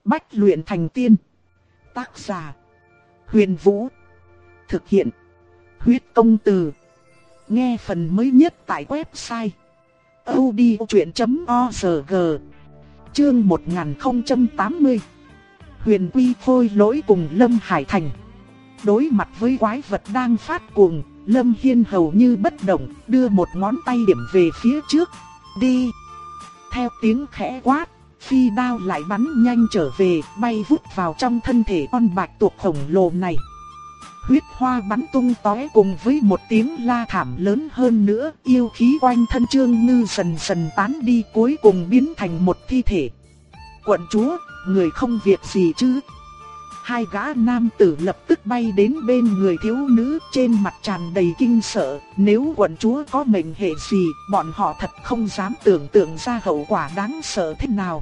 Bách luyện thành tiên. Tác giả: Huyền Vũ. Thực hiện: Huyết Công Từ. Nghe phần mới nhất tại website audiochuyện.org. Chương 1080. Huyền Quy Khôi Lỗi cùng Lâm Hải Thành. Đối mặt với quái vật đang phát cuồng, Lâm Hiên hầu như bất động, đưa một ngón tay điểm về phía trước. Đi! Theo tiếng khẽ quát, phi đao lại bắn nhanh trở về, bay vút vào trong thân thể con bạch tuộc khổng lồ này. Huyết hoa bắn tung tóe cùng với một tiếng la thảm lớn hơn nữa, yêu khí quanh thân Trương Ngư dần dần tán đi, cuối cùng biến thành một thi thể. Quận chúa, người không việc gì chứ? Hai gã nam tử lập tức bay đến bên người thiếu nữ, trên mặt tràn đầy kinh sợ. Nếu quận chúa có mệnh hệ gì, bọn họ thật không dám tưởng tượng ra hậu quả đáng sợ thế nào.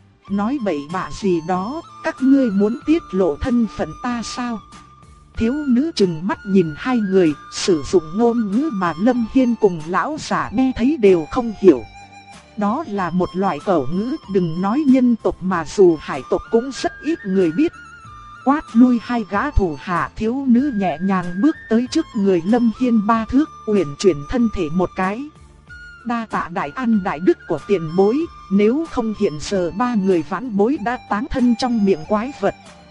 Nói bậy bạ gì đó, các ngươi muốn tiết lộ thân phận ta sao? Thiếu nữ trừng mắt nhìn hai người, sử dụng ngôn ngữ mà Lâm Hiên cùng lão giả nghe thấy đều không hiểu. Đó là một loại cẩu ngữ, đừng nói nhân tộc mà dù hải tộc cũng rất ít người biết. Quát lui hai gã thủ hạ, thiếu nữ nhẹ nhàng bước tới trước người Lâm Hiên 3 thước, uyển chuyển thân thể một cái. Đa tạ đại ăn đại đức của tiền bối, nếu không hiện giờ 3 người vãn bối đã táng thân trong miệng quái vật.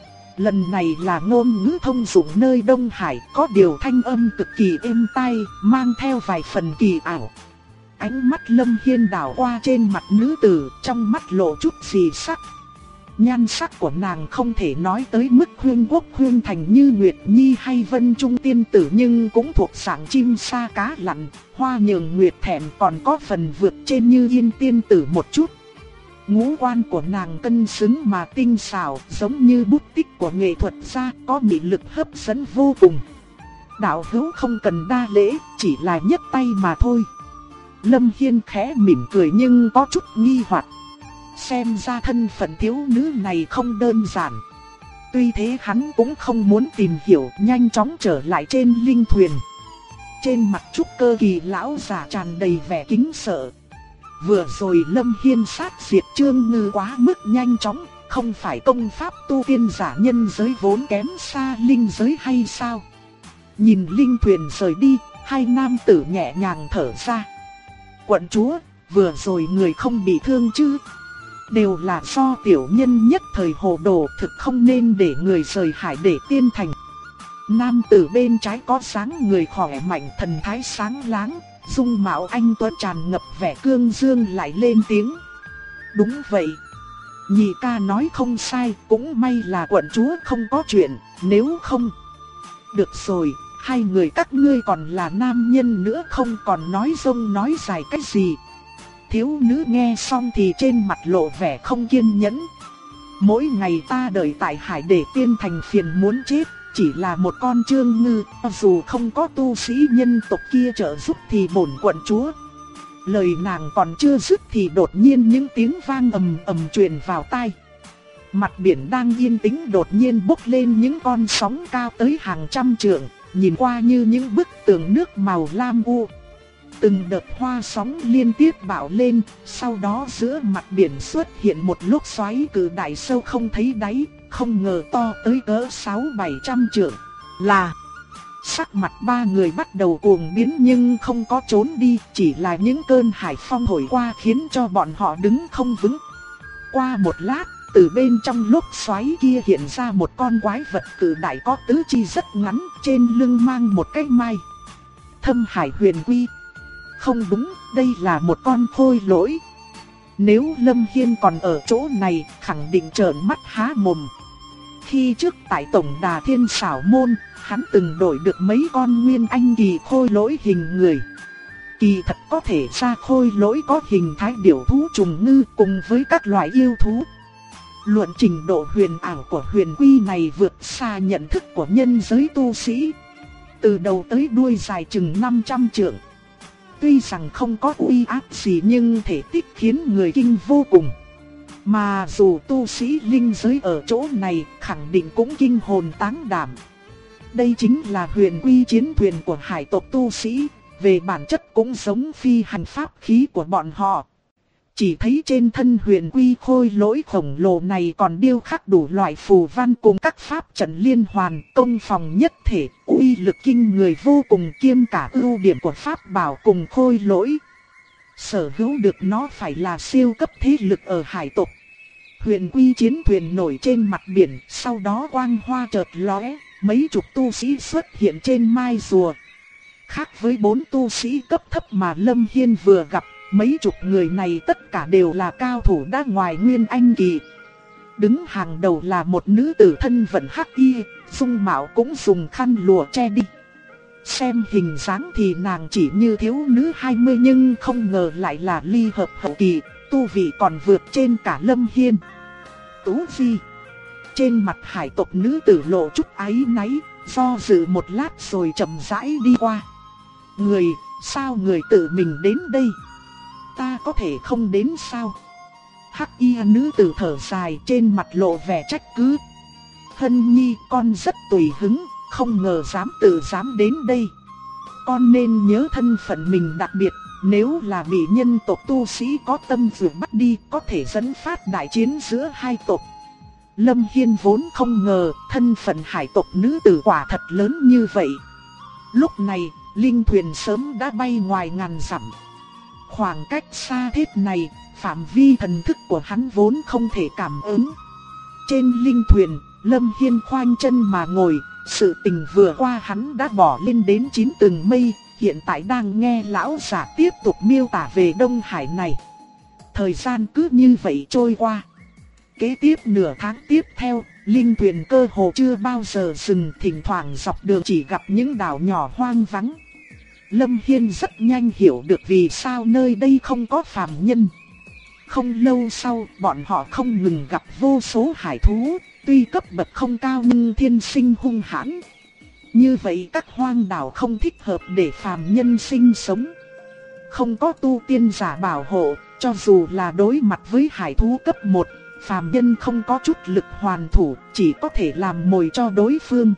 Lần này là ngôn ngữ thông dụng nơi Đông Hải, có điều thanh âm cực kỳ êm tai, mang theo vài phần kỳ ảo. Ánh mắt Lâm Hiên đảo qua trên mặt nữ tử, trong mắt lộ chút gì sắc. Nhan sắc của nàng không thể nói tới mức huyên quốc huyên thành như Nguyệt Nhi hay Vân Trung tiên tử, nhưng cũng thuộc dạng chim sa cá lặn, hoa nhường nguyệt thẹn, còn có phần vượt trên như Yên tiên tử một chút. Ngũ quan của nàng cân xứng mà tinh xảo, giống như bút tích của nghệ thuật gia, có mị lực hấp dẫn vô cùng. Đạo hữu không cần đa lễ, chỉ là nhấc tay mà thôi. Lâm Hiên khẽ mỉm cười nhưng có chút nghi hoặc. Xem ra thân phận thiếu nữ này không đơn giản. Tuy thế hắn cũng không muốn tìm hiểu, nhanh chóng trở lại trên linh thuyền. Trên mặt trúc cơ kỳ lão già tràn đầy vẻ kính sợ. Vừa rồi Lâm Hiên sát diệt Trương Ngư quá mức nhanh chóng, không phải công pháp tu tiên giả nhân giới vốn kém xa linh giới hay sao? Nhìn linh thuyền rời đi, hai nam tử nhẹ nhàng thở ra. Quận chúa, vừa rồi người không bị thương chứ? Đều là do tiểu nhân nhất thời hồ đồ, thực không nên để người rời hải để tiên thành. Nam tử bên trái có dáng người khỏe mạnh, thần thái sáng láng, dung mạo anh tuấn tràn ngập vẻ cương dương, lại lên tiếng. Đúng vậy, nhị ca nói không sai, cũng may là quận chúa không có chuyện, nếu không... Được rồi, hai người các ngươi còn là nam nhân nữa, không còn nói dông nói dài cái gì. Thiếu nữ nghe xong thì trên mặt lộ vẻ không kiên nhẫn. Mỗi ngày ta đợi tại hải để tiên thành phiền muốn chết, chỉ là một con Trương Ngư, dù không có tu sĩ nhân tộc kia trợ giúp thì bổn quận chúa. Lời nàng còn chưa dứt thì đột nhiên những tiếng vang ầm ầm truyền vào tai. Mặt biển đang yên tĩnh đột nhiên bốc lên những con sóng cao tới hàng trăm trượng, nhìn qua như những bức tường nước màu lam u. Từng đợt hoa sóng liên tiếp bạo lên, sau đó giữa mặt biển xuất hiện một lốc xoáy cự đại sâu không thấy đáy, không ngờ to tới cỡ 600-700 trượng. Là sắc mặt ba người bắt đầu cuồng biến nhưng không có trốn đi, chỉ là những cơn hải phong thổi qua khiến cho bọn họ đứng không vững. Qua một lát, từ bên trong lốc xoáy kia hiện ra một con quái vật cự đại có tứ chi rất ngắn, trên lưng mang một cái mai. Thâm Hải Huyền Quy. Không đúng, đây là một con khôi lỗi. Nếu Lâm Hiên còn ở chỗ này, khẳng định trợn mắt há mồm. Khi trước tại Tổng Đà Thiên Xảo Môn, hắn từng đổi được mấy con nguyên anh kỳ khôi lỗi hình người. Kỳ thật có thể ra khôi lỗi có hình thái điểu thú trùng ngư cùng với các loại yêu thú. Luận trình độ huyền ảo của huyền quy này vượt xa nhận thức của nhân giới tu sĩ. Từ đầu tới đuôi dài chừng 500 trượng. Tuy rằng không có uy áp gì nhưng thể tích khiến người kinh vô cùng. Mà dù tu sĩ linh giới ở chỗ này khẳng định cũng kinh hồn táng đảm. Đây chính là huyền quy chiến thuyền của hải tộc tu sĩ, về bản chất cũng giống phi hành pháp khí của bọn họ. chỉ thấy trên thân Huyền Quy khôi lỗi khổng lồ này còn điêu khắc đủ loại phù văn cùng các pháp trận liên hoàn, công phòng nhất thể, uy lực kinh người vô cùng, kiêm cả ưu điểm của pháp bảo cùng khôi lỗi. Sở hữu được nó phải là siêu cấp thế lực ở hải tộc. Huyền Quy chiến thuyền nổi trên mặt biển, sau đó quang hoa chợt lóe, mấy chục tu sĩ xuất hiện trên mai rùa. Khác với 4 tu sĩ cấp thấp mà Lâm Hiên vừa gặp, mấy chục người này tất cả đều là cao thủ đã ngoài Nguyên Anh kỳ. Đứng hàng đầu là một nữ tử thân vận hắc y, dung mạo cũng dùng khăn lụa che đi. Xem hình dáng thì nàng chỉ như thiếu nữ 20 nhưng không ngờ lại là ly hợp hậu kỳ, tu vị còn vượt trên cả Lâm Hiên. Tú Phi. Trên mặt hải tộc nữ tử lộ chút áy náy, do dự một lát rồi chậm rãi đi qua. Sao người tự mình đến đây? Ta có thể không đến sao? Hắc y nữ tử thở dài, trên mặt lộ vẻ trách cứ. Hân Nhi, con rất tùy hứng, không ngờ dám đến đây. Con nên nhớ thân phận mình đặc biệt, nếu là bị nhân tộc tu sĩ có tâm vừa bắt đi, có thể dẫn phát đại chiến giữa hai tộc. Lâm Hiên vốn không ngờ thân phận hải tộc nữ tử quả thật lớn như vậy. Lúc này, linh thuyền sớm đã bay ngoài ngàn dặm. Khoảng cách xa thế này, phạm vi thần thức của hắn vốn không thể cảm ứng. Trên linh thuyền, Lâm Hiên khoanh chân mà ngồi, sự tình vừa qua hắn đã bỏ lên đến 9 tầng mây, hiện tại đang nghe lão giả tiếp tục miêu tả về Đông Hải này. Thời gian cứ như vậy trôi qua. Kế tiếp nửa tháng tiếp theo, linh thuyền cơ hồ chưa bao giờ dừng, thỉnh thoảng dọc đường chỉ gặp những đảo nhỏ hoang vắng. Lâm Hiên rất nhanh hiểu được vì sao nơi đây không có phàm nhân. Không lâu sau, bọn họ không ngừng gặp vô số hải thú, tuy cấp bậc không cao nhưng thiên sinh hung hãn. Như vậy các hoang đảo không thích hợp để phàm nhân sinh sống. Không có tu tiên giả bảo hộ, cho dù là đối mặt với hải thú cấp 1, phàm nhân không có chút lực hoàn thủ, chỉ có thể làm mồi cho đối phương.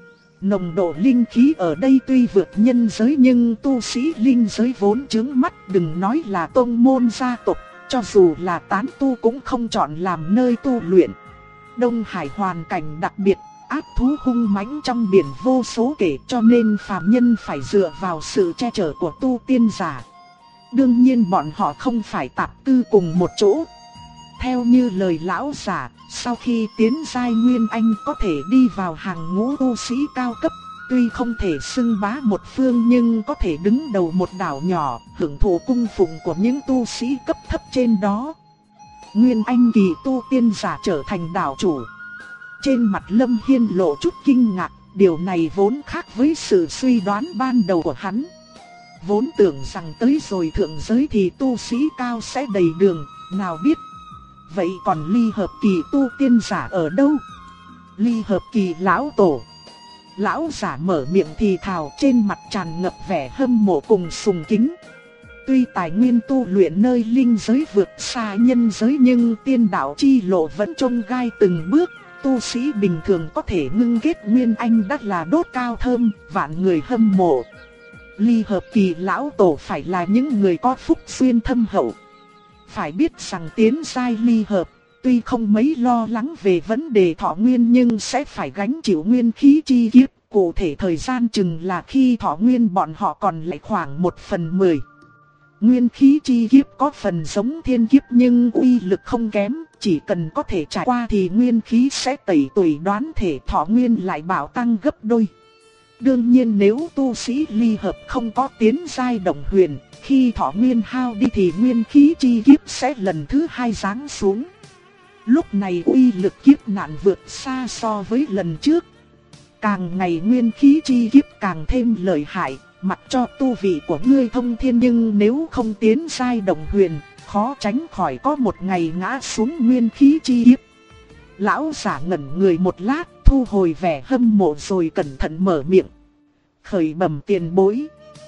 Nồng độ linh khí ở đây tuy vượt nhân giới nhưng tu sĩ linh giới vốn chướng mắt, đừng nói là tông môn gia tộc, cho dù là tán tu cũng không chọn làm nơi tu luyện. Đông Hải hoàn cảnh đặc biệt, ác thú hung mãnh trong biển vô số kể, cho nên phàm nhân phải dựa vào sự che chở của tu tiên giả. Đương nhiên bọn họ không phải tạp cư cùng một chỗ. Theo như lời lão giả, sau khi tiến giai Nguyên Anh có thể đi vào hàng ngũ tu sĩ cao cấp, tuy không thể xưng bá một phương nhưng có thể đứng đầu một đảo nhỏ, hưởng thụ cung phụng của những tu sĩ cấp thấp trên đó. Nguyên Anh kỳ tu tiên giả trở thành đảo chủ. Trên mặt Lâm Hiên lộ chút kinh ngạc, điều này vốn khác với sự suy đoán ban đầu của hắn. Vốn tưởng rằng tới rồi thượng giới thì tu sĩ cao sẽ đầy đường, nào biết. Vậy còn ly hợp kỳ tu tiên giả ở đâu? Ly hợp kỳ lão tổ. Lão giả mở miệng thì thào, trên mặt tràn ngập vẻ hâm mộ cùng sùng kính. Tuy tài nguyên tu luyện nơi linh giới vượt xa nhân giới nhưng tiên đạo chi lộ vẫn chông gai từng bước. Tu sĩ bình thường có thể ngưng kết Nguyên Anh đắt là đốt cao thơm, vạn người hâm mộ. Ly hợp kỳ lão tổ phải là những người có phúc duyên thâm hậu. Phải biết rằng tiến giai ly hợp, tuy không mấy lo lắng về vấn đề thọ nguyên nhưng sẽ phải gánh chịu nguyên khí chi kiếp. Cụ thể thời gian chừng là khi thọ nguyên bọn họ còn lại khoảng 1/10. Nguyên khí chi kiếp có phần giống thiên kiếp nhưng uy lực không kém, chỉ cần có thể trải qua thì nguyên khí sẽ tẩy tùy đoán thể, thọ nguyên lại bảo tăng gấp đôi. Đương nhiên nếu tu sĩ ly hợp không có tiến giai động huyền, khi thọ nguyên hao đi thì nguyên khí chi kiếp sẽ lần thứ 2 giáng xuống. Lúc này uy lực kiếp nạn vượt xa so với lần trước. Càng ngày nguyên khí chi kiếp càng thêm lợi hại, mặc cho tu vị của ngươi thông thiên nhưng nếu không tiến giai động huyền, khó tránh khỏi có một ngày ngã xuống nguyên khí chi kiếp. Lão giả ngẩn người một lát, thu hồi vẻ hâm mộ rồi cẩn thận mở miệng. Khởi bẩm tiền bối.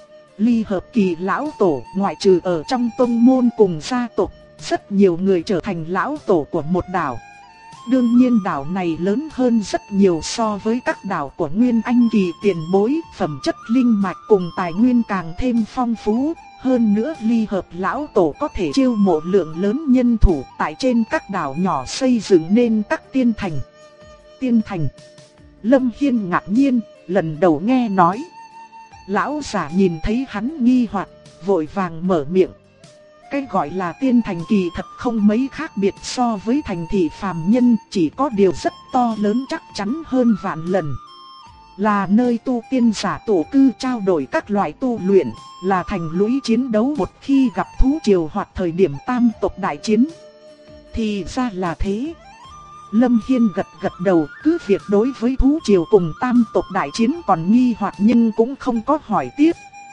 Ly hợp kỳ lão tổ ngoại trừ ở trong tông môn cùng gia tộc, rất nhiều người trở thành lão tổ của một đảo. Đương nhiên đảo này lớn hơn rất nhiều so với các đảo của Nguyên Anh kỳ tiền bối, phẩm chất linh mạch cùng tài nguyên càng thêm phong phú. Hơn nữa ly hợp lão tổ có thể chiêu mộ lượng lớn nhân thủ tại trên các đảo nhỏ xây dựng nên các tiên thành. Tiên thành. Lâm Hiên ngạc nhiên, lần đầu nghe nói. Lão giả nhìn thấy hắn nghi hoặc, vội vàng mở miệng. Cái gọi là tiên thành kỳ thật không mấy khác biệt so với thành thị phàm nhân, chỉ có điều rất to lớn chắc chắn hơn vạn lần. Là nơi tu tiên giả tổ cư trao đổi các loại tu luyện, là thành lũy chiến đấu một khi gặp thú triều hoặc thời điểm tam tộc đại chiến. Thì ra là thế. Lâm Hiên gật gật đầu, cứ việc đối với thú triều cùng tam tộc đại chiến còn nghi hoặc nhưng cũng không có hỏi tiếp.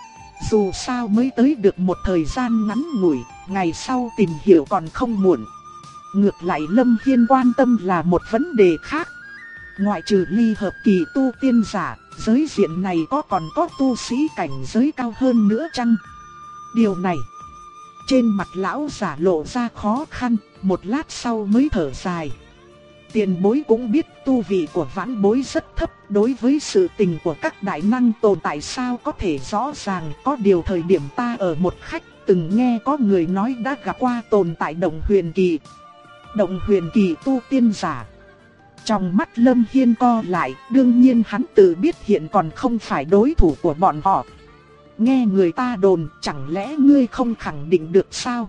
Dù sao mới tới được một thời gian ngắn ngủi, ngày sau tìm hiểu còn không muộn. Ngược lại Lâm Hiên quan tâm là một vấn đề khác. Ngoại trừ ly hợp kỳ tu tiên giả, giới diện này còn có tu sĩ cảnh giới cao hơn nữa chăng? Điều này, trên mặt lão giả lộ ra khó khăn, một lát sau mới thở dài. Tiền bối cũng biết tu vị của vãn bối rất thấp, đối với sự tình của các đại năng tồn tại sao có thể rõ ràng. Có điều thời điểm ta ở một khách từng nghe có người nói đã gặp qua tồn tại Động Huyền Kỳ. Động Huyền Kỳ tu tiên giả. Trong mắt Lâm Hiên co lại, đương nhiên hắn tự biết hiện còn không phải đối thủ của bọn họ. Nghe người ta đồn, chẳng lẽ ngươi không khẳng định được sao?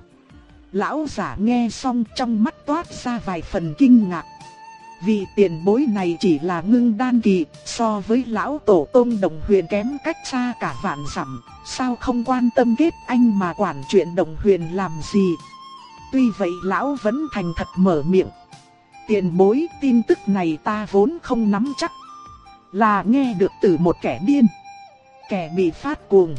Lão giả nghe xong trong mắt toát ra vài phần kinh ngạc. Vì tiền bối này chỉ là ngưng đan kỳ, so với lão tổ tông Động Huyền kém cách xa cả vạn dặm, sao không quan tâm kết anh mà quản chuyện Động Huyền làm gì? Tuy vậy lão vẫn thành thật mở miệng. Tiền bối, tin tức này ta vốn không nắm chắc. Là nghe được từ một kẻ điên, kẻ bị phát cuồng.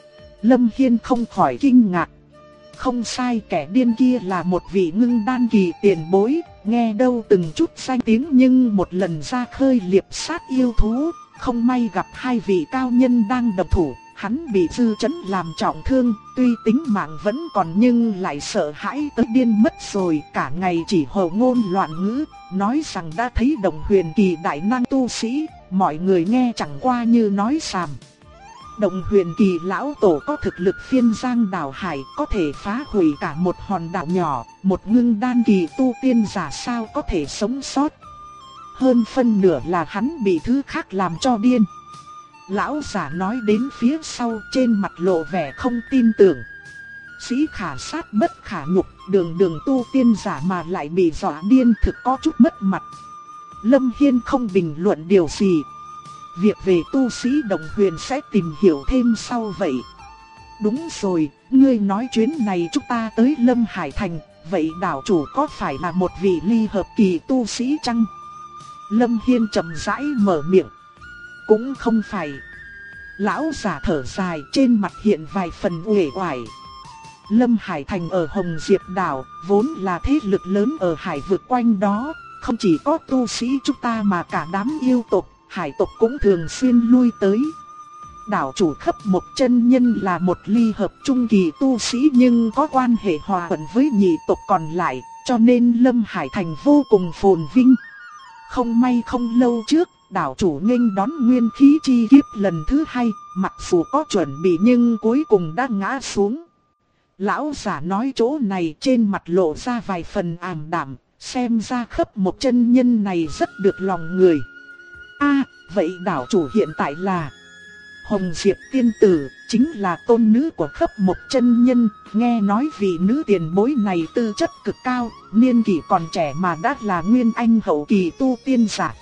Lâm Hiên không khỏi kinh ngạc. Không sai, kẻ điên kia là một vị ngưng đan kỳ tiền bối. Nghe đâu từng chút danh tiếng nhưng một lần ra khơi liệp sát yêu thú, không may gặp hai vị cao nhân đang độc thủ. Hắn bị dư chấn làm trọng thương, tuy tính mạng vẫn còn nhưng lại sợ hãi tới điên mất rồi. Cả ngày chỉ hồ ngôn loạn ngữ, nói rằng đã thấy Động Huyền Kỳ đại năng tu sĩ, mọi người nghe chẳng qua như nói xàm. Động Huyền Kỳ lão tổ có thực lực phiên giang đảo hải, có thể phá hủy cả một hòn đảo nhỏ, một ngưng đan kỳ tu tiên giả sao có thể sống sót. Hơn phân nửa là hắn bị thứ khác làm cho điên. Lão giả nói đến phía sau, trên mặt lộ vẻ không tin tưởng. Sĩ khả sát bất khả nhục, đường đường tu tiên giả mà lại bị dọa điên, thực có chút mất mặt. Lâm Hiên không bình luận điều gì. Việc về tu sĩ Động Huyền sẽ tìm hiểu thêm sau vậy. Đúng rồi, ngươi nói chuyến này chúng ta tới Lâm Hải Thành, vậy đảo chủ có phải là một vị ly hợp kỳ tu sĩ chăng? Lâm Hiên chậm rãi mở miệng. Cũng không phải. Lão giả thở dài, trên mặt hiện vài phần uể oải. Lâm Hải Thành ở Hồng Diệp đảo, vốn là thế lực lớn ở hải vực quanh đó. Không chỉ có tu sĩ chúng ta mà cả đám yêu tộc, hải tộc cũng thường xuyên lui tới. Đảo chủ Khấp Một chân nhân là một ly hợp trung kỳ tu sĩ nhưng có quan hệ hòa thuận với nhị tộc còn lại, cho nên Lâm Hải Thành vô cùng phồn vinh. Không may không lâu trước, đảo chủ nghênh đón nguyên khí chi kiếp lần thứ hai, mặc dù có chuẩn bị nhưng cuối cùng đã ngã xuống. Lão giả nói chỗ này, trên mặt lộ ra vài phần ảm đạm, xem ra Khấp Một chân nhân này rất được lòng người. Vậy đảo chủ hiện tại là Hồng Diệp tiên tử, chính là tôn nữ của Khấp Một chân nhân. Nghe nói vị nữ tiền bối này tư chất cực cao, niên kỷ còn trẻ mà đã là nguyên anh hậu kỳ tu tiên giả.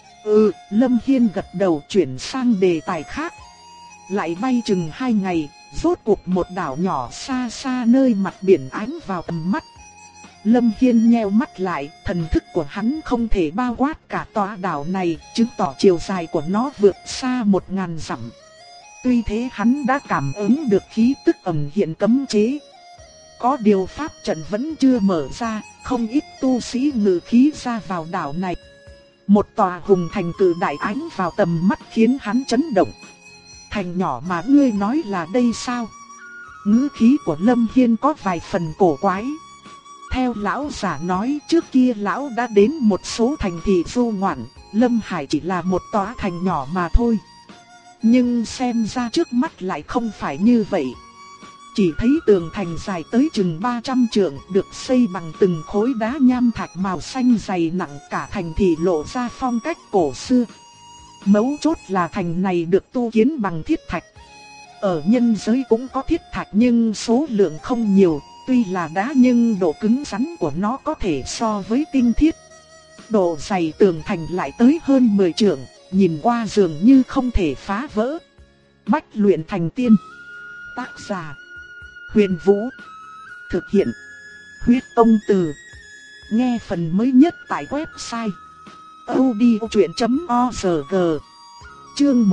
Lâm Hiên gật đầu, chuyển sang đề tài khác. Lại bay chừng 2 ngày, rốt cuộc một đảo nhỏ xa xa nơi mặt biển ánh vào tầm mắt. Lâm Hiên nheo mắt lại, thần thức của hắn không thể bao quát cả tòa đảo này, chứng tỏ chiều dài của nó vượt xa 1000 dặm. Tuy thế hắn đã cảm ứng được khí tức ẩn hiện cấm chế. Có điều pháp trận vẫn chưa mở ra, không ít tu sĩ ngự khí ra vào đảo này. Một tòa hùng thành cự đại ánh vào tầm mắt khiến hắn chấn động. Thành nhỏ mà ngươi nói là đây sao? Ngữ khí của Lâm Hiên có vài phần cổ quái. Theo lão giả nói, trước kia lão đã đến một số thành thị du ngoạn, Lâm Hải chỉ là một tòa thành nhỏ mà thôi. Nhưng xem ra trước mắt lại không phải như vậy. Chỉ thấy tường thành dài tới chừng 300 trượng, được xây bằng từng khối đá nham thạch màu xanh dày nặng, cả thành thị lộ ra phong cách cổ xưa. Mấu chốt là thành này được tu kiến bằng thiết thạch. Ở nhân giới cũng có thiết thạch nhưng số lượng không nhiều, tuy là đá nhưng độ cứng rắn của nó có thể so với tinh thiết. Độ dày tường thành lại tới hơn 10 trượng, nhìn qua dường như không thể phá vỡ. Bách luyện thành tiên. Tác giả: Huyền Vũ. Thực hiện: Huyết Tông Từ. Nghe phần mới nhất tại website audiochuyện.org. Chương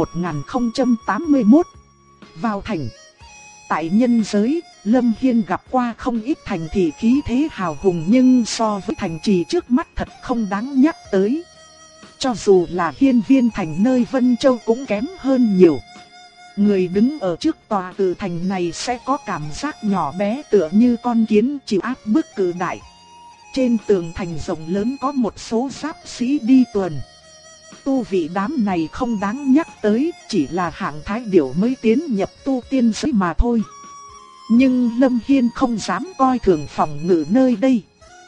1081. Vào thành. Tại nhân giới, Lâm Hiên gặp qua không ít thành thị khí thế hào hùng, nhưng so với thành trì trước mắt thật không đáng nhắc tới. Cho dù là Hiên Viên thành nơi Vân Châu cũng kém hơn nhiều. Người đứng ở trước tòa cự thành này sẽ có cảm giác nhỏ bé tựa như con kiến chịu áp bức cự đại. Trên tường thành rộng lớn có một số giáp sĩ đi tuần. Tu vị đám này không đáng nhắc tới, chỉ là hạng thái điểu mới tiến nhập tu tiên giới mà thôi. Nhưng Lâm Hiên không dám coi thường phòng ngự nơi đây.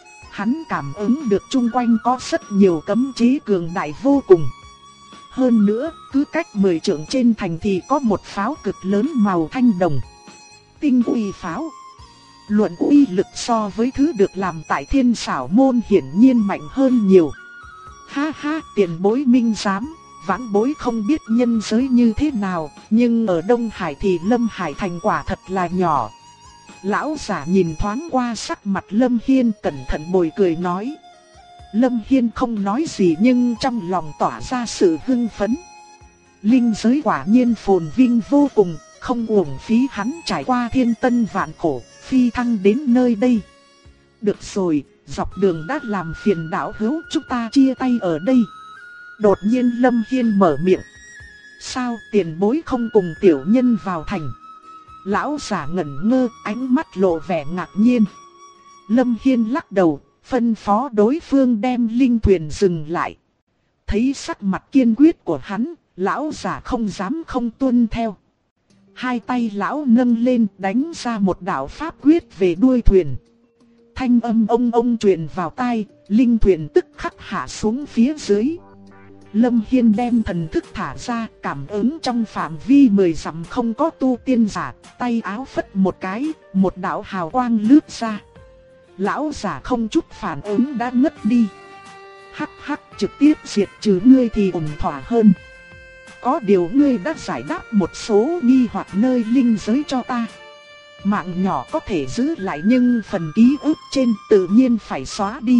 Hắn cảm ứng được chung quanh có rất nhiều cấm chế cường đại vô cùng. Hơn nữa, cứ cách 10 trượng trên thành thì có một pháo cực lớn màu thanh đồng. Tinh uy pháo. Luận uy lực so với thứ được làm tại Thiên Xảo môn hiển nhiên mạnh hơn nhiều. Ha ha, tiền bối minh giám, vãn bối không biết nhân giới như thế nào, nhưng ở Đông Hải thì Lâm Hải thành quả thật là nhỏ. Lão giả nhìn thoáng qua sắc mặt Lâm Hiên, cẩn thận bồi cười nói. Lâm Hiên không nói gì nhưng trong lòng tỏa ra sự hưng phấn. Linh giới quả nhiên phồn vinh vô cùng, không uổng phí hắn trải qua thiên tân vạn khổ, phi thăng đến nơi đây. Được rồi, dọc đường đã làm phiền đạo hữu, chúng ta chia tay ở đây. Đột nhiên Lâm Hiên mở miệng. Sao tiền bối không cùng tiểu nhân vào thành? Lão giả ngẩn ngơ, ánh mắt lộ vẻ ngạc nhiên. Lâm Hiên lắc đầu, phân phó đối phương đem linh thuyền dừng lại. Thấy sắc mặt kiên quyết của hắn, lão giả không dám không tuân theo. Hai tay lão nâng lên đánh ra một đạo pháp quyết về đuôi thuyền. Thanh âm ông truyền vào tai, linh thuyền tức khắc hạ xuống phía dưới. Lâm Hiên đem thần thức thả ra, cảm ứng trong phạm vi 10 dặm không có tu tiên giả, tay áo phất một cái, một đạo hào quang lướt ra. Lão giả không chút phản ứng đã ngất đi. Hắc hắc, trực tiếp diệt trừ ngươi thì ổn thỏa hơn. Có điều ngươi đã giải đáp một số nghi hoặc nơi linh giới cho ta. Mạng nhỏ có thể giữ lại nhưng phần ký ức trên tự nhiên phải xóa đi.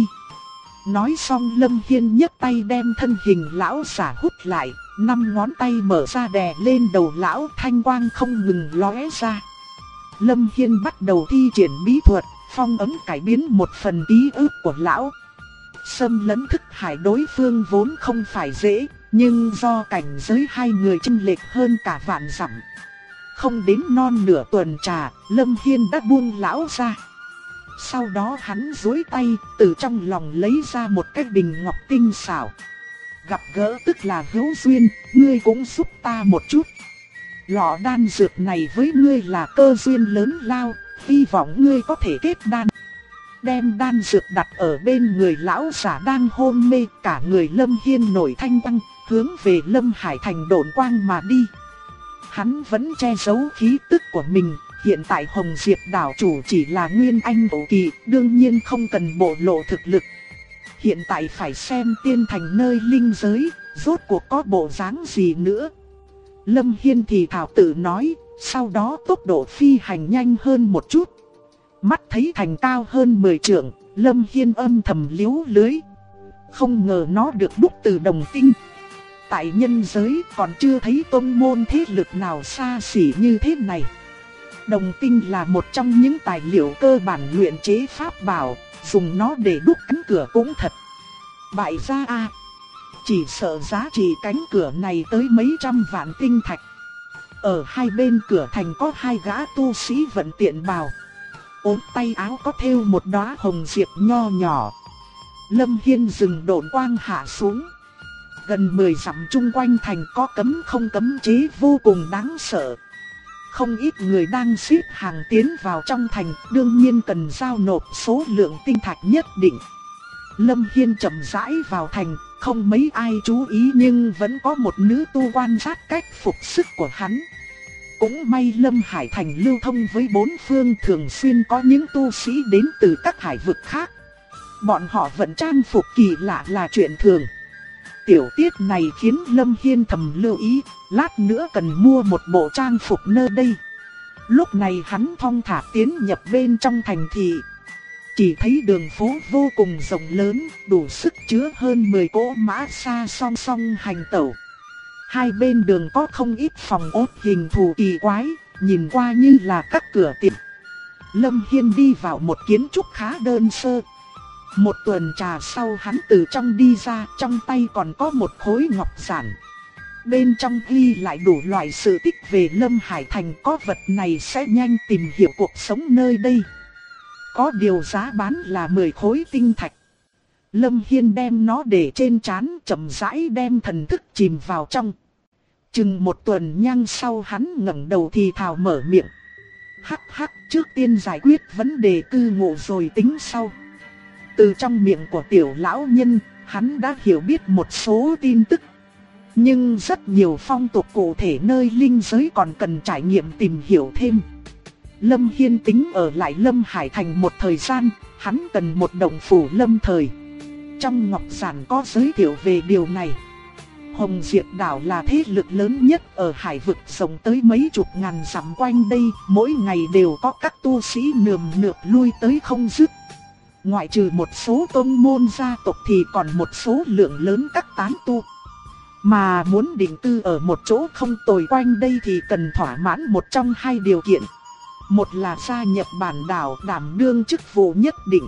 Nói xong Lâm Hiên nhấc tay đem thân hình lão giả hút lại, 5 ngón tay mở ra đè lên đầu lão, thanh quang không ngừng lóe ra. Lâm Hiên bắt đầu thi triển bí thuật, phong ấn cải biến một phần ký ức của lão. Xâm lấn thức hải đối phương vốn không phải dễ, nhưng do cảnh giới hai người chênh lệch hơn cả vạn dặm. Không đến non nửa tuần trà, Lâm Hiên đã buông lão ra. Sau đó hắn duỗi tay, từ trong lòng lấy ra một cái bình ngọc tinh xảo. Gặp gỡ tức là hữu duyên, ngươi cũng giúp ta một chút. Lọ đan dược này với ngươi là cơ duyên lớn lao, hy vọng ngươi có thể kết đan. Đem đan dược đặt ở bên người lão giả đang hôn mê, cả người Lâm Hiên nổi thanh quang, hướng về Lâm Hải thành độn quang mà đi. Hắn vẫn che giấu khí tức của mình, hiện tại Hồng Diệp đảo chủ chỉ là nguyên anh hậu kỳ, đương nhiên không cần bộ lộ thực lực. Hiện tại phải xem tiên thành nơi linh giới, rốt cuộc có bộ dáng gì nữa. Lâm Hiên thì thảo tự nói, sau đó tốc độ phi hành nhanh hơn một chút. Mắt thấy thành cao hơn 10 trượng, Lâm Hiên âm thầm liếu lưới. Không ngờ nó được đúc từ đồng tinh. Tại nhân giới còn chưa thấy tôn môn thế lực nào xa xỉ như thế này. Đồng tinh là một trong những tài liệu cơ bản luyện chế pháp bảo, dùng nó để đúc cánh cửa cũng thật. Bại gia a, chỉ sợ giá trị cánh cửa này tới mấy trăm vạn tinh thạch. Ở hai bên cửa thành có hai gã tu sĩ vận tiện bào. ống tay áo có thêu một đóa hồng diệp nho nhỏ. Lâm Hiên dừng độn quang hạ xuống. Gần 10 dặm chung quanh thành có cấm không cấm chế vô cùng đáng sợ. Không ít người đang xếp hàng tiến vào trong thành, đương nhiên cần giao nộp số lượng tinh thạch nhất định. Lâm Hiên chậm rãi vào thành, không mấy ai chú ý nhưng vẫn có một nữ tu quan sát cách phục sức của hắn. Cũng may Lâm Hải Thành lưu thông với bốn phương, thường xuyên có những tu sĩ đến từ các hải vực khác. Bọn họ vẫn trang phục kỳ lạ là chuyện thường. Tiểu tiết này khiến Lâm Hiên thầm lưu ý, lát nữa cần mua một bộ trang phục nơi đây. Lúc này hắn thong thả tiến nhập bên trong thành thị. Chỉ thấy đường phố vô cùng rộng lớn, đủ sức chứa hơn 10 cỗ mã xa song song hành tẩu. Hai bên đường có không ít phòng ốt hình thù kỳ quái, nhìn qua như là các cửa tiệm. Lâm Hiên đi vào một kiến trúc khá đơn sơ. Một tuần trà sau hắn từ trong đi ra, trong tay còn có một khối ngọc giản. Bên trong ghi lại đủ loại sự tích về Lâm Hải Thành, có vật này sẽ nhanh tìm hiểu cuộc sống nơi đây. Có điều giá bán là 10 khối tinh thạch. Lâm Hiên đem nó để trên trán, chậm rãi đem thần thức chìm vào trong. Chừng một tuần nhang sau hắn ngẩng đầu thì thào mở miệng. Hắc hắc, trước tiên giải quyết vấn đề cư ngụ rồi tính sau. Từ trong miệng của tiểu lão nhân, hắn đã hiểu biết một số tin tức. Nhưng rất nhiều phong tục cụ thể nơi linh giới còn cần trải nghiệm tìm hiểu thêm. Lâm Hiên tính ở lại Lâm Hải Thành một thời gian, hắn cần một động phủ lâm thời. Trong ngọc giản có giới thiệu về điều này. Hồng Diệp đảo là thế lực lớn nhất ở hải vực, rộng tới mấy chục ngàn dặm quanh đây, mỗi ngày đều có các tu sĩ nườm nượp lui tới không dứt. Ngoại trừ một số tôn môn gia tộc thì còn một số lượng lớn các tán tu. Mà muốn định cư ở một chỗ không tồi quanh đây thì cần thỏa mãn một trong hai điều kiện. Một là gia nhập bản đảo đảm đương chức vụ nhất định.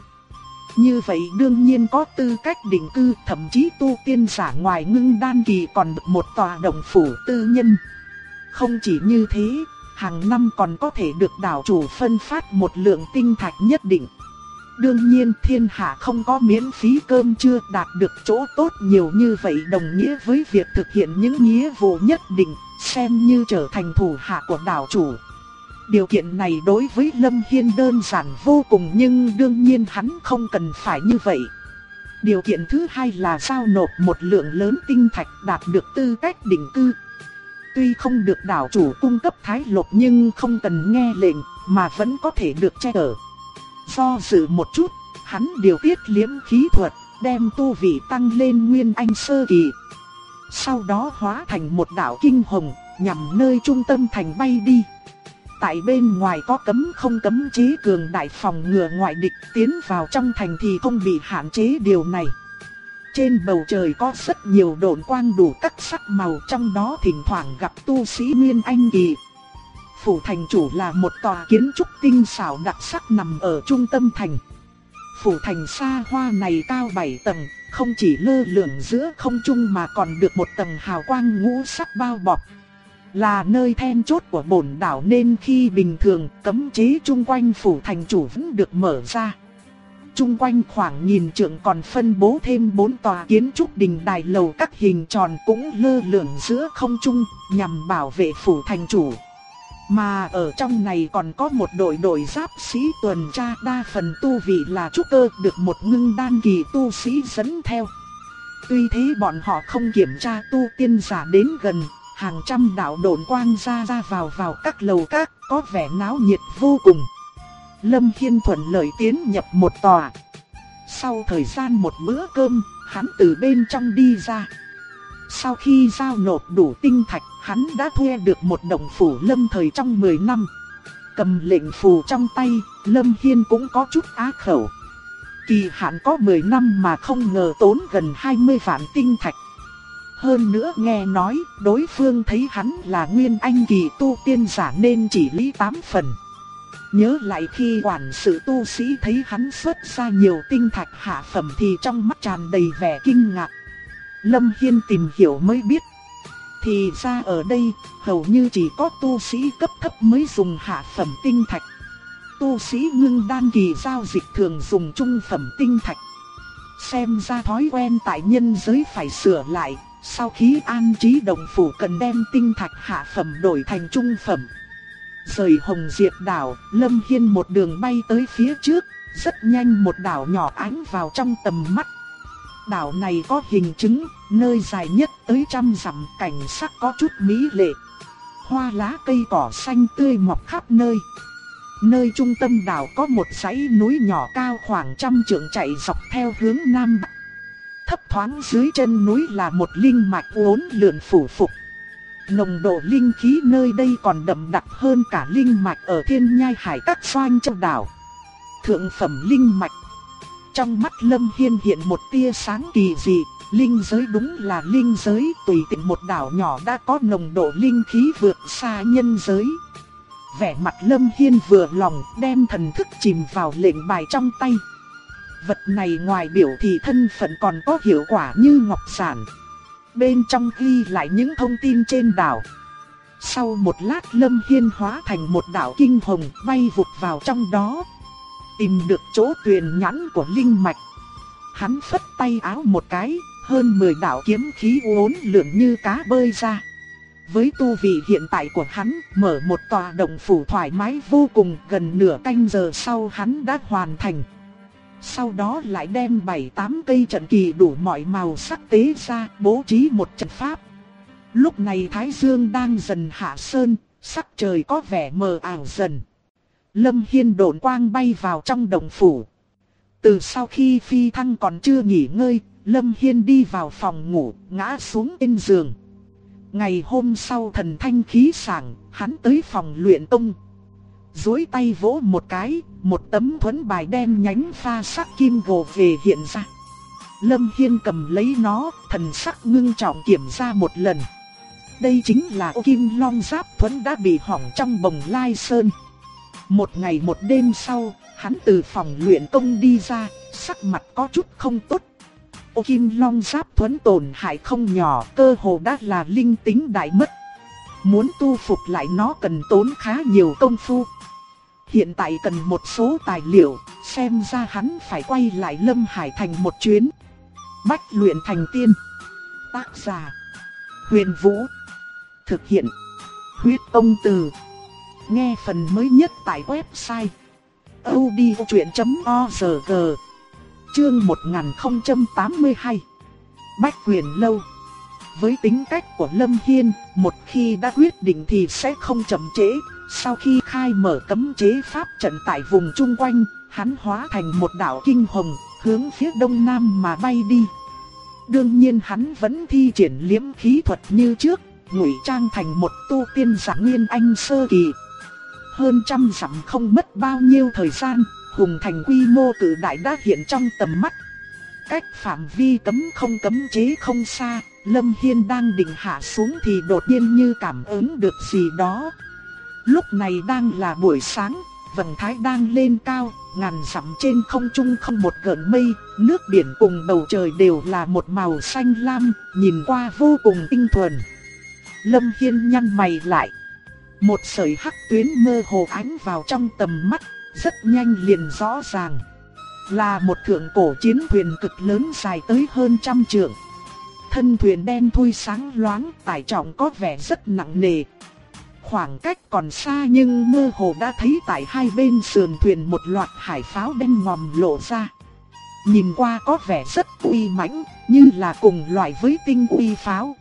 Như vậy đương nhiên có tư cách định cư, thậm chí tu tiên giả ngoài ngưng đan kỳ còn được một tòa động phủ tư nhân. Không chỉ như thế, hàng năm còn có thể được đảo chủ phân phát một lượng tinh thạch nhất định. Đương nhiên thiên hạ không có miễn phí cơm trưa, đạt được chỗ tốt nhiều như vậy đồng nghĩa với việc thực hiện những nghĩa vụ nhất định, xem như trở thành thủ hạ của đảo chủ. Điều kiện này đối với Lâm Hiên đơn giản vô cùng, nhưng đương nhiên hắn không cần phải như vậy. Điều kiện thứ hai là giao nộp một lượng lớn tinh thạch đạt được tư cách định cư. Tuy không được đảo chủ cung cấp thái lộc nhưng không cần nghe lệnh mà vẫn có thể được che chở. Do dự một chút, hắn điều tiết liễm khí thuật, đem tu vị tăng lên nguyên anh sơ kỳ. Sau đó hóa thành một đạo kinh hồng, nhằm nơi trung tâm thành bay đi. Tại bên ngoài có cấm không cấm chế cường đại phòng ngừa ngoại địch tiến vào trong thành thì không bị hạn chế điều này. Trên bầu trời có rất nhiều độn quang đủ các sắc màu, trong đó thỉnh thoảng gặp tu sĩ nguyên anh kỳ. Phủ thành chủ là một tòa kiến trúc tinh xảo đặc sắc nằm ở trung tâm thành. Phủ thành xa hoa này cao 7 tầng, không chỉ lơ lửng giữa không trung mà còn được một tầng hào quang ngũ sắc bao bọc. Là nơi then chốt của bổn đảo nên khi bình thường cấm chế chung quanh phủ thành chủ vẫn được mở ra. Chung quanh khoảng nghìn trượng còn phân bố thêm 4 tòa kiến trúc đình đài lầu các hình tròn cũng lơ lửng giữa không trung nhằm bảo vệ phủ thành chủ. Mà ở trong này còn có một đội giáp sĩ tuần tra, đa phần tu vị là trúc cơ, được một ngưng đan kỳ tu sĩ dẫn theo. Tuy thế bọn họ không kiểm tra tu tiên giả đến gần, hàng trăm đạo độn quang ra vào các lầu các, có vẻ náo nhiệt vô cùng. Lâm Hiên thuận lợi tiến nhập một tòa. Sau thời gian một bữa cơm, hắn từ bên trong đi ra. Sau khi giao nộp đủ tinh thạch, hắn đã thuê được một động phủ lâm thời trong 10 năm. Cầm lệnh phù trong tay, Lâm Hiên cũng có chút á khẩu. Kỳ hạn có 10 năm mà không ngờ tốn gần 20 vạn tinh thạch. Hơn nữa nghe nói, đối phương thấy hắn là nguyên anh kỳ tu tiên giả nên chỉ lý 8 phần. Nhớ lại khi quản sự tu sĩ thấy hắn xuất ra nhiều tinh thạch hạ phẩm thì trong mắt tràn đầy vẻ kinh ngạc. Lâm Hiên tìm hiểu mới biết, thì ra ở đây hầu như chỉ có tu sĩ cấp thấp mới dùng hạ phẩm tinh thạch. tu sĩ ngưng đan kỳ giao dịch thường dùng trung phẩm tinh thạch. Xem ra thói quen tại nhân giới phải sửa lại, sau khi an trí đồng phủ cần đem tinh thạch hạ phẩm đổi thành trung phẩm. Rời Hồng Diệp đảo, Lâm Hiên một đường bay tới phía trước, rất nhanh một đảo nhỏ ánh vào trong tầm mắt. Đảo này có hình trứng, nơi dài nhất tới 100 dặm, cảnh sắc có chút mỹ lệ. Hoa lá cây cỏ xanh tươi mọc khắp nơi. Nơi trung tâm đảo có một dãy núi nhỏ cao khoảng 100 trượng chạy dọc theo hướng nam bắc. Thấp thoáng dưới chân núi là một linh mạch uốn lượn phủ phục. Nồng độ linh khí nơi đây còn đậm đặc hơn cả linh mạch ở Thiên Nhai Hải các xoanh trong đảo. Thượng phẩm linh mạch. Trong mắt Lâm Hiên hiện một tia sáng kỳ dị, linh giới đúng là linh giới, tùy tiện một đảo nhỏ đã có nồng độ linh khí vượt xa nhân giới. Vẻ mặt Lâm Hiên vừa lòng, đem thần thức chìm vào lệnh bài trong tay. Vật này ngoài biểu thị thân phận còn có hiệu quả như ngọc giản. Bên trong ghi lại những thông tin trên đảo. Sau một lát Lâm Hiên hóa thành một đạo kinh hồng bay vụt vào trong đó. Tìm được chỗ tuyền nhãn của linh mạch. Hắn phất tay áo một cái, hơn 10 đạo kiếm khí uốn lượn như cá bơi ra. Với tu vị hiện tại của hắn, mở một tòa động phủ thoải mái vô cùng, gần nửa canh giờ sau hắn đã hoàn thành. Sau đó lại đem 7-8 cây trận kỳ đủ mọi màu sắc tế ra, bố trí một trận pháp. Lúc này Thái Dương đang dần hạ sơn, sắc trời có vẻ mờ ảo dần. Lâm Hiên độn quang bay vào trong động phủ. Từ sau khi phi thăng còn chưa nghỉ ngơi, Lâm Hiên đi vào phòng ngủ, ngã xuống trên giường. Ngày hôm sau thần thanh khí sảng, hắn tới phòng luyện tông. Duỗi tay vỗ một cái, một tấm thuẫn bài đen nhánh pha sắc kim gồ về hiện ra. Lâm Hiên cầm lấy nó, thần sắc ngưng trọng kiểm tra một lần. Đây chính là ô kim long giáp thuẫn đã bị hỏng trong Bồng Lai Sơn. Một ngày một đêm sau, hắn từ phòng luyện công đi ra, sắc mặt có chút không tốt. Ô kim long giáp thuẫn tổn hại không nhỏ, cơ hồ đã là linh tính đại mất. Muốn tu phục lại nó cần tốn khá nhiều công phu. Hiện tại cần một số tài liệu, xem ra hắn phải quay lại Lâm Hải Thành một chuyến. Bách luyện thành tiên. Tác giả: Huyền Vũ. Thực hiện: Huyết Công Từ. Nghe phần mới nhất tại website audiochuyện.org. Chương 1082. Bách Huyền Lâu. Với tính cách của Lâm Hiên, một khi đã quyết định thì sẽ không chậm trễ. Sau khi khai mở cấm chế pháp trận tại vùng chung quanh, hắn hóa thành một đạo kinh hồng, hướng phía đông nam mà bay đi. Đương nhiên hắn vẫn thi triển liễm khí thuật như trước, ngụy trang thành một tu tiên giả Nguyên Anh sơ kỳ. Hơn 100 dặm không mất bao nhiêu thời gian, hùng thành quy mô cử đại đã hiện trong tầm mắt. Cách phạm vi cấm không cấm chế không xa, Lâm Hiên đang định hạ xuống thì đột nhiên như cảm ứng được gì đó. Lúc này đang là buổi sáng, vầng thái đang lên cao, ngàn dặm trên không trung không một gợn mây, nước biển cùng bầu trời đều là một màu xanh lam, nhìn qua vô cùng tinh thuần. Lâm Hiên nhăn mày lại. Một sợi hắc tuyến mơ hồ ánh vào trong tầm mắt, rất nhanh liền rõ ràng. Là một thượng cổ chiến thuyền cực lớn dài tới hơn 100 trượng. Thân thuyền đen thui sáng loáng, tải trọng có vẻ rất nặng nề. Khoảng cách còn xa nhưng mơ hồ đã thấy tại hai bên sườn thuyền một loạt hải pháo đen ngòm lộ ra. Nhìn qua có vẻ rất uy mãnh, như là cùng loại với tinh uy pháo.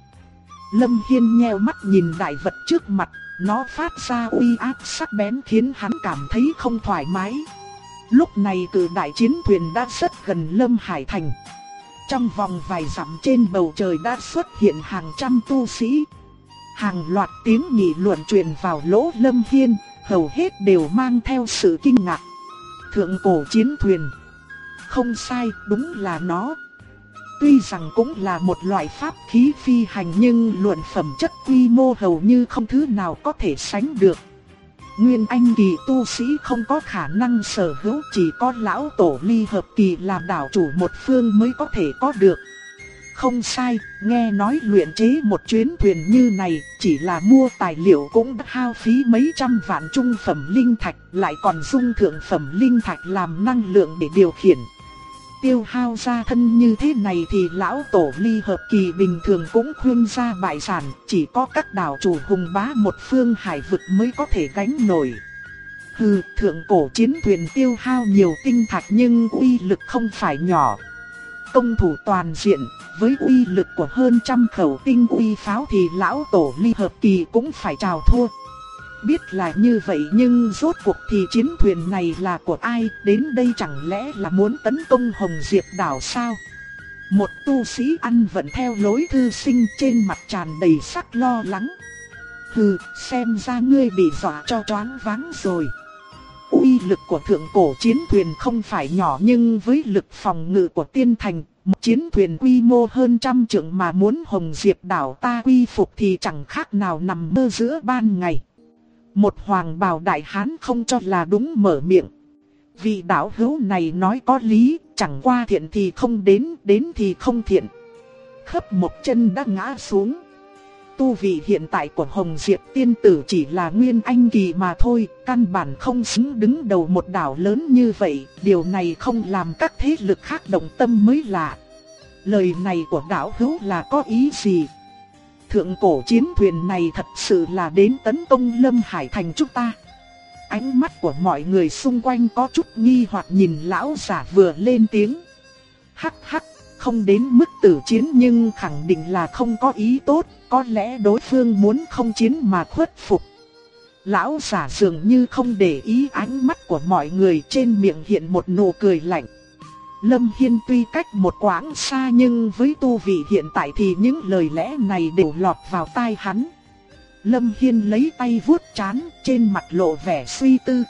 Lâm Hiên nheo mắt nhìn đại vật trước mặt, nó phát ra uy áp sắc bén khiến hắn cảm thấy không thoải mái. Lúc này cự đại chiến thuyền đã rất gần Lâm Hải Thành. Trong vòng vài dặm trên bầu trời đã xuất hiện hàng trăm tu sĩ. Hàng loạt tiếng nghị luận truyền vào lỗ Lâm Hiên, hầu hết đều mang theo sự kinh ngạc. Thượng cổ chiến thuyền. Không sai, đúng là nó. Tuy rằng cũng là một loại pháp khí phi hành nhưng luận phẩm chất quy mô hầu như không thứ nào có thể sánh được. Nguyên Anh kỳ tu sĩ không có khả năng sở hữu, chỉ có lão tổ ly hợp kỳ làm đảo chủ một phương mới có thể có được. không sai, nghe nói luyện chế một chuyến thuyền như này, chỉ là mua tài liệu cũng đã hao phí mấy trăm vạn trung phẩm linh thạch, lại còn dung thượng phẩm linh thạch làm năng lượng để điều khiển. Tiêu hao gia thân như thế này thì lão tổ ly hợp kỳ bình thường cũng khuyên ra bại sản, chỉ có các đảo chủ hùng bá một phương hải vực mới có thể gánh nổi. Hừ, thượng cổ chiến thuyền tiêu hao nhiều tinh thạch nhưng uy lực không phải nhỏ. Công thủ toàn diện, với uy lực của hơn trăm khẩu tinh uy pháo thì lão tổ ly hợp kỳ cũng phải chào thua. Biết là như vậy nhưng rốt cuộc thì chiến thuyền này là của ai, đến đây chẳng lẽ là muốn tấn công Hồng Diệp đảo sao? Một tu sĩ ăn vận theo lối thư sinh trên mặt tràn đầy sắc lo lắng. Hừ, xem ra ngươi bị dọa cho choáng váng rồi. Uy lực của thượng cổ chiến thuyền không phải nhỏ nhưng với lực phòng ngự của tiên thành, một chiến thuyền quy mô hơn trăm trượng mà muốn Hồng Diệp đảo ta quy phục thì chẳng khác nào nằm mơ giữa ban ngày. Một hoàng bào đại hán không cho là đúng mở miệng. Vị đạo hữu này nói có lý, chẳng qua thiện thì không đến, đến thì không thiện. Khấp một chân đã ngã xuống. Tu vị hiện tại của Hồng Diệp tiên tử chỉ là nguyên anh kỳ mà thôi, căn bản không xứng đứng đầu một đảo lớn như vậy, điều này không làm các thế lực khác động tâm mới lạ. Lời này của đạo hữu là có ý gì? Thượng cổ chiến thuyền này thật sự là đến tấn công Lâm Hải thành chúng ta. Ánh mắt của mọi người xung quanh có chút nghi hoặc nhìn lão giả vừa lên tiếng. Hắc hắc, không đến mức tử chiến nhưng khẳng định là không có ý tốt, có lẽ đối phương muốn không chiến mà khuất phục. Lão giả dường như không để ý ánh mắt của mọi người, trên miệng hiện một nụ cười lạnh. Lâm Hiên tuy cách một quãng xa nhưng với tu vị hiện tại thì những lời lẽ này đều lọt vào tai hắn. Lâm Hiên lấy tay vuốt trán, trên mặt lộ vẻ suy tư.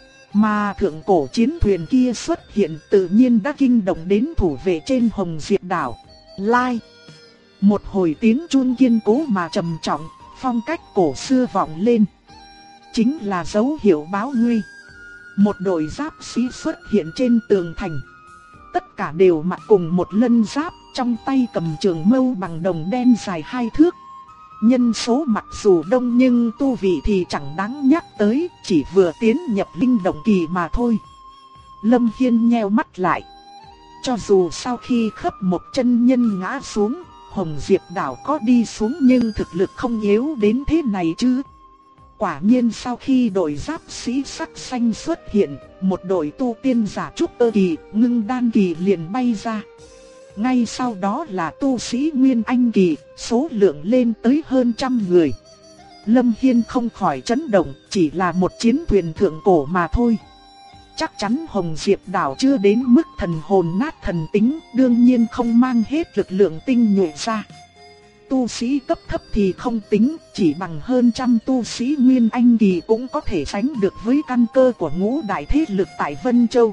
Mà thượng cổ chiến thuyền kia xuất hiện tự nhiên đã kinh động đến thủ vệ trên Hồng Diệp đảo. Lai. Một hồi tiếng chuông kiên cố mà trầm trọng, phong cách cổ xưa vọng lên. Chính là dấu hiệu báo nguy. Một đội giáp sĩ xuất hiện trên tường thành. Tất cả đều mặc cùng một lân giáp, trong tay cầm trường mâu bằng đồng đen dài 2 thước. Nhân số mặc dù đông nhưng tu vị thì chẳng đáng nhắc tới, chỉ vừa tiến nhập linh động kỳ mà thôi. Lâm Hiên nheo mắt lại. Cho dù sau khi khấp một chân nhân ngã xuống, Hồng Diệp đảo có đi xuống nhưng thực lực không yếu đến thế này chứ. Quả nhiên sau khi đội giáp sĩ sắc xanh xuất hiện, một đội tu tiên giả trúc cơ kỳ, ngưng đan kỳ liền bay ra. Ngay sau đó là tu sĩ nguyên anh kỳ, số lượng lên tới hơn trăm người. Lâm Hiên không khỏi chấn động, chỉ là một chiến thuyền thượng cổ mà thôi. Chắc chắn Hồng Diệp đảo chưa đến mức thần hồn nát thần tính, đương nhiên không mang hết lực lượng tinh nhuệ ra. Tu sĩ cấp thấp thì không tính, chỉ bằng hơn trăm tu sĩ nguyên anh kỳ cũng có thể sánh được với căn cơ của ngũ đại thế lực tại Vân Châu.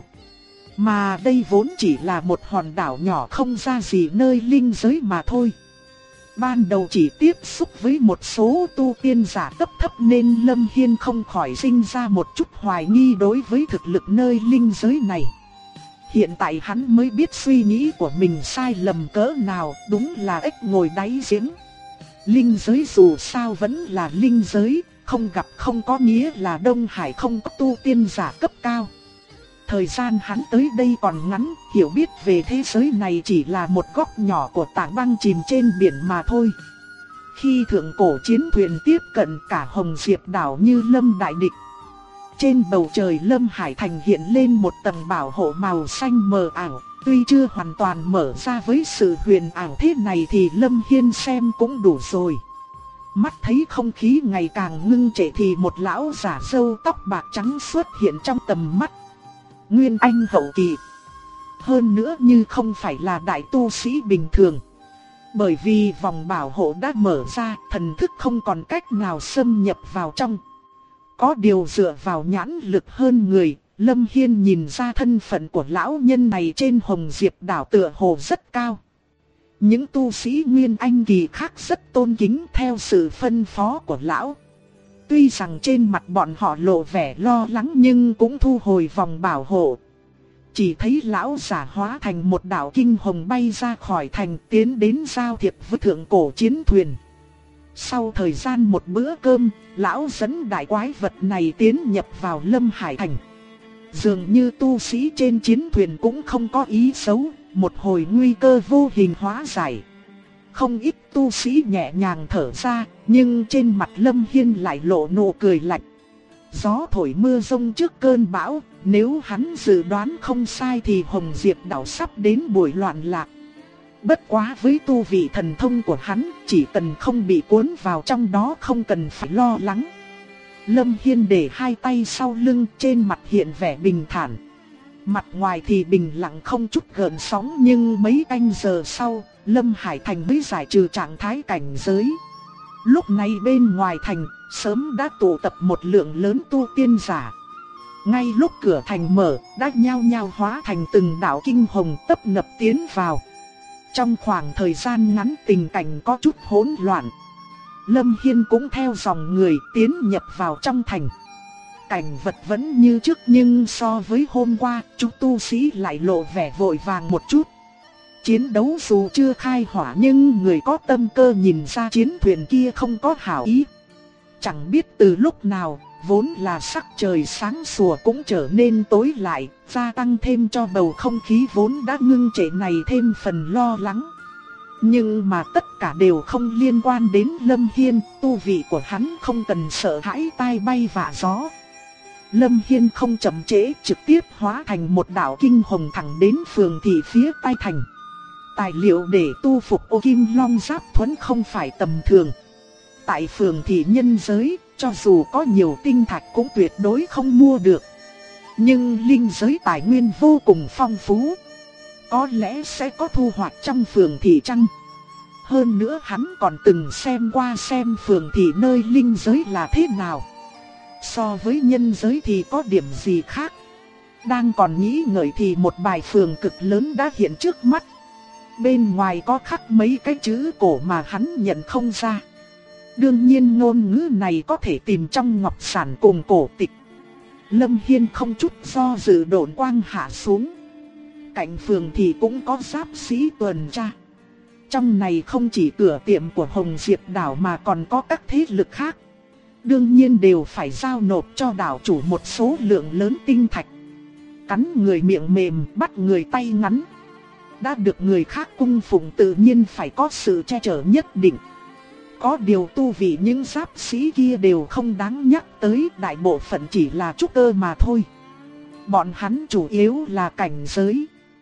Mà đây vốn chỉ là một hòn đảo nhỏ không ra gì nơi linh giới mà thôi. Ban đầu chỉ tiếp xúc với một số tu tiên giả cấp thấp nên Lâm Hiên không khỏi sinh ra một chút hoài nghi đối với thực lực nơi linh giới này. Hiện tại hắn mới biết suy nghĩ của mình sai lầm cỡ nào, đúng là ếch ngồi đáy giếng. Linh giới dù sao vẫn là linh giới, không gặp không có nghĩa là Đông Hải không có tu tiên giả cấp cao. Thời gian hắn tới đây còn ngắn, hiểu biết về thế giới này chỉ là một góc nhỏ của tảng băng chìm trên biển mà thôi. Khi thượng cổ chiến thuyền tiếp cận cả Hồng Diệp đảo như lâm đại địch. Trên bầu trời Lâm Hải thành hiện lên một tầng bảo hộ màu xanh mờ ảo, tuy chưa hoàn toàn mở ra với sự huyền ảo thế này thì Lâm Hiên xem cũng đủ rồi. Mắt thấy không khí ngày càng ngưng trệ thì một lão giả râu tóc bạc trắng xuất hiện trong tầm mắt. Nguyên anh hậu kỳ. Hơn nữa như không phải là đại tu sĩ bình thường. Bởi vì vòng bảo hộ đã mở ra, thần thức không còn cách nào xâm nhập vào trong. Có điều dựa vào nhãn lực hơn người, Lâm Hiên nhìn ra thân phận của lão nhân này trên Hồng Diệp đảo tựa hồ rất cao. Những tu sĩ Nguyên Anh kỳ khác rất tôn kính theo sự phân phó của lão. Tuy rằng trên mặt bọn họ lộ vẻ lo lắng nhưng cũng thu hồi vòng bảo hộ. chỉ thấy lão giả hóa thành một đạo kinh hồng bay ra khỏi thành, tiến đến giao thiệp với thượng cổ chiến thuyền. Sau thời gian một bữa cơm, lão dẫn đại quái vật này tiến nhập vào Lâm Hải Thành. Dường như tu sĩ trên chiến thuyền cũng không có ý xấu, một hồi nguy cơ vô hình hóa giải. Không ít tu sĩ nhẹ nhàng thở ra, nhưng trên mặt Lâm Hiên lại lộ nụ cười lạnh. Gió thổi mưa rông trước cơn bão, nếu hắn dự đoán không sai thì Hồng Diệp đảo sắp đến buổi loạn lạc. Bất quá với tu vị thần thông của hắn, chỉ cần không bị cuốn vào trong đó không cần phải lo lắng. Lâm Hiên để hai tay sau lưng, trên mặt hiện vẻ bình thản. Mặt ngoài thì bình lặng không chút gợn sóng, nhưng mấy canh giờ sau, Lâm Hải Thành mới giải trừ trạng thái cảnh giới. Lúc này bên ngoài thành, sớm đã tụ tập một lượng lớn tu tiên giả. Ngay lúc cửa thành mở, đã nhao nhao hóa thành từng đạo kinh hồng tấp nập tiến vào. Trong khoảng thời gian ngắn tình cảnh có chút hỗn loạn. Lâm Hiên cũng theo dòng người tiến nhập vào trong thành. Cảnh vật vẫn như trước, nhưng so với hôm qua, chúng tu sĩ lại lộ vẻ vội vàng một chút. Chiến đấu dù chưa khai hỏa nhưng người có tâm cơ nhìn ra chiến thuyền kia không có hảo ý. Chẳng biết từ lúc nào, vốn là sắc trời sáng sủa cũng trở nên tối lại, gia tăng thêm cho bầu không khí vốn đã ngưng trệ này thêm phần lo lắng. Nhưng mà tất cả đều không liên quan đến Lâm Hiên, tu vị của hắn không cần sợ hãi tai bay vạ gió. Lâm Hiên không chậm trễ, trực tiếp hóa thành một đạo kinh hồng thẳng đến phường thị phía Tây thành. Tài liệu để tu phục ô kim long giáp thuẫn không phải tầm thường. Tại phường thị nhân giới, cho dù có nhiều tinh thạch cũng tuyệt đối không mua được. Nhưng linh giới tài nguyên vô cùng phong phú. Có lẽ sẽ có thu hoạch trong phường thị chăng? Hơn nữa hắn còn từng xem qua xem phường thị nơi linh giới là thế nào. So với nhân giới thì có điểm gì khác? Đang còn nghĩ ngợi thì một bài phường cực lớn đã hiện trước mắt. Bên ngoài có khắc mấy cái chữ cổ mà hắn nhận không ra. Đương nhiên ngôn ngữ này có thể tìm trong ngọc sản cùng cổ tịch. Lâm Hiên không chút do dự độn quang hạ xuống. Cạnh phường thì cũng có giáp sĩ tuần tra. Trong này không chỉ cửa tiệm của Hồng Diệp đảo mà còn có các thế lực khác. Đương nhiên đều phải giao nộp cho đảo chủ một số lượng lớn tinh thạch. Cắn người miệng mềm, bắt người tay ngắn. Đã được người khác cung phụng tự nhiên phải có sự che chở nhất định. Có điều tu vị những giáp sĩ kia đều không đáng nhắc tới, đại bộ phận chỉ là trúc cơ mà thôi. Bọn hắn chủ yếu là cảnh giới.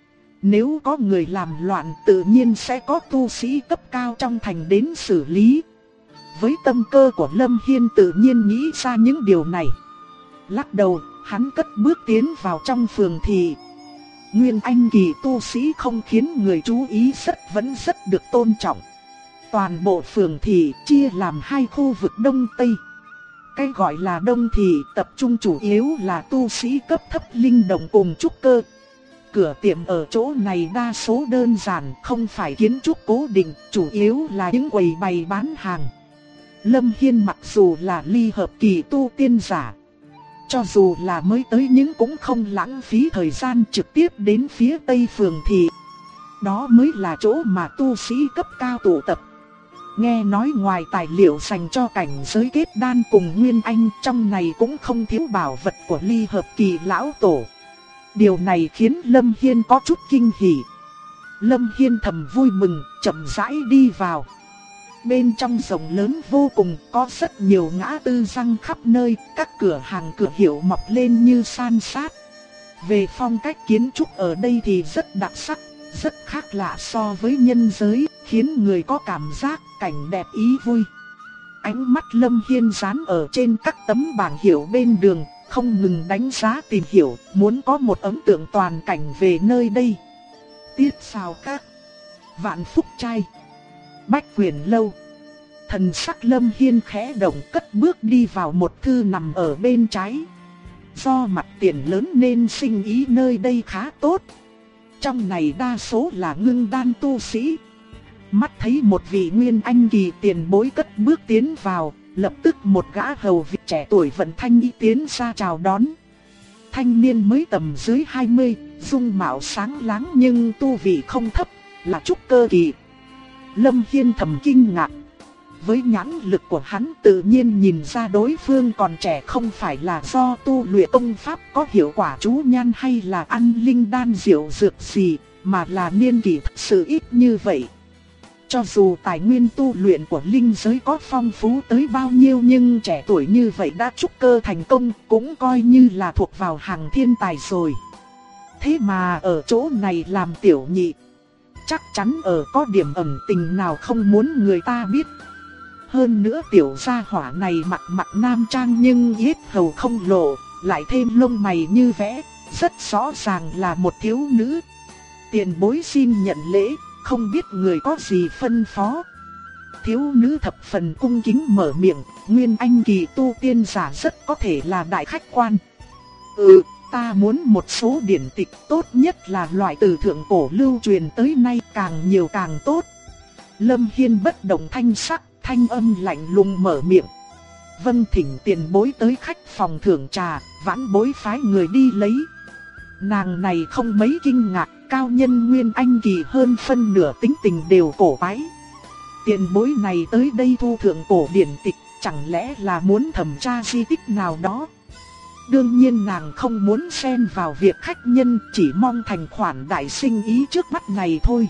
Nếu có người làm loạn tự nhiên sẽ có tu sĩ cấp cao trong thành đến xử lý. Với tâm cơ của Lâm Hiên tự nhiên nghĩ ra những điều này. Lắc đầu, hắn cất bước tiến vào trong phường thị. Nguyên anh kỳ tu sĩ không khiến người chú ý vẫn rất được tôn trọng. Toàn bộ phường thị chia làm hai khu vực Đông Tây. Cái gọi là Đông thị tập trung chủ yếu là tu sĩ cấp thấp linh động cùng trúc cơ. Cửa tiệm ở chỗ này đa số đơn giản, không phải kiến trúc cố định, chủ yếu là những quầy bày bán hàng. Lâm Hiên mặc dù là ly hợp kỳ tu tiên giả, cho dù là mới tới nhưng cũng không lãng phí thời gian trực tiếp đến phía Tây phường thị. Đó mới là chỗ mà tu sĩ cấp cao tụ tập. Nghe nói ngoài tài liệu dành cho cảnh giới kết đan cùng Nguyên Anh, trong này cũng không thiếu bảo vật của ly hợp kỳ lão tổ. Điều này khiến Lâm Hiên có chút kinh hỉ. Lâm Hiên thầm vui mừng, chậm rãi đi vào. Bên trong rộng lớn vô cùng, có rất nhiều ngã tư răng khắp nơi, các cửa hàng cửa hiệu mọc lên như san sát. Về phong cách kiến trúc ở đây thì rất đặc sắc, rất khác lạ so với nhân giới, khiến người có cảm giác cảnh đẹp ý vui. Ánh mắt Lâm Hiên dán ở trên các tấm bảng hiệu bên đường, không ngừng đánh giá tìm hiểu, muốn có một ấn tượng toàn cảnh về nơi đây. Tiết Sào Các, Vạn Phúc Trai, Bách Quyền Lâu. Thần sắc Lâm Hiên khẽ động, cất bước đi vào một thư nằm ở bên trái. Do mặt tiền lớn nên sinh ý nơi đây khá tốt. Trong này đa số là ngưng đan tu sĩ. Mắt thấy một vị nguyên anh kỳ tiền bối cất bước tiến vào, lập tức một gã hầu việc trẻ tuổi vận thanh y tiến ra chào đón. Thanh niên mới tầm dưới 20, dung mạo sáng láng nhưng tu vị không thấp, là trúc cơ kỳ. Lâm Hiên thầm kinh ngạc. Với nhãn lực của hắn tự nhiên nhìn ra đối phương còn trẻ không phải là do tu luyện công pháp có hiệu quả chú nhan hay là ăn linh đan diệu dược gì, mà là niên kỷ thật sự ít như vậy. Cho dù tài nguyên tu luyện của linh giới có phong phú tới bao nhiêu nhưng trẻ tuổi như vậy đã trúc cơ thành công cũng coi như là thuộc vào hàng thiên tài rồi. Thế mà ở chỗ này làm tiểu nhị, chắc chắn có điểm ẩn tình nào không muốn người ta biết. Hơn nữa tiểu gia hỏa này mặc nam trang nhưng yết hầu không lộ, lại thêm lông mày như vẽ, rất rõ ràng là một thiếu nữ. Tiền bối xin nhận lễ, không biết người có gì phân phó. Thiếu nữ thập phần cung kính mở miệng, nguyên anh kỳ tu tiên giả rất có thể là đại khách quan. Ta muốn một số điển tịch tốt nhất là loại từ thượng cổ lưu truyền tới nay càng nhiều càng tốt. Lâm Hiên bất động thanh sắc, thanh âm lạnh lùng mở miệng. Vâng, thỉnh tiền bối tới khách phòng thưởng trà, vãn bối phái người đi lấy. Nàng này không mấy kinh ngạc, cao nhân nguyên anh kỳ hơn phân nửa tính tình đều cổ quái. Tiền bối này tới đây thu thượng cổ điển tịch, chẳng lẽ là muốn thẩm tra di tích nào đó? Đương nhiên nàng không muốn xen vào việc khách nhân, chỉ mong thành khoản đại sinh ý trước mắt này thôi.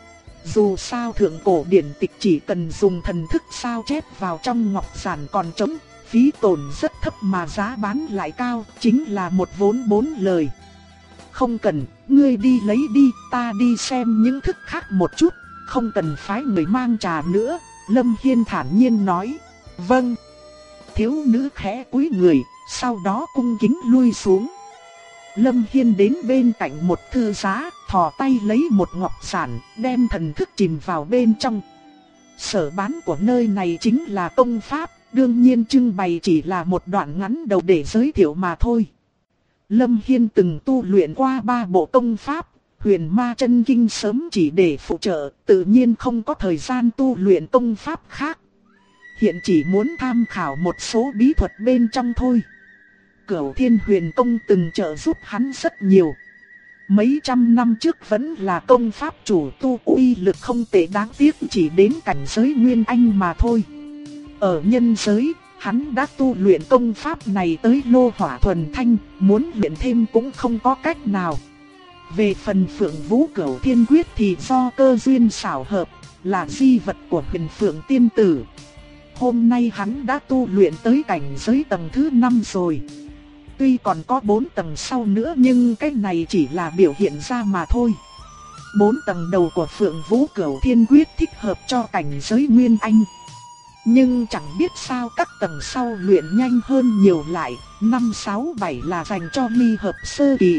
Dù sao thượng cổ điển tịch chỉ cần dùng thần thức sao chép vào trong ngọc giản còn trống, phí tổn rất thấp mà giá bán lại cao, chính là một vốn 4 lời. Không cần, ngươi đi lấy đi, ta đi xem những thức khác một chút, không cần phái người mang trà nữa. Lâm Hiên thản nhiên nói. Vâng. Thiếu nữ khẽ cúi người, sau đó cung kính lui xuống. Lâm Hiên đến bên cạnh một thư giá, thò tay lấy một ngọc giản, đem thần thức chìm vào bên trong. Sở bán của nơi này chính là công pháp, đương nhiên trưng bày chỉ là một đoạn ngắn đầu để giới thiệu mà thôi. Lâm Hiên từng tu luyện qua 3 bộ công pháp, Huyền Ma Chân Kinh sớm chỉ để phụ trợ, tự nhiên không có thời gian tu luyện công pháp khác. Hiện chỉ muốn tham khảo một số bí thuật bên trong thôi. Cửu Thiên Huyền Công từng trợ giúp hắn rất nhiều. Mấy trăm năm trước vẫn là công pháp chủ tu, uy lực không tệ, đáng tiếc chỉ đến cảnh giới Nguyên Anh mà thôi. Ở nhân giới, hắn đã tu luyện công pháp này tới lô hỏa thuần thanh, muốn luyện thêm cũng không có cách nào. Về phần Phượng Vũ Cửu Thiên Quyết thì do cơ duyên xảo hợp, là di vật của Huyền Phượng Tiên Tử. Hôm nay hắn đã tu luyện tới cảnh giới tầng thứ 5 rồi. Tuy còn có 4 tầng sau nữa nhưng cái này chỉ là biểu hiện ra mà thôi. 4 tầng đầu của Phượng Vũ Cửu Thiên Quyết thích hợp cho cảnh giới Nguyên Anh. Nhưng chẳng biết sao các tầng sau luyện nhanh hơn nhiều lại, 5, 6, 7 là dành cho ly hợp sơ kỳ.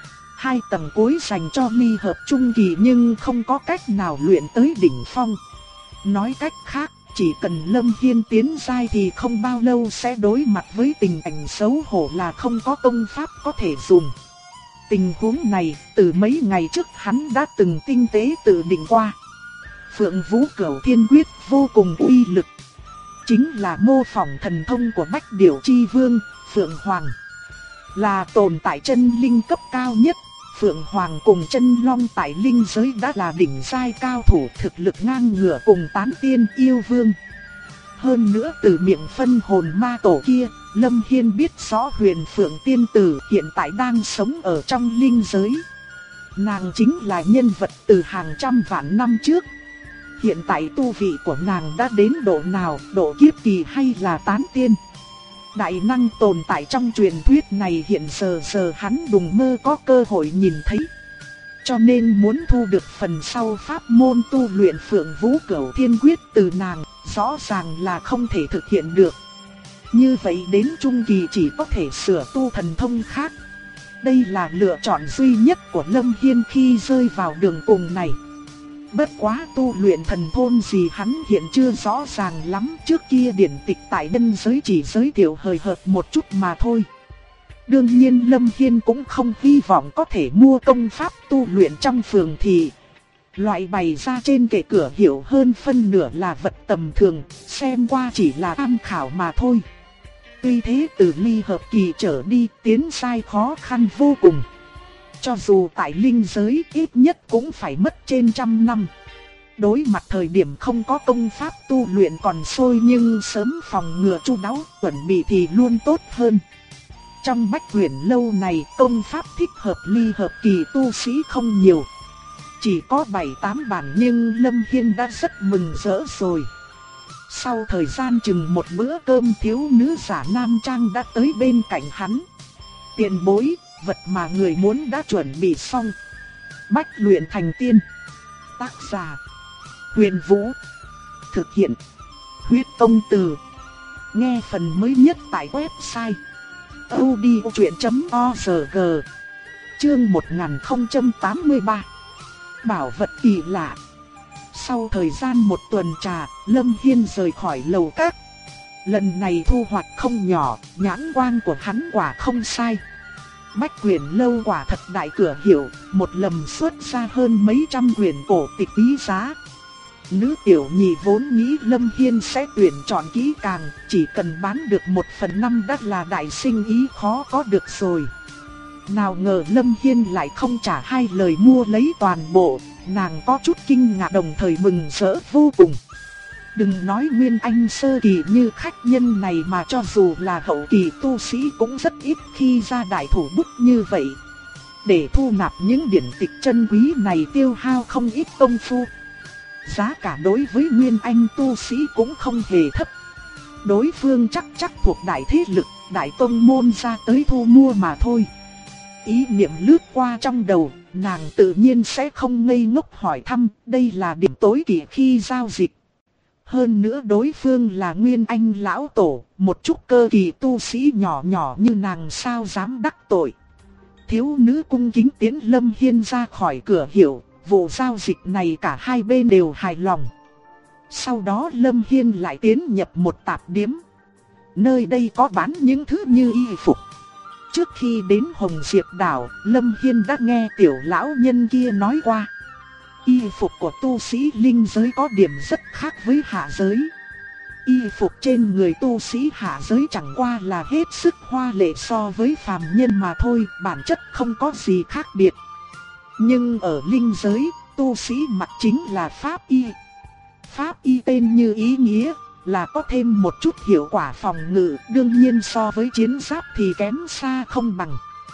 2 tầng cuối dành cho ly hợp trung kỳ nhưng không có cách nào luyện tới đỉnh phong. Nói cách khác, chỉ cần Lâm Hiên tiến giai thì không bao lâu sẽ đối mặt với tình cảnh xấu hổ là không có công pháp có thể dùng. Tình huống này, từ mấy ngày trước hắn đã từng tinh tế tự định qua. Phượng Vũ Cửu Thiên Quyết vô cùng uy lực. Chính là mô phỏng thần thông của Bách Điểu Chi Vương, Phượng Hoàng. Là tồn tại chân linh cấp cao nhất. Phượng Hoàng cùng Chân Long tại linh giới đã là đỉnh giai cao thủ, thực lực ngang ngửa cùng Tán Tiên Yêu Vương. Hơn nữa từ miệng phân hồn ma tổ kia, Lâm Hiên biết rõ Huyền Phượng Tiên Tử hiện tại đang sống ở trong linh giới. Nàng chính là nhân vật từ hàng trăm vạn năm trước. Hiện tại tu vị của nàng đã đến độ nào, độ kiếp kỳ hay là Tán Tiên? Đại năng tồn tại trong truyền thuyết này hiện giờ hắn đùng mơ có cơ hội nhìn thấy. Cho nên muốn thu được phần sau pháp môn tu luyện Phượng Vũ Cửu Thiên Quyết từ nàng, rõ ràng là không thể thực hiện được. Như vậy đến trung kỳ chỉ có thể sửa tu thần thông khác. Đây là lựa chọn duy nhất của Lâm Hiên khi rơi vào đường cùng này. Bất quá tu luyện thần thôn gì hắn hiện chưa rõ ràng lắm, trước kia điển tịch tại nhân giới chỉ giới thiệu hời hợt một chút mà thôi. Đương nhiên Lâm Hiên cũng không hy vọng có thể mua công pháp tu luyện trong phường thị. Loại bày ra trên kệ cửa hiểu hơn phân nửa là vật tầm thường, xem qua chỉ là tham khảo mà thôi. Tuy thế từ ly hợp kỳ trở đi tiến sai khó khăn vô cùng. cho dù tại linh giới ít nhất cũng phải mất trên 100 năm. Đối mặt thời điểm không có công pháp tu luyện còn sôi nhưng sớm phòng ngừa chu đáo, chuẩn bị thì luôn tốt hơn. Trong Bách Huyền Lâu này công pháp thích hợp ly hợp kỳ tu sĩ không nhiều. Chỉ có 7-8 bản nhưng Lâm Hiên đã rất mừng rỡ rồi. Sau thời gian chừng một bữa cơm thiếu nữ giả nam trang đã tới bên cạnh hắn. Tiền bối, vật mà người muốn đã chuẩn bị xong. Bách luyện thành tiên. Tác giả Huyền Vũ. Thực hiện Huyết Công Từ. Nghe phần mới nhất tại website audiochuyện.org. Chương 1083. Bảo vật kỳ lạ. Sau thời gian một tuần trà, Lâm Hiên rời khỏi lầu các. Lần này thu hoạch không nhỏ, nhãn quang của hắn quả không sai. Bách Huyền Lâu quả thật đại cửa hiệu, một lầm xuất ra hơn mấy trăm quyển cổ tịch quý giá. Nữ tiểu nhị vốn nghĩ Lâm Hiên sẽ tuyển chọn kỹ càng, chỉ cần bán được 1/5 đã là đại sinh ý khó có được rồi. Nào ngờ Lâm Hiên lại không trả hai lời mua lấy toàn bộ, nàng có chút kinh ngạc đồng thời mừng rỡ vô cùng. Đừng nói Nguyên Anh sơ kỳ như khách nhân này mà cho dù là hậu kỳ tu sĩ cũng rất ít khi ra đại thủ bút như vậy. Để thu nạp những điển tịch chân quý này tiêu hao không ít công phu. Giá cả đối với Nguyên Anh tu sĩ cũng không hề thấp. Đối phương chắc thuộc đại thế lực, đại tông môn ra tới thu mua mà thôi. Ý niệm lướt qua trong đầu, nàng tự nhiên sẽ không ngây ngốc hỏi thăm, đây là điểm tối kỵ khi giao dịch. Hơn nữa đối phương là Nguyên Anh lão tổ, một chút cơ kỳ tu sĩ nhỏ nhỏ như nàng sao dám đắc tội. Thiếu nữ cung kính tiến Lâm Hiên ra khỏi cửa hiệu, vụ giao dịch này cả hai bên đều hài lòng. Sau đó Lâm Hiên lại tiến nhập một tạp điếm. Nơi đây có bán những thứ như y phục. Trước khi đến Hồng Diệp Đảo, Lâm Hiên đã nghe tiểu lão nhân kia nói qua. Y phục của tu sĩ linh giới có điểm rất khác với hạ giới. Y phục trên người tu sĩ hạ giới chẳng qua là hết sức hoa lệ so với phàm nhân mà thôi, bản chất không có gì khác biệt. Nhưng ở linh giới, tu sĩ mặc chính là pháp y. Pháp y tên như ý nghĩa, là có thêm một chút hiệu quả phòng ngự, đương nhiên so với chiến giáp thì kém xa không bằng.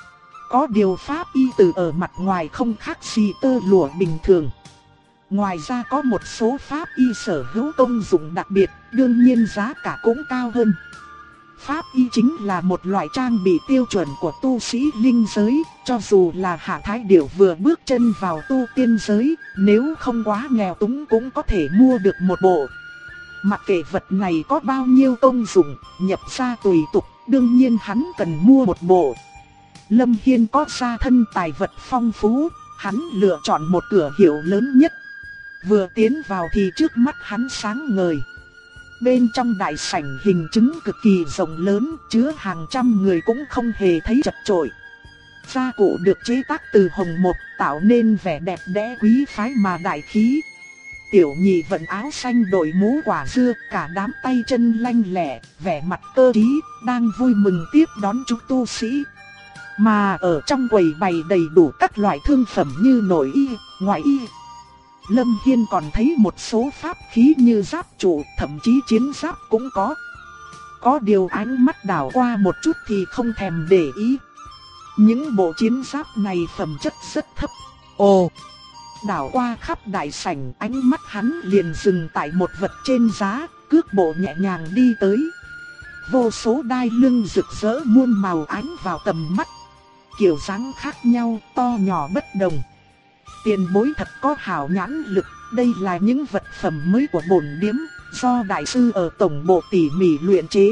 Có điều pháp y từ ở mặt ngoài không khác gì tơ lụa bình thường. Ngoài ra có một số pháp y sở hữu công dụng đặc biệt, đương nhiên giá cả cũng cao hơn. Pháp y chính là một loại trang bị tiêu chuẩn của tu sĩ linh giới, cho dù là Hạ Thái Điểu vừa bước chân vào tu tiên giới, nếu không quá nghèo túng cũng có thể mua được một bộ. Mặc kệ vật này có bao nhiêu công dụng, nhập ra tùy tục, đương nhiên hắn cần mua một bộ. Lâm Hiên có gia thân tài vật phong phú, hắn lựa chọn một cửa hiệu lớn nhất. Vừa tiến vào thì trước mắt hắn sáng ngời. Bên trong đại sảnh hình chứng cực kỳ rộng lớn, chứa hàng trăm người cũng không hề thấy chật chội. Gia cụ được chế tác từ hồng mộc, tạo nên vẻ đẹp đẽ quý phái mà đại khí. Tiểu nhị vận áo xanh đội mũ quả dưa, cả đám tay chân lanh lẹ, vẻ mặt cơ trí, đang vui mừng tiếp đón chúng tu sĩ. Mà ở trong quầy bày đầy đủ các loại thương phẩm như nội y, ngoại y. Lâm Hiên còn thấy một số pháp khí như giáp trụ, thậm chí chiến giáp cũng có. Có điều ánh mắt đảo qua một chút thì không thèm để ý. Những bộ chiến giáp này phẩm chất rất thấp. Ồ! Đảo qua khắp đại sảnh, ánh mắt hắn liền dừng tại một vật trên giá, cước bộ nhẹ nhàng đi tới. Vô số đai lưng rực rỡ muôn màu ánh vào tầm mắt. Kiểu dáng khác nhau, to nhỏ bất đồng. Tiền bối thật có hảo nhãn lực, đây là những vật phẩm mới của bổn điếm, do đại sư ở tổng bộ tỉ mỉ luyện chế.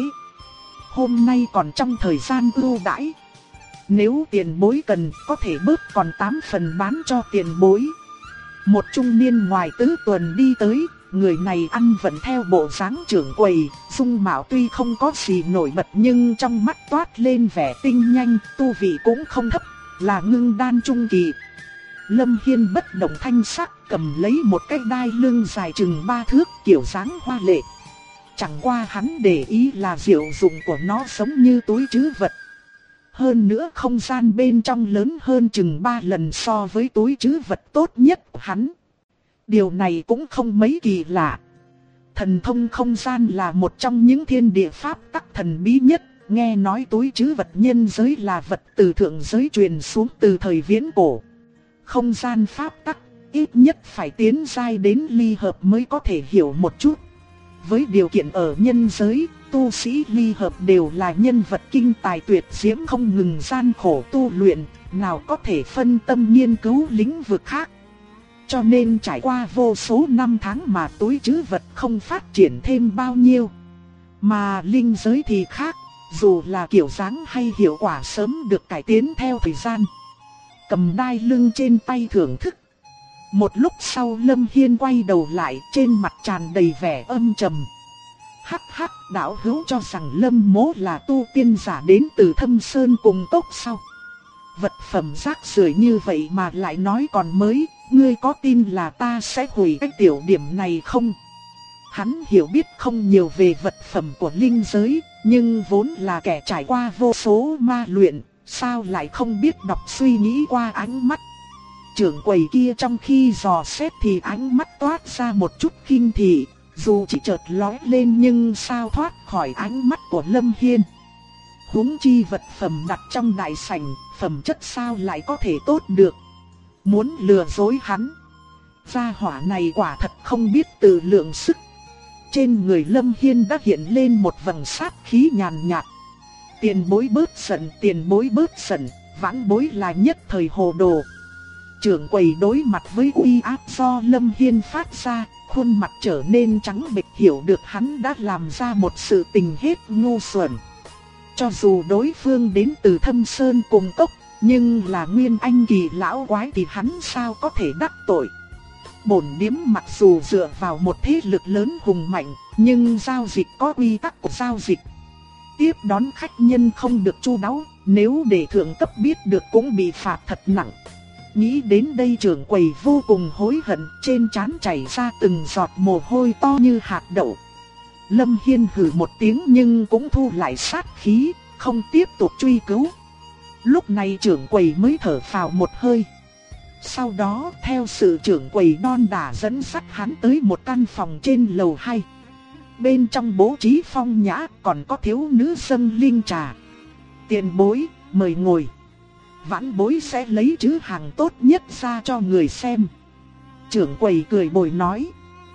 Hôm nay còn trong thời gian ưu đãi. Nếu tiền bối cần, có thể bớt còn 8 phần bán cho tiền bối. Một trung niên ngoài tứ tuần đi tới, người này ăn vẫn theo bộ dáng trưởng quầy, dung mạo tuy không có gì nổi bật nhưng trong mắt toát lên vẻ tinh nhanh, tu vị cũng không thấp, là ngưng đan trung kỳ. Lâm Hiên bất động thanh sắc, cầm lấy một cái đai lưng dài chừng 3 thước, kiểu dáng hoa lệ. Chẳng qua hắn để ý là diệu dụng của nó giống như túi trữ vật. Hơn nữa không gian bên trong lớn hơn chừng 3 lần so với túi trữ vật tốt nhất của hắn. Điều này cũng không mấy kỳ lạ. Thần thông không gian là một trong những thiên địa pháp tắc thần bí nhất. Nghe nói túi trữ vật nhân giới là vật từ thượng giới truyền xuống từ thời viễn cổ. Không gian pháp tắc ít nhất phải tiến giai đến ly hợp mới có thể hiểu một chút. Với điều kiện ở nhân giới, tu sĩ ly hợp đều là nhân vật kinh tài tuyệt diễm không ngừng gian khổ tu luyện, nào có thể phân tâm nghiên cứu lĩnh vực khác. Cho nên trải qua vô số năm tháng mà túi trữ vật không phát triển thêm bao nhiêu. Mà linh giới thì khác, dù là kiểu dáng hay hiệu quả sớm được cải tiến theo thời gian. Cầm đai lưng trên tay thưởng thức. Một lúc sau Lâm Hiên quay đầu lại, trên mặt tràn đầy vẻ âm trầm. Hắc hắc, đạo hữu cho rằng Lâm mỗ là tu tiên giả đến từ Thâm Sơn cùng cốc sao? Vật phẩm rác rưởi như vậy mà lại nói còn mới, ngươi có tin là ta sẽ hủy cái tiểu điểm này không? Hắn hiểu biết không nhiều về vật phẩm của linh giới, nhưng vốn là kẻ trải qua vô số ma luyện, sao lại không biết đọc suy nghĩ qua ánh mắt. Trưởng quầy kia trong khi dò xét thì ánh mắt toát ra một chút khinh thị, dù chỉ chợt lóe lên nhưng sao thoát khỏi ánh mắt của Lâm Hiên. Huống chi vật phẩm đặt trong đại sảnh, phẩm chất sao lại có thể tốt được. Muốn lừa dối hắn, gia hỏa này quả thật không biết tự lượng sức. Trên người Lâm Hiên đã hiện lên một vầng sát khí nhàn nhạt. Tiền bối bớt giận, tiền bối bớt giận, vãn bối là nhất thời hồ đồ. Trưởng quầy đối mặt với uy áp do Lâm Hiên phát ra, khuôn mặt trở nên trắng bệch, hiểu được hắn đã làm ra một sự tình hết ngu xuẩn. Cho dù đối phương đến từ Thâm Sơn cùng cốc, nhưng là nguyên anh kỳ lão quái thì hắn sao có thể đắc tội. Bổn điếm mặc dù dựa vào một thế lực lớn hùng mạnh, nhưng giao dịch có quy tắc của giao dịch. Tiếp đón khách nhân không được chu đáo, nếu để thượng cấp biết được cũng bị phạt thật nặng. Nghĩ đến đây trưởng quầy vô cùng hối hận, trên trán chảy ra từng giọt mồ hôi to như hạt đậu. Lâm Hiên hừ một tiếng nhưng cũng thu lại sát khí, không tiếp tục truy cứu. Lúc này trưởng quầy mới thở phào một hơi. Sau đó theo sự trưởng quầy đon đả dẫn dắt hắn tới một căn phòng trên lầu 2. Bên trong bố trí phong nhã, còn có thiếu nữ dâng linh trà. Tiền bối, mời ngồi. Vãn bối sẽ lấy chữ hàng tốt nhất ra cho người xem. Trưởng quầy cười bồi nói.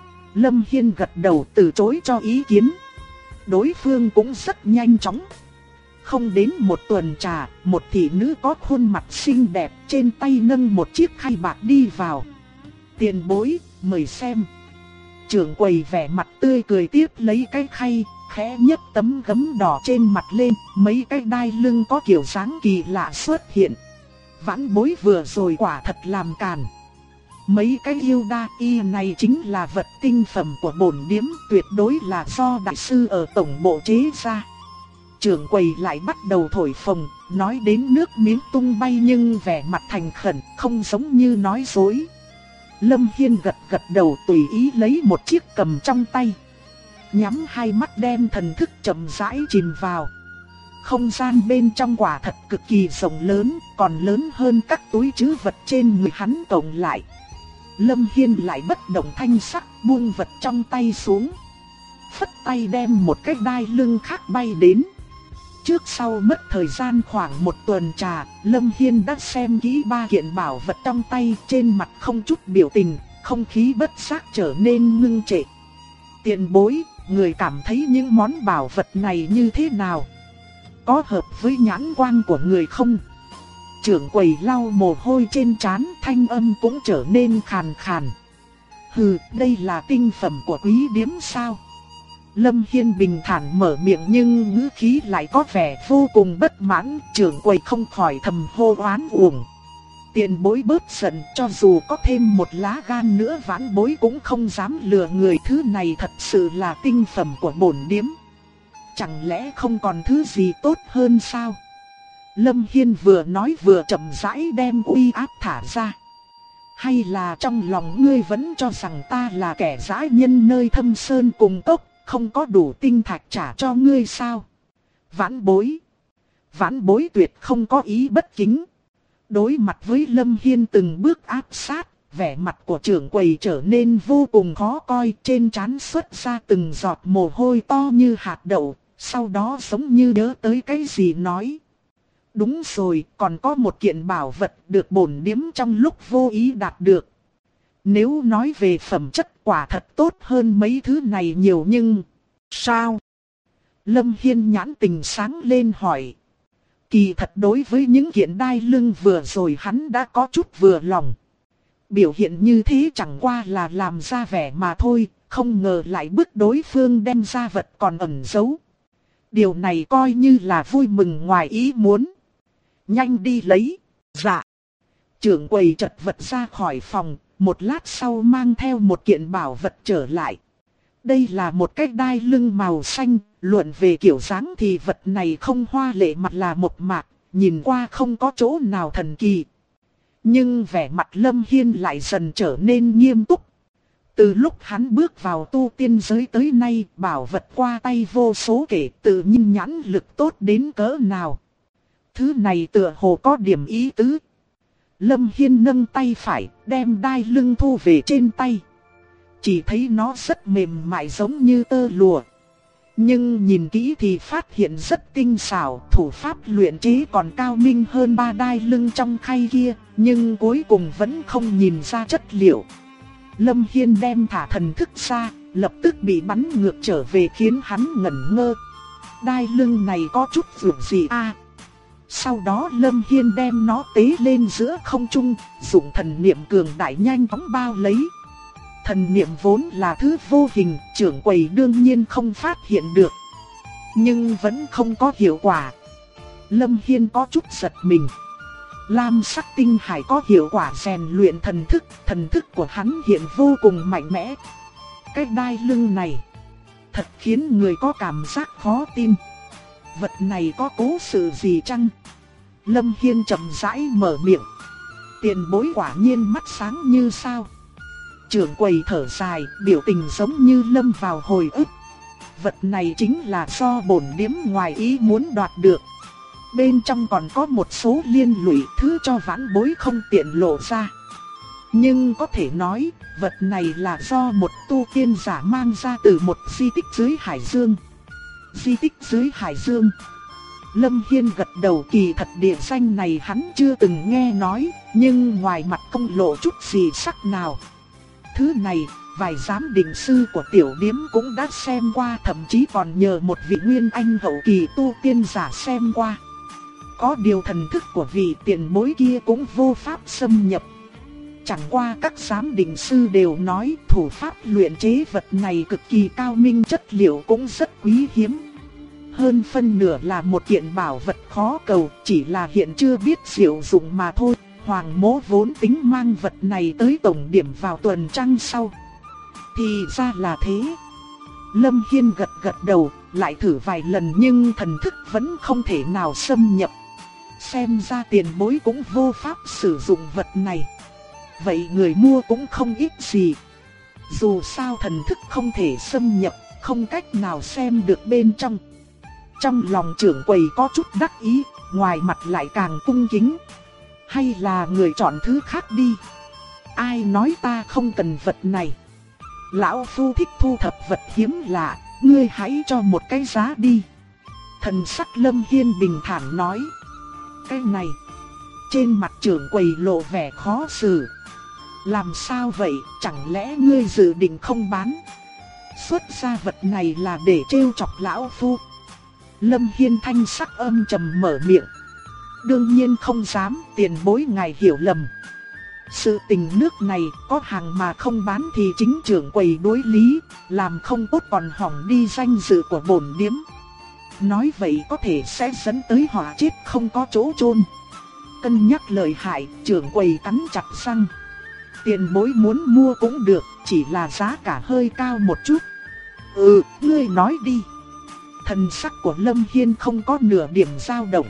Lâm Hiên gật đầu từ chối cho ý kiến. Đối phương cũng rất nhanh chóng. Không đến một tuần trà, một thị nữ có khuôn mặt xinh đẹp trên tay nâng một chiếc khay bạc đi vào. Tiền bối, mời xem. Trưởng quầy vẻ mặt tươi cười tiếp lấy cái khay, khẽ nhấc tấm gấm đỏ trên mặt lên, mấy cái đai lưng có kiểu dáng kỳ lạ xuất hiện. Vãn bối vừa rồi quả thật làm càn. Mấy cái yêu đa y này chính là vật tinh phẩm của bổn điếm, tuyệt đối là do đại sư ở tổng bộ chế ra. Trưởng quầy lại bắt đầu thổi phồng, nói đến nước miếng tung bay nhưng vẻ mặt thành khẩn, không giống như nói dối. Lâm Hiên gật gật đầu tùy ý lấy một chiếc cầm trong tay. Nhắm hai mắt đem thần thức chậm rãi chìm vào. Không gian bên trong quả thật cực kỳ rộng lớn, còn lớn hơn các túi trữ vật trên người hắn cộng lại. Lâm Hiên lại bất động thanh sắc buông vật trong tay xuống. Phất tay đem một cái đai lưng khác bay đến. Trước sau mất thời gian khoảng một tuần trà, Lâm Hiên đã xem kỹ ba kiện bảo vật trong tay, trên mặt không chút biểu tình, không khí bất giác trở nên ngưng trệ. Tiền bối, người cảm thấy những món bảo vật này như thế nào? Có hợp với nhãn quan của người không? Trưởng quầy lau mồ hôi trên trán, thanh âm cũng trở nên khàn khàn. Hừ, đây là tinh phẩm của quý điếm sao? Lâm Hiên bình thản mở miệng nhưng ngữ khí lại có vẻ vô cùng bất mãn, trưởng quầy không khỏi thầm hô oán uổng. Tiền bối bớt giận, cho dù có thêm một lá gan nữa vãn bối cũng không dám lừa người, thứ này thật sự là tinh phẩm của bổn điếm. Chẳng lẽ không còn thứ gì tốt hơn sao? Lâm Hiên vừa nói vừa chậm rãi đem uy áp thả ra. Hay là trong lòng ngươi vẫn cho rằng ta là kẻ dã nhân nơi Thâm Sơn cùng cốc, không có đủ tinh thạch trả cho ngươi sao? Vãn bối. Vãn bối tuyệt không có ý bất kính. Đối mặt với Lâm Hiên từng bước áp sát, vẻ mặt của trưởng quầy trở nên vô cùng khó coi, trên trán xuất ra từng giọt mồ hôi to như hạt đậu, sau đó giống như nhớ tới cái gì nói. Đúng rồi, còn có một kiện bảo vật được bổn điếm trong lúc vô ý đạt được. Nếu nói về phẩm chất quả thật tốt hơn mấy thứ này nhiều nhưng... Sao? Lâm Hiên nhãn tình sáng lên hỏi. Kỳ thật đối với những kiện đai lưng vừa rồi hắn đã có chút vừa lòng. Biểu hiện như thế chẳng qua là làm ra vẻ mà thôi, không ngờ lại bức đối phương đem ra vật còn ẩn giấu. Điều này coi như là vui mừng ngoài ý muốn. Nhanh đi lấy. Dạ. Trưởng quầy chật vật ra khỏi phòng, một lát sau mang theo một kiện bảo vật trở lại. Đây là một cái đai lưng màu xanh, luận về kiểu dáng thì vật này không hoa lệ mà là mộc mạc, nhìn qua không có chỗ nào thần kỳ. Nhưng vẻ mặt Lâm Hiên lại dần trở nên nghiêm túc. Từ lúc hắn bước vào tu tiên giới tới nay, bảo vật qua tay vô số kể, tự nhiên nhãn lực tốt đến cỡ nào. Thứ này tựa hồ có điểm ý tứ. Lâm Hiên nâng tay phải, đem đai lưng thu về trên tay. Chỉ thấy nó rất mềm mại giống như tơ lụa. Nhưng nhìn kỹ thì phát hiện rất tinh xảo, thủ pháp luyện chế còn cao minh hơn ba đai lưng trong khay kia, nhưng cuối cùng vẫn không nhìn ra chất liệu. Lâm Hiên đem thả thần thức ra, lập tức bị bắn ngược trở về khiến hắn ngẩn ngơ. Đai lưng này có chút vượt gì a? Sau đó Lâm Hiên đem nó tế lên giữa không trung, dùng thần niệm cường đại nhanh chóng bao lấy. Thần niệm vốn là thứ vô hình, trưởng quầy đương nhiên không phát hiện được. Nhưng vẫn không có hiệu quả. Lâm Hiên có chút giật mình. Lam sắc tinh hải có hiệu quả rèn luyện thần thức của hắn hiện vô cùng mạnh mẽ. Cái đai lưng này thật khiến người có cảm giác khó tin. Vật này có cố sự gì chăng? Lâm Hiên chậm rãi mở miệng. Tiền bối quả nhiên mắt sáng như sao. Trưởng quầy thở dài, biểu tình giống như lâm vào hồi ức. Vật này chính là do bổn điếm ngoài ý muốn đoạt được. Bên trong còn có một số liên lụy thứ cho vãn bối không tiện lộ ra. Nhưng có thể nói, vật này là do một tu tiên giả mang ra từ một di tích dưới Hải Dương. Di tích dưới Hải Dương. Lâm Hiên gật đầu, kỳ thật địa danh này hắn chưa từng nghe nói, nhưng ngoài mặt không lộ chút gì sắc nào. Thứ này, vài giám định sư của tiểu điếm cũng đã xem qua, thậm chí còn nhờ một vị nguyên anh hậu kỳ tu tiên giả xem qua. Có điều thần thức của vị tiền bối kia cũng vô pháp xâm nhập. Chẳng qua các giám định sư đều nói thủ pháp luyện chế vật này cực kỳ cao minh, chất liệu cũng rất quý hiếm. Hơn phân nửa là một kiện bảo vật khó cầu, chỉ là hiện chưa biết sử dụng mà thôi. Hoàng mỗ vốn tính mang vật này tới tổng điểm vào tuần trăng sau. Thì ra là thế. Lâm Hiên gật gật đầu, lại thử vài lần nhưng thần thức vẫn không thể nào xâm nhập. Xem ra tiền bối cũng vô pháp sử dụng vật này. Vậy người mua cũng không ít gì. Dù sao thần thức không thể xâm nhập, không cách nào xem được bên trong. Trong lòng trưởng quầy có chút đắc ý, ngoài mặt lại càng cung kính. Hay là người chọn thứ khác đi. Ai nói ta không cần vật này. Lão phu thích thu thập vật hiếm lạ, ngươi hãy cho một cái giá đi. Thần sắc Lâm Hiên bình thản nói. Cái này. Trên mặt trưởng quầy lộ vẻ khó xử. Làm sao vậy, chẳng lẽ ngươi dự định không bán? Xuất ra vật này là để trêu chọc lão phu. Lâm Hiên thanh sắc âm trầm mở miệng. Đương nhiên không dám, tiền bối ngài hiểu lầm. Sự tình nước này có hàng mà không bán thì chính trưởng quầy đối lý, làm không tốt còn hỏng đi danh dự của bổn điếm. Nói vậy có thể sẽ dẫn tới họa chết không có chỗ chôn. Cân nhắc lời hại, trưởng quầy cắn chặt răng. Tiền bối muốn mua cũng được, chỉ là giá cả hơi cao một chút. Ngươi nói đi. Thần sắc của Lâm Hiên không có nửa điểm dao động.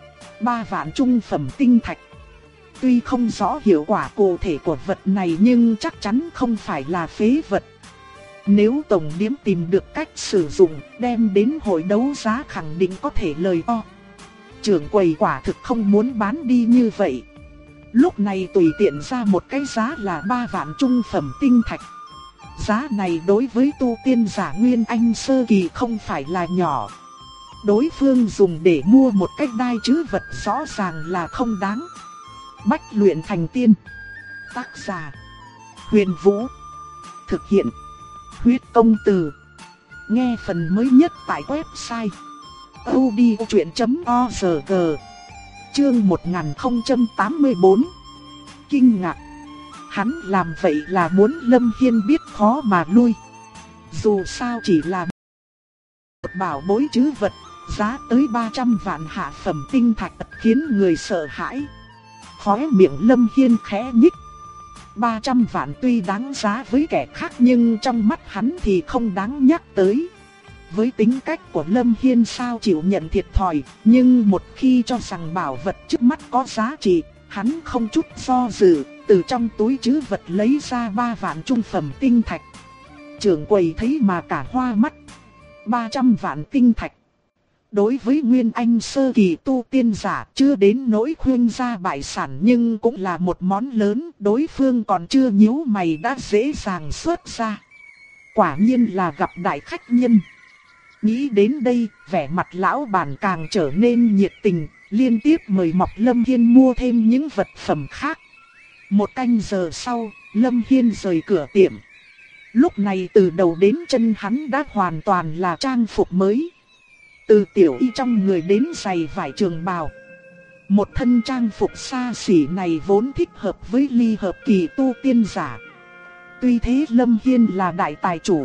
3 vạn trung phẩm tinh thạch. Tuy không rõ hiệu quả cụ thể của vật này nhưng chắc chắn không phải là phế vật. Nếu tổng điếm tìm được cách sử dụng, đem đến hội đấu giá khẳng định có thể lời to. Trưởng quầy quả thực không muốn bán đi như vậy. Lúc này tùy tiện ra một cái giá là 3 vạn trung phẩm tinh thạch. Giá này đối với tu tiên giả Nguyên Anh sơ kỳ không phải là nhỏ. Đối phương dùng để mua một cái đai trữ vật rõ ràng là không đáng. Bách luyện thành tiên. Tác giả: Huyền Vũ. Thực hiện: Huyết Công Từ. Nghe phần mới nhất tại website audiochuyện.org. Chương 1084. Kinh ngạc. Hắn làm vậy là muốn Lâm Hiên biết khó mà lui. Dù sao chỉ là một bảo bối trữ vật, giá tới 300 vạn hạ phẩm tinh thạch khiến người sợ hãi. Khóe miệng Lâm Hiên khẽ nhích. 300 vạn tuy đáng giá với kẻ khác nhưng trong mắt hắn thì không đáng nhắc tới. Với tính cách của Lâm Hiên sao chịu nhận thiệt thòi, nhưng một khi cho rằng bảo vật trước mắt có giá trị, hắn không chút do dự, từ trong túi trữ vật lấy ra 3 vạn trung phẩm tinh thạch. Trưởng quầy thấy mà cả hoa mắt. 300 vạn tinh thạch. Đối với Nguyên Anh sơ kỳ tu tiên giả chưa đến nỗi khuyên ra bại sản nhưng cũng là một món lớn, đối phương còn chưa nhíu mày đã dễ dàng xuất ra. Quả nhiên là gặp đại khách nhân. Nghĩ đến đây, vẻ mặt lão bản càng trở nên nhiệt tình, liên tiếp mời mọc Lâm Hiên mua thêm những vật phẩm khác. 1 canh giờ sau, Lâm Hiên rời cửa tiệm. Lúc này từ đầu đến chân hắn đã hoàn toàn là trang phục mới. Từ tiểu y trong người đến giày vải trường bào. Một thân trang phục xa xỉ này vốn thích hợp với ly hợp kỳ tu tiên giả. Tuy thế Lâm Hiên là đại tài chủ.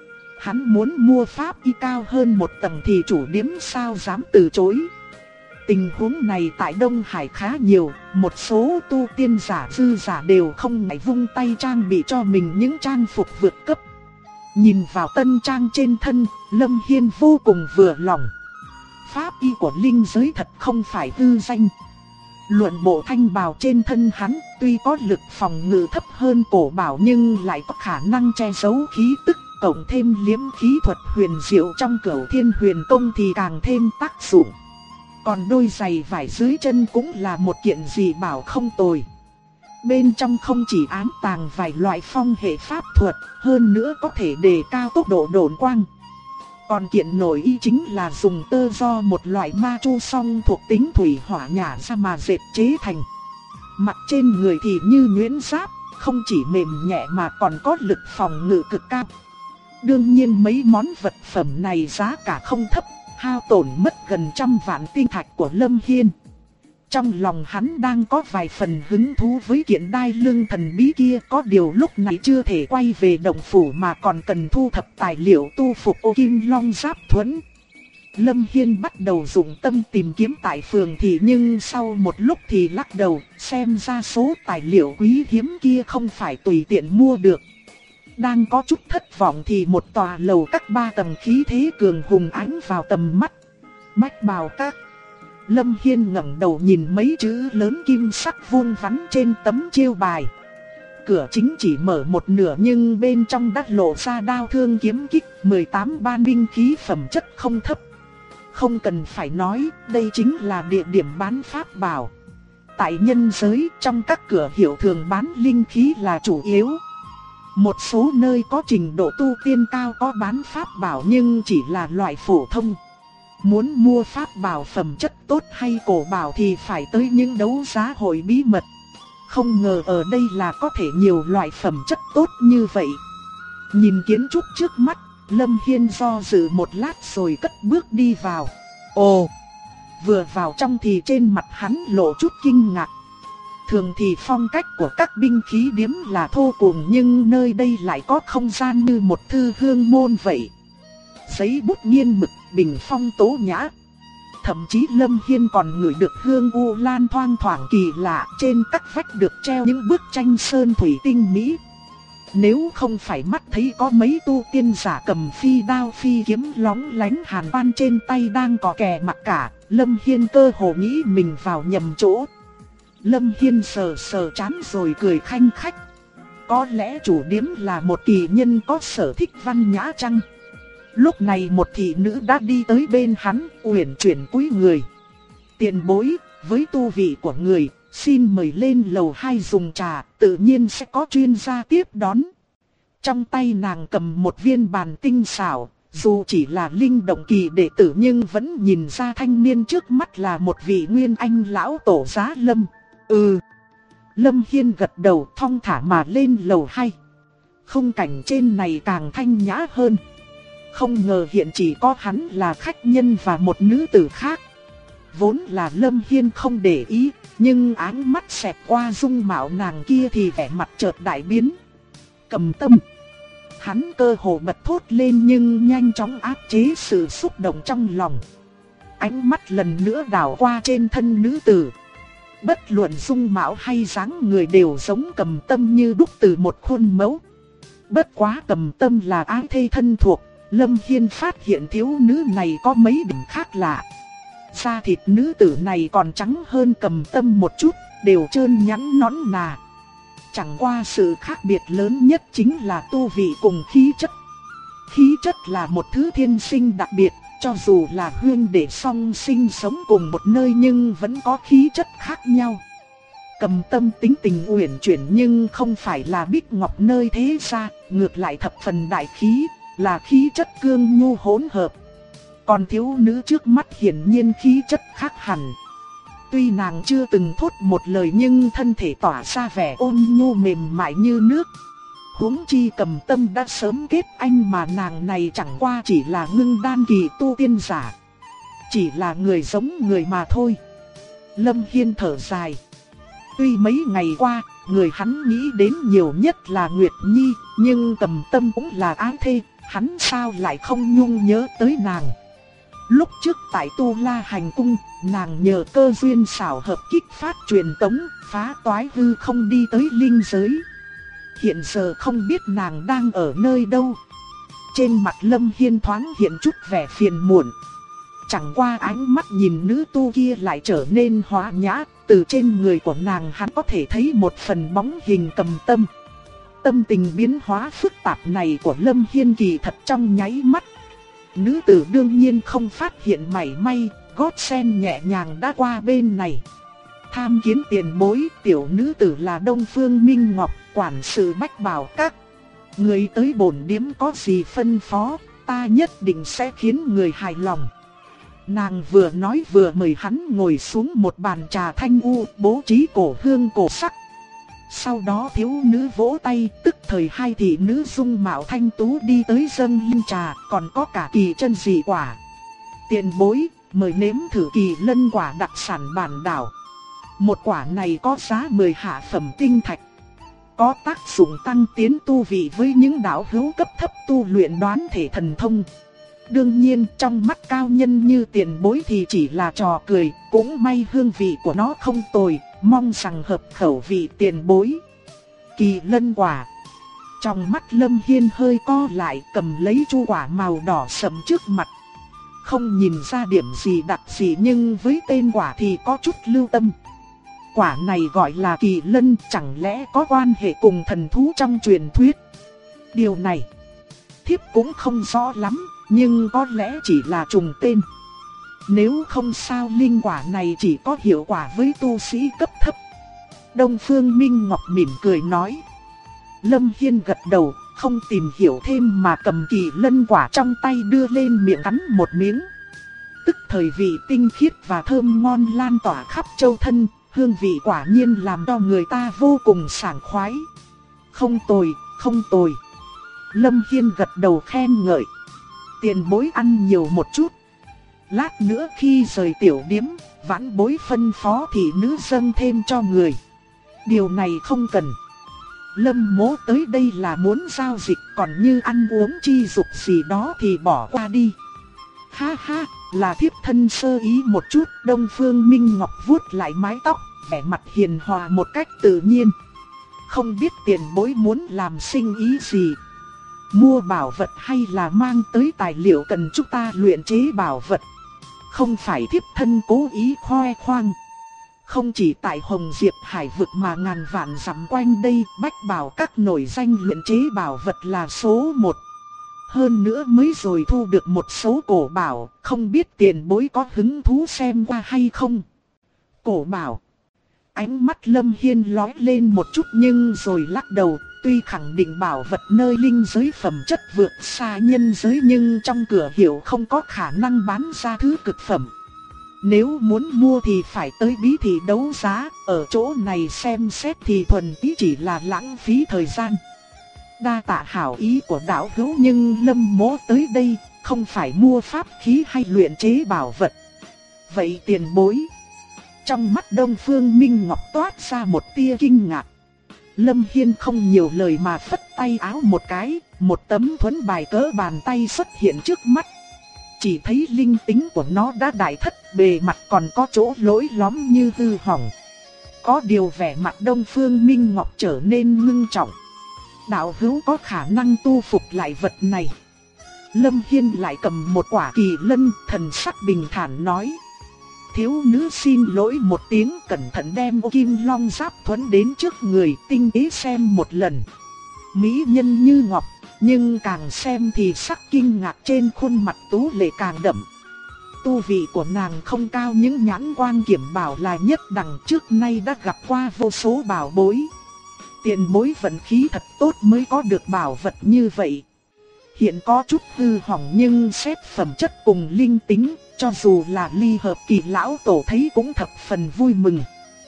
Hắn muốn mua pháp y cao hơn một tầng thì chủ điếm sao dám từ chối. Tình huống này tại Đông Hải khá nhiều, một số tu tiên giả dư giả đều không ngại vung tay trang bị cho mình những trang phục vượt cấp. Nhìn vào tân trang trên thân, Lâm Hiên vô cùng vừa lòng. Pháp y của linh giới thật không phải hư danh. Luận bộ thanh bào trên thân hắn, tuy có lực phòng ngự thấp hơn cổ bảo nhưng lại có khả năng che giấu khí tức, cộng thêm liếm khí thuật huyền diệu trong Cửu Thiên Huyền Công thì càng thêm tác dụng. Còn đôi giày vải dưới chân cũng là một kiện dị bảo không tồi. Bên trong không chỉ ám tàng vài loại phong hệ pháp thuật, hơn nữa có thể đề cao tốc độ độn quang. Còn kiện nổi y chính là dùng tơ do một loại ma chu song thuộc tính thủy hỏa nhả ra mà dệt chế thành. Mặt trên người thì như nhuyễn giáp, không chỉ mềm nhẹ mà còn có lực phòng ngự cực cao. Đương nhiên mấy món vật phẩm này giá cả không thấp, hao tổn mất gần 100 vạn tinh thạch của Lâm Hiên. Trong lòng hắn đang có vài phần hứng thú với kiện đai lưng thần bí kia, có điều lúc này chưa thể quay về động phủ mà còn cần thu thập tài liệu tu phục ô kim long giáp thuẫn. Lâm Hiên bắt đầu dụng tâm tìm kiếm tại phường thị nhưng sau một lúc thì lắc đầu, xem ra số tài liệu quý hiếm kia không phải tùy tiện mua được. Đang có chút thất vọng thì một tòa lầu các 3 tầng khí thế cường hùng ánh vào tầm mắt. Bách Bào Các. Lâm Hiên ngẩng đầu nhìn mấy chữ lớn kim sắc vuông vắn trên tấm chiêu bài. Cửa chính chỉ mở một nửa nhưng bên trong đã lộ ra đao thương kiếm kích, 18 ban binh khí phẩm chất không thấp. Không cần phải nói, đây chính là địa điểm bán pháp bảo. Tại nhân giới, trong các cửa hiệu thường bán linh khí là chủ yếu. Một số nơi có trình độ tu tiên cao có bán pháp bảo nhưng chỉ là loại phổ thông. Muốn mua pháp bảo phẩm chất tốt hay cổ bảo thì phải tới những đấu giá hội bí mật. Không ngờ ở đây là có thể nhiều loại phẩm chất tốt như vậy. Nhìn kiến trúc trước mắt, Lâm Hiên do dự một lát rồi cất bước đi vào. Ồ! Vừa vào trong thì trên mặt hắn lộ chút kinh ngạc. Thường thì phong cách của các binh khí điếm là thô cuồng nhưng nơi đây lại có không gian như một thư hương môn vậy. Giấy bút nghiên mực, bình phong tố nhã. Thậm chí Lâm Hiên còn ngửi được hương u lan thoang thoảng kỳ lạ, trên các vách được treo những bức tranh sơn thủy tinh mỹ. Nếu không phải mắt thấy có mấy tu tiên giả cầm phi đao phi kiếm lóng lánh hàn quan trên tay đang có kè mặc cả, Lâm Hiên cơ hồ nghĩ mình vào nhầm chỗ. Lâm Hiên sờ sờ trán rồi cười khanh khách. Có lẽ chủ điếm là một kỳ nhân có sở thích văn nhã chăng? Lúc này một thị nữ đã đi tới bên hắn, uyển chuyển cúi người. Tiền bối, với tu vị của người, xin mời lên lầu 2 dùng trà, tự nhiên sẽ có chuyên gia tiếp đón. Trong tay nàng cầm một viên bàn tinh xảo, dù chỉ là linh động kỳ đệ tử nhưng vẫn nhìn ra thanh niên trước mắt là một vị nguyên anh lão tổ Giá Lâm. Lâm Hiên gật đầu thong thả mà lên lầu 2. Khung cảnh trên này càng thanh nhã hơn. Không ngờ hiện chỉ có hắn là khách nhân và một nữ tử khác. Vốn là Lâm Hiên không để ý, nhưng ánh mắt xẹt qua dung mạo nàng kia thì vẻ mặt chợt đại biến. Cầm Tâm. Hắn cơ hồ bật thốt lên nhưng nhanh chóng áp chế sự xúc động trong lòng. Ánh mắt lần nữa đảo qua trên thân nữ tử. Bất luận dung mạo hay dáng người đều giống Cầm Tâm như đúc từ một khuôn mẫu. Bất quá Cầm Tâm là ái thê thân thuộc, Lâm Hiên phát hiện thiếu nữ này có mấy điểm khác lạ. Da thịt nữ tử này còn trắng hơn Cầm Tâm một chút, đều trơn nhẵn nõn nà. Chẳng qua sự khác biệt lớn nhất chính là tu vị cùng khí chất. Khí chất là một thứ thiên sinh đặc biệt, cho dù là huynh đệ song sinh sống cùng một nơi nhưng vẫn có khí chất khác nhau. Cầm Tâm tính tình uyển chuyển nhưng không phải là bích ngọc nơi thế gia, ngược lại thập phần đại khí, là khí chất cương nhu hỗn hợp. Còn thiếu nữ trước mắt hiển nhiên khí chất khác hẳn. Tuy nàng chưa từng thốt một lời nhưng thân thể tỏa ra vẻ ôn nhu mềm mại như nước. Huống chi Cầm Tâm đã sớm kết anh mà nàng này chẳng qua chỉ là ngưng đan kỳ tu tiên giả. Chỉ là người giống người mà thôi. Lâm Hiên thở dài. Tuy mấy ngày qua, người hắn nghĩ đến nhiều nhất là Nguyệt Nhi, nhưng Cầm Tâm cũng là ái thê, hắn sao lại không nhung nhớ tới nàng. Lúc trước tại Tu La Hành Cung, nàng nhờ cơ duyên xảo hợp kích phát truyền tống, phá toái hư không đi tới linh giới. Hiện giờ không biết nàng đang ở nơi đâu. Trên mặt Lâm Hiên thoáng hiện chút vẻ phiền muộn. Chẳng qua ánh mắt nhìn nữ tu kia lại trở nên hóa nhã, từ trên người của nàng hắn có thể thấy một phần bóng hình Cầm Tâm. Tâm tình biến hóa phức tạp này của Lâm Hiên kỳ thật trong nháy mắt. Nữ tử đương nhiên không phát hiện mảy may, gót sen nhẹ nhàng đã qua bên này. Tham kiến tiền bối, tiểu nữ tử là Đông Phương Minh Ngọc, quản sự Bách Bảo Các. Người tới bổn điếm có gì phân phó, ta nhất định sẽ khiến người hài lòng. Nàng vừa nói vừa mời hắn ngồi xuống một bàn trà thanh u, bố trí cổ hương cổ sắc. Sau đó thiếu nữ vỗ tay, tức thời hai thị nữ dung mạo thanh tú đi tới dâng linh trà, còn có cả kỳ chân dị quả. Tiền bối, mời nếm thử kỳ lân quả đặc sản bản đảo. Một quả này có giá 10 hạ phẩm tinh thạch. Có tác dụng tăng tiến tu vị với những đạo hữu cấp thấp tu luyện đoán thể thần thông. Đương nhiên trong mắt cao nhân như tiền bối thì chỉ là trò cười, cũng may hương vị của nó không tồi, mong rằng hợp khẩu vị tiền bối. Kỳ lân quả. Trong mắt Lâm Hiên hơi co lại, cầm lấy chu quả màu đỏ sẫm trước mặt. Không nhìn ra điểm gì đặc gì nhưng với tên quả thì có chút lưu tâm. Quả này gọi là kỳ lân, chẳng lẽ có quan hệ cùng thần thú trong truyền thuyết? Điều này thiếp cũng không rõ lắm, nhưng có lẽ chỉ là trùng tên. Nếu không sao linh quả này chỉ có hiệu quả với tu sĩ cấp thấp. Đông Phương Minh Ngọc mỉm cười nói. Lâm Hiên gật đầu, không tìm hiểu thêm mà cầm kỳ lân quả trong tay đưa lên miệng cắn một miếng. Tức thời vị tinh khiết và thơm ngon lan tỏa khắp châu thân, hương vị quả nhiên làm cho người ta vô cùng sảng khoái. Không tồi, không tồi. Lâm Hiên gật đầu khen ngợi. Tiền bối ăn nhiều một chút. Lát nữa khi rời tiểu điếm, vãn bối phân phó thị nữ dâng thêm cho người. Điều này không cần. Lâm mố tới đây là muốn giao dịch, còn như ăn uống chi dục gì đó thì bỏ qua đi. Ha ha, là thiếp thân sơ ý một chút. Đông Phương Minh Ngọc vuốt lại mái tóc, vẻ mặt hiền hòa một cách tự nhiên. Không biết tiền bối muốn làm sinh ý gì? Mua bảo vật hay là mang tới tài liệu cần chúng ta luyện chế bảo vật? Không phải thiếp thân cố ý khoe khoang. Không chỉ tại Hồng Diệp Hải vực mà ngàn vạn dặm quanh đây, Bách Bảo Các nổi danh luyện chế bảo vật là số 1. Hơn nữa mới rồi thu được một số cổ bảo, không biết tiền bối có hứng thú xem qua hay không. Cổ bảo. Ánh mắt Lâm Hiên lóe lên một chút nhưng rồi lắc đầu. Tuy khẳng định bảo vật nơi linh giới phẩm chất vượt xa nhân giới nhưng trong cửa hiệu không có khả năng bán ra thứ cực phẩm. Nếu muốn mua thì phải tới bí thị đấu giá, ở chỗ này xem xét thì thuần tí chỉ là lãng phí thời gian. Đa tạ hảo ý của đạo hữu nhưng Lâm mỗ tới đây không phải mua pháp khí hay luyện chế bảo vật. Vậy tiền bối? Trong mắt Đông Phương Minh Ngọc toát ra một tia kinh ngạc. Lâm Hiên không nhiều lời mà phất tay áo một cái, một tấm thuẫn bài cỡ bàn tay xuất hiện trước mắt. Chỉ thấy linh tính của nó đã đại thất, bề mặt còn có chỗ lỗi lõm như hư hỏng. Có điều vẻ mặt Đông Phương Minh Ngọc trở nên ngưng trọng. Đạo hữu có khả năng tu phục lại vật này. Lâm Hiên lại cầm một quả kỳ lân, thần sắc bình thản nói. Thiếu nữ xin lỗi một tiếng, cẩn thận đem ô kim long giáp thuẫn đến trước người, tinh tế xem một lần. Mỹ nhân như ngọc, nhưng càng xem thì sắc kinh ngạc trên khuôn mặt tú lệ càng đậm. Tu vị của nàng không cao những nhãn quan kiểm bảo là nhất đẳng, trước nay đã gặp qua vô số bảo bối. Tiền bối vận khí thật tốt mới có được bảo vật như vậy. Hiện có chút hư hỏng nhưng xét phẩm chất cùng linh tính, cho dù là ly hợp kỳ lão tổ thấy cũng thập phần vui mừng.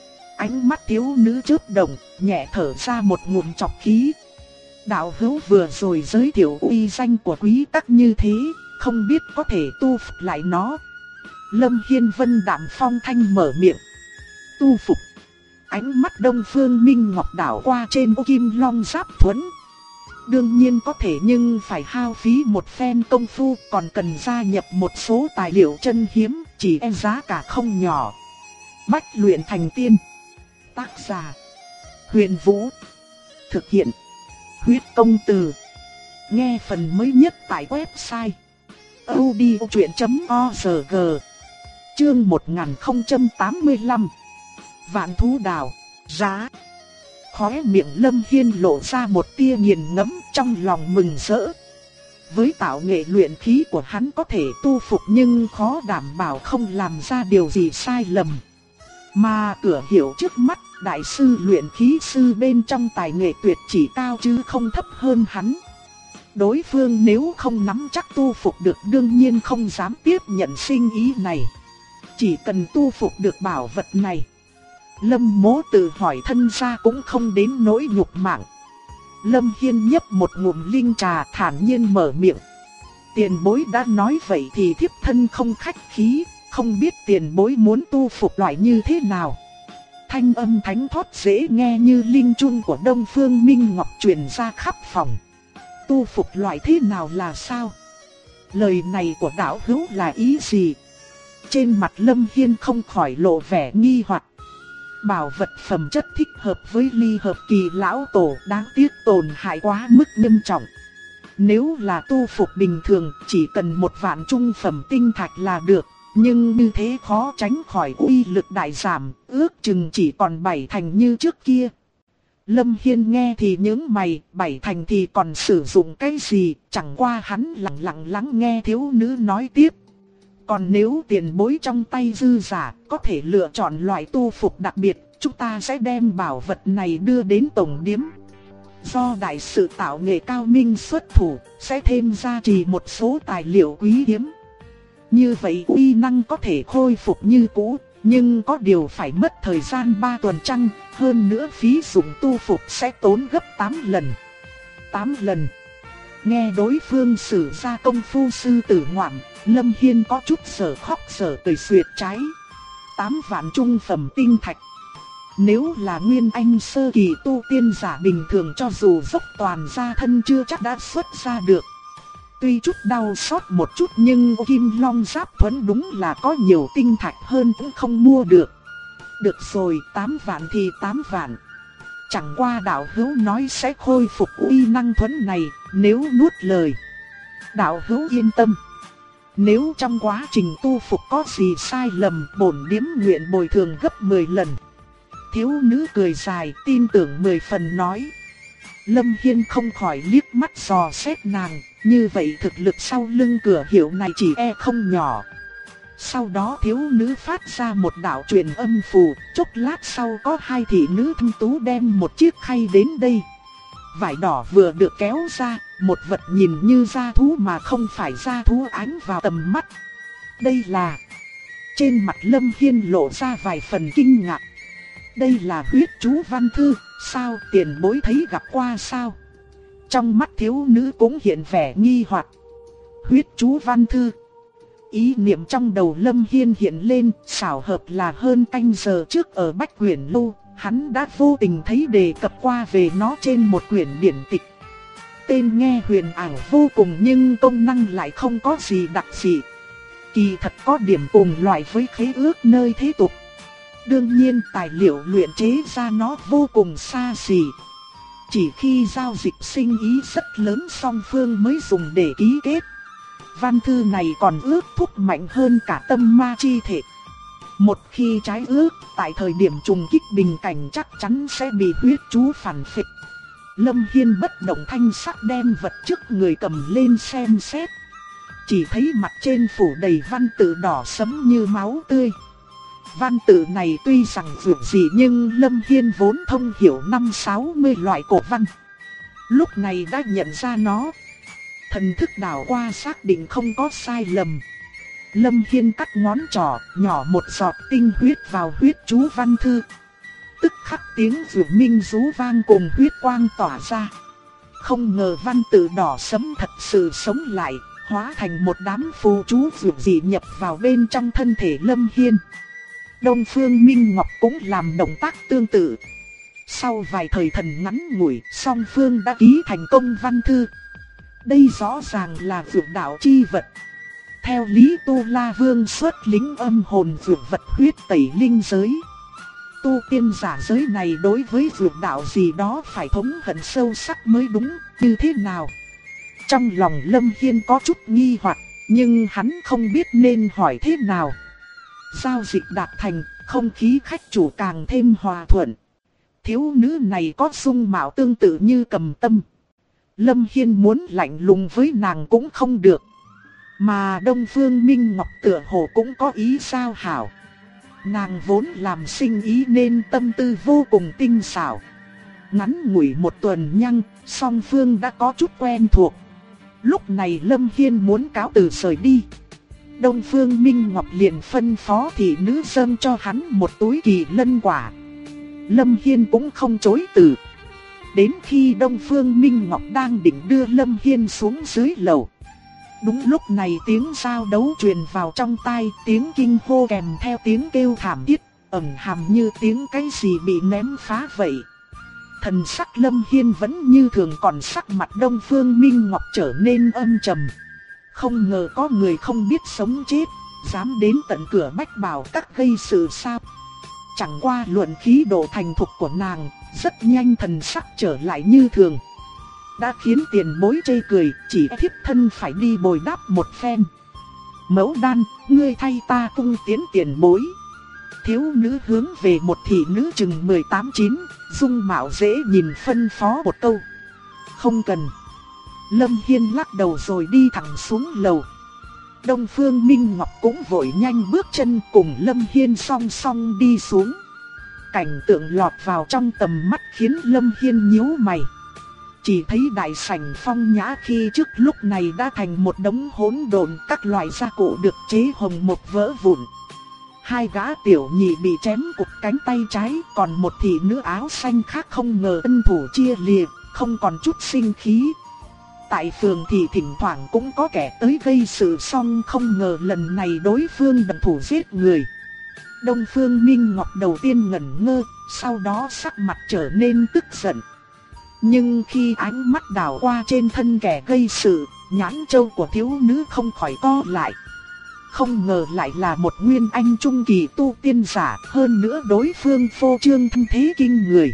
Ánh mắt thiếu nữ chớp động, nhẹ thở ra một ngụm trọc khí. Đạo hữu vừa rồi giới thiệu uy danh của quý tắc như thế, không biết có thể tu phục lại nó. Lâm Hiên vân đạm phong thanh mở miệng. Tu phục. Ánh mắt Đông Phương Minh Ngọc đảo qua trên ô kim long giáp thuẫn. Đương nhiên có thể nhưng phải hao phí một phen công phu, còn cần gia nhập một số tài liệu chân hiếm, chỉ e giá cả không nhỏ. Bách luyện thành tiên. Tác giả: Huyền Vũ. Thực hiện: Huyết Công Từ. Nghe phần mới nhất tại website audiochuyện.org. Chương 1085. Vạn thú đào. Giá. Khóe miệng Lâm Hiên lộ ra một tia nghiền ngẫm, trong lòng mừng rỡ. Với tạo nghệ luyện khí của hắn có thể tu phục nhưng khó đảm bảo không làm ra điều gì sai lầm. Mà cửa hiệu trước mắt, đại sư luyện khí sư bên trong tài nghệ tuyệt chỉ cao chứ không thấp hơn hắn. Đối phương nếu không nắm chắc tu phục được đương nhiên không dám tiếp nhận sinh ý này. Chỉ cần tu phục được bảo vật này, Lâm mỗ tự hỏi thân ra cũng không đến nỗi nhục mạng. Lâm Hiên nhấp một ngụm linh trà thản nhiên mở miệng. Tiền bối đã nói vậy thì thiếp thân không khách khí, không biết tiền bối muốn tu phục loại như thế nào. Thanh âm thánh thót dễ nghe như linh chuông của Đông Phương Minh Ngọc truyền ra khắp phòng. Tu phục loại thế nào là sao? Lời này của đạo hữu là ý gì? Trên mặt Lâm Hiên không khỏi lộ vẻ nghi hoặc. Bảo vật phẩm chất thích hợp với ly hợp kỳ lão tổ, đáng tiếc tổn hại quá mức nghiêm trọng. Nếu là tu phục bình thường chỉ cần 1 vạn trung phẩm tinh thạch là được, nhưng như thế khó tránh khỏi uy lực đại giảm, ước chừng chỉ còn 7 thành như trước kia. Lâm Hiên nghe thì nhướng mày, 7 thành thì còn sử dụng cái gì, chẳng qua hắn lặng lặng lắng nghe thiếu nữ nói tiếp. Còn nếu tiền bối trong tay dư giả, có thể lựa chọn loại tu phục đặc biệt, chúng ta sẽ đem bảo vật này đưa đến tổng điếm. Do đại sự tạo nghệ cao minh xuất thủ, sẽ thêm gia trì một số tài liệu quý hiếm. Như vậy uy năng có thể khôi phục như cũ, nhưng có điều phải mất thời gian 3 tuần trăng, hơn nữa phí dụng tu phục sẽ tốn gấp 8 lần. 8 lần. Nghe đối phương sử ra công phu sư tử ngoạm, Lâm Hiên có chút sở khóc sở cười xuyệt trái. 8 vạn trung phẩm tinh thạch. Nếu là nguyên anh sơ kỳ tu tiên giả bình thường cho dù dốc toàn gia thân chưa chắc đã xuất ra được. Tuy chút đau xót một chút nhưng kim long giáp thuẫn đúng là có nhiều tinh thạch hơn cũng không mua được. Được rồi, 8 vạn thì 8 vạn. Chẳng qua đạo hữu nói sẽ khôi phục uy năng thuẫn này, nếu nuốt lời. Đạo hữu yên tâm. Nếu trong quá trình tu phục có gì sai lầm, bổn điếm nguyện bồi thường gấp 10 lần. Thiếu nữ cười dài, tin tưởng 10 phần nói. Lâm Hiên không khỏi liếc mắt dò xét nàng, Như vậy thực lực sau lưng cửa hiệu này chỉ e không nhỏ. Sau đó thiếu nữ phát ra một đạo truyền âm phù, chốc lát sau có hai thị nữ thanh tú đem một chiếc khay đến đây. Vải đỏ vừa được kéo ra, một vật nhìn như da thú mà không phải da thú ánh vào tầm mắt. Đây là... Trên mặt Lâm Hiên lộ ra vài phần kinh ngạc. Đây là huyết chú văn thư, sao tiền bối thấy gặp qua sao? Trong mắt thiếu nữ cũng hiện vẻ nghi hoặc. Huyết chú văn thư. Ý niệm trong đầu Lâm Hiên hiện lên, xảo hợp là hơn canh giờ trước ở Bách Quyển Lâu, hắn đã vô tình thấy đề cập qua về nó trên một quyển điển tịch. Tên nghe huyền ảo vô cùng nhưng công năng lại không có gì đặc dị. Kỳ thật có điểm cùng loại với khế ước nơi thế tục. Đương nhiên tài liệu luyện chế ra nó vô cùng xa xỉ. Chỉ khi giao dịch sinh ý rất lớn song phương mới dùng để ký kết. Văn thư này còn ước thúc mạnh hơn cả tâm ma chi thể. Một khi trái ước, tại thời điểm trùng kích bình cảnh chắc chắn sẽ bị huyết chú phản phệ. Lâm Hiên bất động thanh sắc đem vật trước người cầm lên xem xét. Chỉ thấy mặt trên phủ đầy văn tự đỏ sẫm như máu tươi. Văn tự này tuy rằng vượt gì nhưng Lâm Hiên vốn thông hiểu 50-60 loại cổ văn. Lúc này đã nhận ra nó. Thần thức đảo qua xác định không có sai lầm. Lâm Hiên cắt ngón trỏ, nhỏ một giọt tinh huyết vào huyết chú văn thư. Tức khắc tiếng vượt minh rú vang cùng huyết quang tỏa ra. Không ngờ văn tự đỏ sẫm thật sự sống lại, hóa thành một đám phù chú vượt dị nhập vào bên trong thân thể Lâm Hiên. Đông Phương Minh Ngọc cũng làm động tác tương tự. Sau vài thời thần ngắn ngủi, song phương đã ký thành công văn thư. Đây rõ ràng là vượt đạo chi vật. Theo lý Tu La Vương xuất lính âm hồn vượt vật huyết tẩy linh giới. Tu tiên giả giới này đối với vượt đạo gì đó phải thống hận sâu sắc mới đúng, như thế nào? Trong lòng Lâm Hiên có chút nghi hoặc, nhưng hắn không biết nên hỏi thế nào. Giao dịch đạt thành, không khí khách chủ càng thêm hòa thuận. Thiếu nữ này có dung mạo tương tự như Cầm Tâm. Lâm Hiên muốn lạnh lùng với nàng cũng không được. Mà Đông Phương Minh Ngọc tựa hồ cũng có ý giao hảo. Nàng vốn làm sinh ý nên tâm tư vô cùng tinh xảo. Ngắn ngủi một tuần nhăng, song phương đã có chút quen thuộc. Lúc này Lâm Hiên muốn cáo từ rời đi. Đông Phương Minh Ngọc liền phân phó thị nữ dâng cho hắn một túi kỳ lân quả. Lâm Hiên cũng không chối từ. Đến khi Đông Phương Minh Ngọc đang định đưa Lâm Hiên xuống dưới lầu. Đúng lúc này tiếng giao đấu truyền vào trong tai, tiếng kinh hô kèm theo tiếng kêu thảm thiết, ẩn hàm như tiếng cái gì bị ném phá vậy. Thần sắc Lâm Hiên vẫn như thường, còn sắc mặt Đông Phương Minh Ngọc trở nên âm trầm. Không ngờ có người không biết sống chết, dám đến tận cửa Bách Bảo Các gây sự sao. Chẳng qua luận khí độ thành thục của nàng, rất nhanh thần sắc trở lại như thường. Đã khiến tiền bối chê cười, chỉ thiếp thân phải đi bồi đáp một phen. Mẫu Đan, ngươi thay ta cung tiến tiền bối. Thiếu nữ hướng về một thị nữ chừng 18-19, dung mạo dễ nhìn phân phó một câu. Không cần. Lâm Hiên lắc đầu rồi đi thẳng xuống lầu. Đông Phương Minh Ngọc cũng vội nhanh bước chân cùng Lâm Hiên song song đi xuống. Cảnh tượng lọt vào trong tầm mắt khiến Lâm Hiên nhíu mày. Chỉ thấy đại sảnh phong nhã khi trước lúc này đã thành một đống hỗn độn, các loại gia cụ được chế hồng một vỡ vụn. Hai gã tiểu nhị bị chém cụt cánh tay trái, còn một thị nữ áo xanh khác không ngờ ân thủ chia lìa, không còn chút sinh khí. Tại phường thì thỉnh thoảng cũng có kẻ tới gây sự, song không ngờ lần này đối phương động thủ giết người. Đông Phương Minh Ngọc đầu tiên ngẩn ngơ, sau đó sắc mặt trở nên tức giận. Nhưng khi ánh mắt đảo qua trên thân kẻ gây sự, nhãn châu của thiếu nữ không khỏi co lại. Không ngờ lại là một nguyên anh trung kỳ tu tiên giả, hơn nữa đối phương phô trương thân thế kinh người.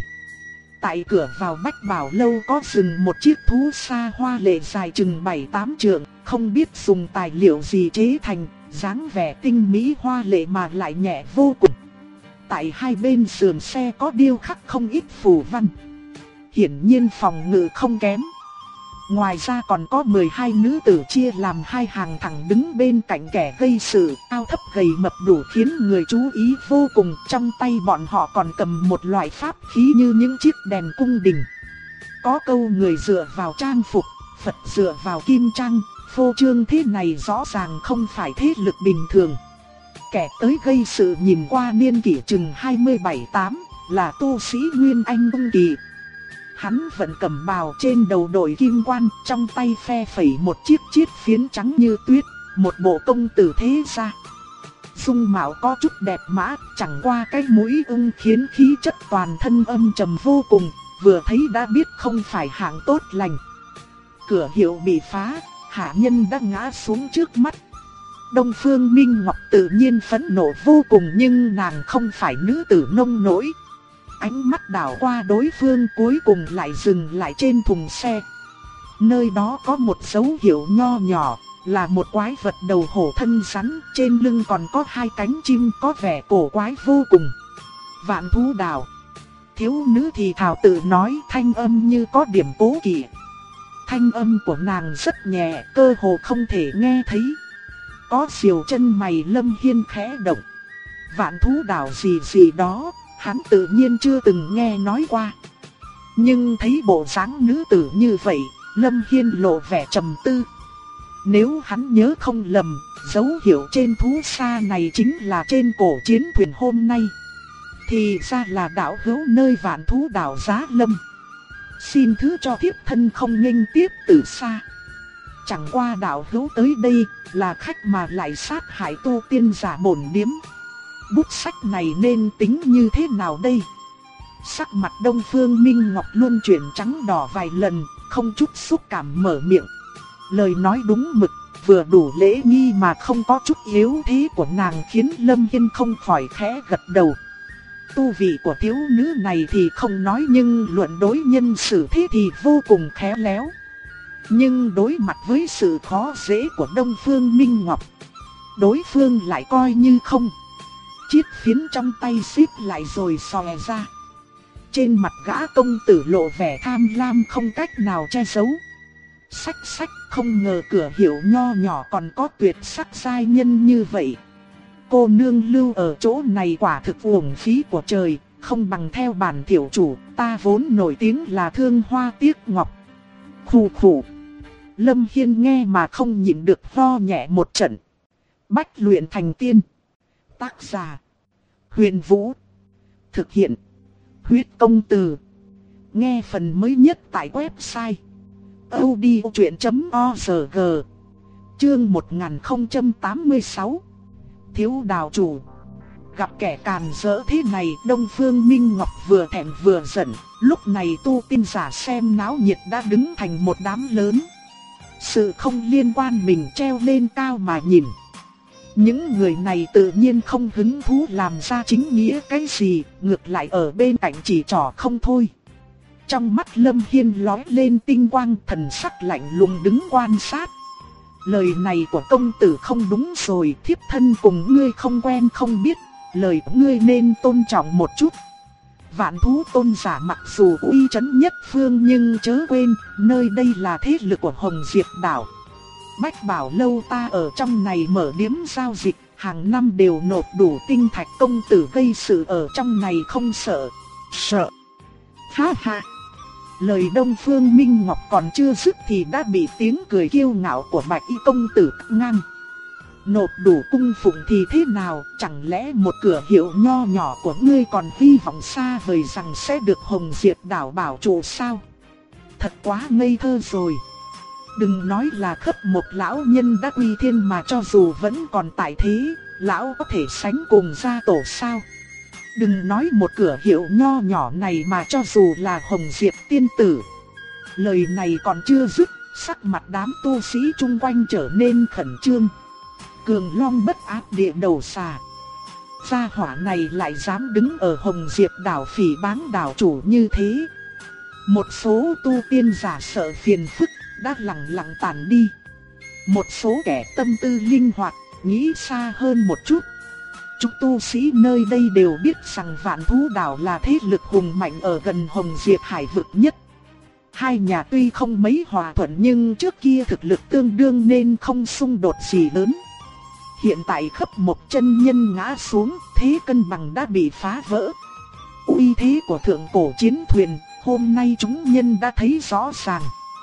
Tại cửa vào Bách Bảo Lâu có dừng một chiếc thú sa hoa lệ dài chừng 7-8 trượng, không biết dùng tài liệu gì chế thành, dáng vẻ tinh mỹ hoa lệ mà lại nhẹ vô cùng. Tại hai bên sườn xe có điêu khắc không ít phù văn. Hiển nhiên phòng ngự không kém. Ngoài ra còn có 12 nữ tử chia làm hai hàng thẳng đứng bên cạnh kẻ gây sự, cao thấp gầy mập đủ khiến người chú ý vô cùng. Trong tay bọn họ còn cầm một loại pháp khí như những chiếc đèn cung đình. Có câu người dựa vào trang phục, Phật dựa vào kim trang, phô trương thế này rõ ràng không phải thế lực bình thường. Kẻ tới gây sự nhìn qua niên kỷ chừng 27-8, là tu sĩ Nguyên Anh Trung Kỳ. Hắn vẫn cầm bào trên đầu đội kim quan, trong tay phe phẩy một chiếc chiết phiến trắng như tuyết, một bộ công tử thế gia. Dung mạo có chút đẹp mã, chẳng qua cái mũi ưng khiến khí chất toàn thân âm trầm vô cùng, vừa thấy đã biết không phải hạng tốt lành. Cửa hiệu bị phá, hạ nhân đã ngã xuống trước mắt. Đông Phương Minh Ngọc tự nhiên phẫn nộ vô cùng, nhưng nàng không phải nữ tử nông nỗi. Ánh mắt đảo qua đối phương cuối cùng lại dừng lại trên thùng xe. Nơi đó có một dấu hiệu nho nhỏ, là một quái vật đầu hổ thân rắn, trên lưng còn có hai cánh chim có vẻ cổ quái vô cùng. Vạn Thú Đảo. Thiếu nữ thì thào tự nói, thanh âm như có điểm cố kỵ. Thanh âm của nàng rất nhẹ, cơ hồ không thể nghe thấy. Có siêu chân mày Lâm Hiên khẽ động. Vạn Thú Đảo gì gì đó, hắn tự nhiên chưa từng nghe nói qua. Nhưng thấy bộ dáng nữ tử như vậy, Lâm Hiên lộ vẻ trầm tư. Nếu hắn nhớ không lầm, dấu hiệu trên thú xa này chính là trên cổ chiến thuyền hôm nay. Thì ra là đạo hữu nơi Vạn Thú Đảo Giá Lâm. Xin thứ cho thiếp thân không nghênh tiếp từ xa. Chẳng qua đạo hữu tới đây là khách mà lại sát hại tu tiên giả bổn điếm. Bút sách này nên tính như thế nào đây? Sắc mặt Đông Phương Minh Ngọc luôn chuyển trắng đỏ vài lần, không chút xúc cảm mở miệng. Lời nói đúng mực, vừa đủ lễ nghi mà không có chút yếu thế của nàng khiến Lâm Hiên không khỏi khẽ gật đầu. Tu vị của thiếu nữ này thì không nói, nhưng luận đối nhân xử thế thì vô cùng khéo léo. Nhưng đối mặt với sự khó dễ của Đông Phương Minh Ngọc, đối phương lại coi như không. Chiếc phiến trong tay xít lại rồi xòe ra. Trên mặt gã công tử lộ vẻ tham lam không cách nào che giấu. Xách xách, không ngờ cửa hiệu nho nhỏ còn có tuyệt sắc giai nhân như vậy. Cô nương lưu ở chỗ này quả thực uổng phí của trời, không bằng theo bản tiểu chủ, ta vốn nổi tiếng là thương hoa tiếc ngọc. Khù khù. Lâm Hiên nghe mà không nhịn được ho nhẹ một trận. Bách luyện thành tiên. Tác giả Huyền Vũ. Thực hiện Huyết Công Từ. Nghe phần mới nhất tại website audiochuyện.org. Chương 1086. Thiếu đào chủ. Gặp kẻ càn rỡ thế này, Đông Phương Minh Ngọc vừa thẹn vừa giận. Lúc này tu tiên giả xem náo nhiệt đã đứng thành một đám lớn. Sự không liên quan mình treo lên cao mà nhìn. Những người này tự nhiên không hứng thú làm ra chính nghĩa cái gì, ngược lại ở bên cạnh chỉ trỏ không thôi. Trong mắt Lâm Hiên lóe lên tinh quang, thần sắc lạnh lùng đứng quan sát. Lời này của công tử không đúng rồi, thiếp thân cùng ngươi không quen không biết, lời của ngươi nên tôn trọng một chút. Vạn Thú tôn giả mặc dù uy chấn nhất phương nhưng chớ quên, nơi đây là thế lực của Hồng Diệp Đảo. Bách Bảo lâu ta ở trong này mở điếm giao dịch, hàng năm đều nộp đủ tinh thạch, công tử gây sự ở trong này không sợ. Sợ? Ha ha! Lời Đông Phương Minh Ngọc còn chưa dứt thì đã bị tiếng cười kiêu ngạo của Bạch Y công tử cắt ngang. Nộp đủ cung phụng thì thế nào, chẳng lẽ một cửa hiệu nho nhỏ của ngươi còn hy vọng xa vời rằng sẽ được Hồng Diệp Đảo bảo trụ sao? Thật quá ngây thơ rồi. Đừng nói là Khất Một lão nhân đã quy thiên, mà cho dù vẫn còn tại thế, lão có thể sánh cùng gia tổ sao? Đừng nói một cửa hiệu nho nhỏ này, mà cho dù là Hồng Diệp tiên tử. Lời này còn chưa dứt, sắc mặt đám tu sĩ chung quanh trở nên khẩn trương. Cường Long bất áp địa đầu xà. Gia hỏa này lại dám đứng ở Hồng Diệp Đảo phỉ báng đảo chủ như thế. Một số tu tiên giả sợ phiền phức đã lặng lặng tản đi. Một số kẻ tâm tư linh hoạt, nghĩ xa hơn một chút. Chúng tu sĩ nơi đây đều biết rằng Vạn Thú Đảo là thế lực hùng mạnh ở gần Hồng Diệp Hải vực nhất. Hai nhà tuy không mấy hòa thuận nhưng trước kia thực lực tương đương nên không xung đột gì lớn. Hiện tại Khấp Một chân nhân ngã xuống, thế cân bằng đã bị phá vỡ. Uy thế của thượng cổ chiến thuyền, hôm nay chúng nhân đã thấy rõ ràng.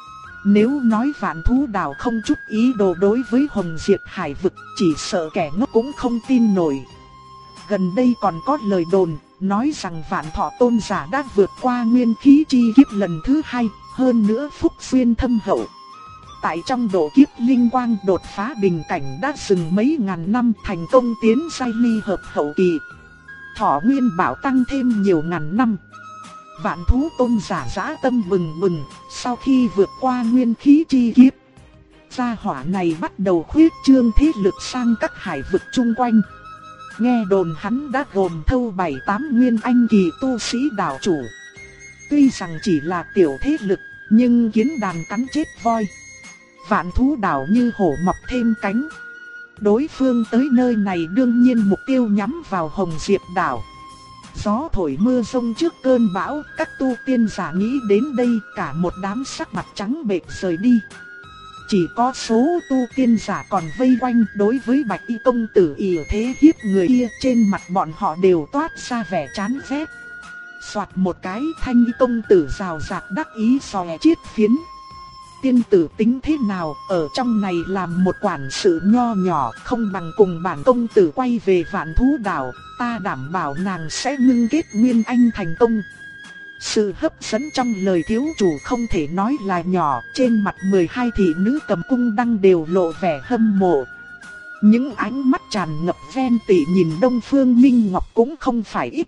Nếu nói Vạn Thú Đảo không chút ý đồ đối với Hồng Diệp Hải vực, chỉ sợ kẻ ngốc cũng không tin nổi. Gần đây còn có lời đồn, nói rằng Vạn Thọ Tôn giả đã vượt qua nguyên khí chi kiếp lần thứ 2, hơn nữa phúc duyên thâm hậu. Tại trong độ kiếp linh quang đột phá bình cảnh đã dừng mấy ngàn năm, thành công tiến giai ly hợp hậu kỳ. Thọ nguyên bảo tăng thêm nhiều ngàn năm. Vạn Thú Tôn giả dã tâm bừng bừng, sau khi vượt qua nguyên khí chi kiếp, gia hỏa này bắt đầu khuyết trương thế lực sang các hải vực chung quanh. Nghe đồn hắn đã gồm thâu 7-8 nguyên anh kỳ tu sĩ đảo chủ. Tuy rằng chỉ là tiểu thế lực, nhưng kiến đàn cắn chết voi. Vạn Thú Đảo như hổ mọc thêm cánh. Đối phương tới nơi này đương nhiên mục tiêu nhắm vào Hồng Diệp Đảo. Gió thổi mưa rông trước cơn bão, các tu tiên giả nghĩ đến đây cả một đám sắc mặt trắng bệch rời đi. Chỉ có số tu tiên giả còn vây quanh, đối với Bạch Y công tử ỷ thế hiếp người kia, trên mặt bọn họ đều toát ra vẻ chán ghét. Soạt một cái, Thanh Y công tử rào rạt đắc ý xòe chiết phiến. Tiên tử tính thế nào, ở trong này làm một quản sự nho nhỏ, không bằng cùng bản công tử quay về Vạn Thú Đảo, ta đảm bảo nàng sẽ ngưng kết nguyên anh thành công. Sự hấp dẫn trong lời thiếu chủ không thể nói là nhỏ, trên mặt 12 thị nữ cầm cung đăng đều lộ vẻ hâm mộ. Những ánh mắt tràn ngập ghen tị nhìn Đông Phương Minh Ngọc cũng không phải ít.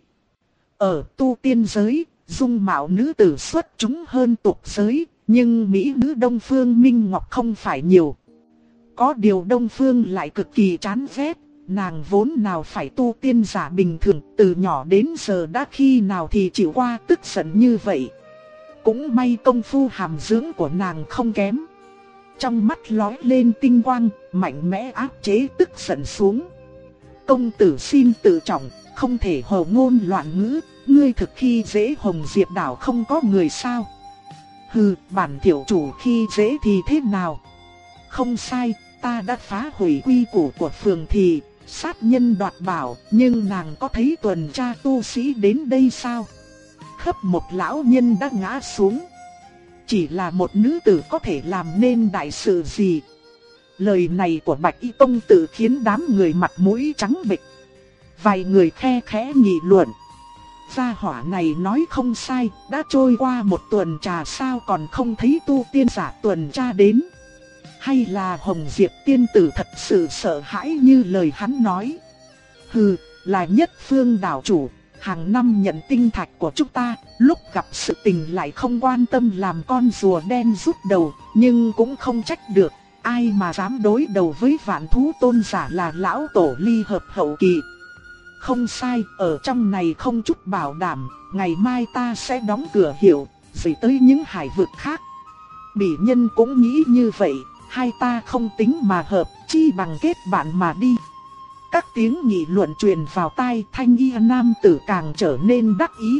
Ở tu tiên giới, dung mạo nữ tử xuất chúng hơn tục giới, nhưng mỹ nữ Đông Phương Minh Ngọc không phải nhiều. Có điều Đông Phương lại cực kỳ chán ghét, nàng vốn nào phải tu tiên giả bình thường, từ nhỏ đến giờ đã khi nào thì chịu qua tức giận như vậy. Cũng may công phu hàm dưỡng của nàng không kém. Trong mắt lóe lên tinh quang, mạnh mẽ áp chế tức giận xuống. Công tử xin tự trọng, không thể hồ ngôn loạn ngữ, ngươi thực khi dễ Hồng Diệp Đảo không có người sao? Hừ, bản tiểu chủ khi dễ thì thế nào? Không sai, ta đã phá hủy quy củ của phường thị, sát nhân đoạt bảo, nhưng nàng có thấy tuần tra tu sĩ đến đây sao? Khấp Một lão nhân đã ngã xuống. Chỉ là một nữ tử có thể làm nên đại sự gì? Lời này của Bạch Y công tử khiến đám người mặt mũi trắng bệch. Vài người khe khẽ nghị luận. Gia hỏa này nói không sai, đã trôi qua một tuần trà sao còn không thấy tu tiên giả tuần tra đến. Hay là Hồng Diệp tiên tử thật sự sợ hãi như lời hắn nói? Hừ, là Nhất Phương đảo chủ, hàng năm nhận tinh thạch của chúng ta, lúc gặp sự tình lại không quan tâm làm con rùa đen rút đầu, nhưng cũng không trách được, ai mà dám đối đầu với Vạn Thú Tôn giả là lão tổ ly hợp hậu kỳ. Không sai, ở trong này không chút bảo đảm, ngày mai ta sẽ đóng cửa hiệu, rồi tới những hải vực khác. Bỉ Nhân cũng nghĩ như vậy, hai ta không tính mà hợp, chi bằng kết bạn mà đi. Các tiếng nghị luận truyền vào tai, thanh y nam tử càng trở nên đắc ý.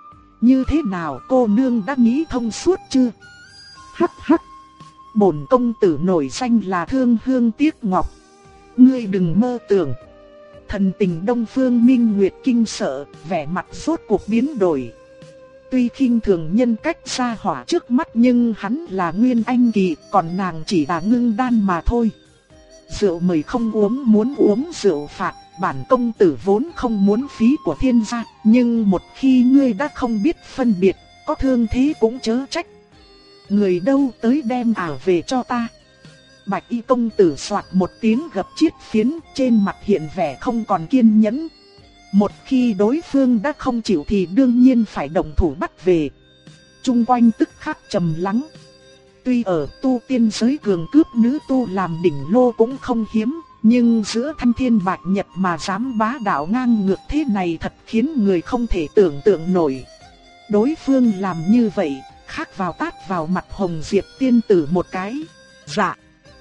Như thế nào, cô nương đã nghĩ thông suốt chưa? Hắc hắc, bổn công tử nổi danh là thương hương tiếc ngọc. Ngươi đừng mơ tưởng. Thần tình Đông Phương Minh Nguyệt kinh sợ, vẻ mặt rốt cuộc biến đổi. Tuy khinh thường nhân cách gia hỏa trước mắt nhưng hắn là nguyên anh kỳ, còn nàng chỉ là ngưng đan mà thôi. Rượu mời không uống, muốn uống rượu phạt, bản công tử vốn không muốn phí của thiên gia, nhưng một khi ngươi đã không biết phân biệt, có thương thế cũng chớ trách. Người đâu tới đem về cho ta. Bạch Y công tử soạt một tiếng gập chiết phiến, trên mặt hiện vẻ không còn kiên nhẫn. Một khi đối phương đã không chịu thì đương nhiên phải động thủ bắt về. Trung quanh tức khắc trầm lắng. Tuy ở tu tiên giới cường cướp nữ tu làm đỉnh lô cũng không hiếm, nhưng giữa Thanh Thiên Bạch Nhật mà dám bá đạo ngang ngược thế này thật khiến người không thể tưởng tượng nổi. Đối phương làm như vậy, khác vào tát vào mặt Hồng Diệp tiên tử một cái. Dạ.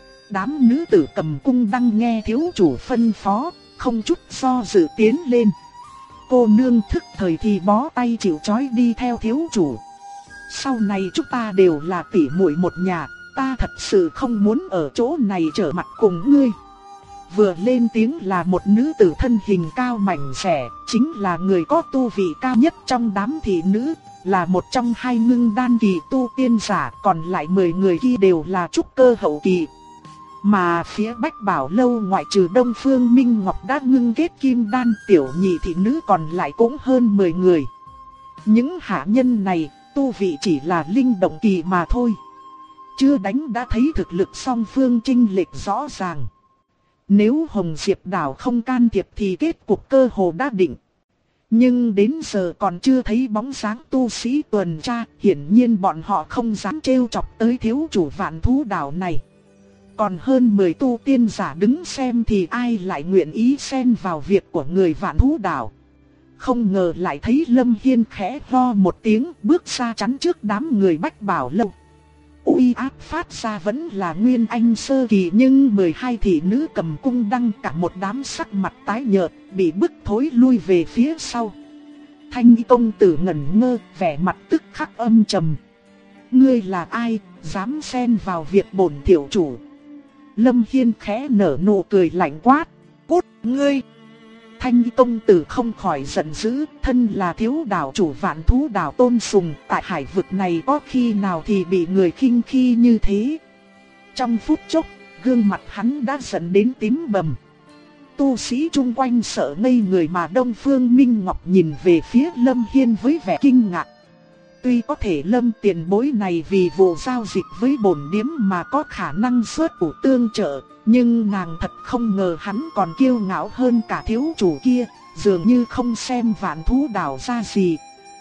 Đám nữ tử cầm cung đăng nghe thiếu chủ phân phó, không chút do dự tiến lên. Cô nương thức thời thì bó tay chịu trói đi theo thiếu chủ. Sau này chúng ta đều là tỷ muội một nhà, ta thật sự không muốn ở chỗ này trở mặt cùng ngươi. Vừa lên tiếng là một nữ tử thân hình cao mảnh khảnh, chính là người có tu vị cao nhất trong đám thị nữ, là một trong 2 ngưng đan kỳ tu tiên giả, còn lại 10 người kia đều là trúc cơ hậu kỳ. Mà phía Bách Bảo Lâu ngoại trừ Đông Phương Minh Ngọc đã ngưng kết kim đan, tiểu nhị thị nữ còn lại cũng hơn 10 người. Những hạ nhân này, tu vị chỉ là linh động kỳ mà thôi. Chưa đánh đã thấy thực lực song phương chênh lệch rõ ràng. Nếu Hồng Diệp Đảo không can thiệp thì kết cục cơ hồ đã định. Nhưng đến giờ còn chưa thấy bóng dáng tu sĩ tuần tra, hiển nhiên bọn họ không dám trêu chọc tới thiếu chủ Vạn Thú Đảo này. Còn hơn 10 tu tiên giả đứng xem thì ai lại nguyện ý xen vào việc của người Vạn Thú Đảo. Không ngờ lại thấy Lâm Hiên khẽ ho một tiếng bước ra chắn trước đám người Bách Bảo Lâu. Uy áp phát ra vẫn là Nguyên Anh sơ kỳ, nhưng 12 thị nữ cầm cung đăng cả một đám sắc mặt tái nhợt, bị bức thối lui về phía sau. Thanh Y công tử ngẩn ngơ, vẻ mặt tức khắc âm trầm. Ngươi là ai, dám xen vào việc bổn tiểu chủ? Lâm Hiên khẽ nở nụ cười lạnh quát. Cút ngươi! Thanh Y công tử không khỏi giận dữ, thân là thiếu đảo chủ Vạn Thú Đảo tôn sùng, tại hải vực này có khi nào thì bị người khinh khi như thế. Trong phút chốc, gương mặt hắn đã giận đến tím bầm. Tu sĩ chung quanh sợ ngây người, mà Đông Phương Minh Ngọc nhìn về phía Lâm Hiên với vẻ kinh ngạc. Tuy có thể Lâm tiền bối này vì vụ giao dịch với bổn điếm mà có khả năng xuất thủ tương trợ, nhưng nàng thật không ngờ hắn còn kiêu ngạo hơn cả thiếu chủ kia, dường như không xem Vạn Thú Đảo ra gì.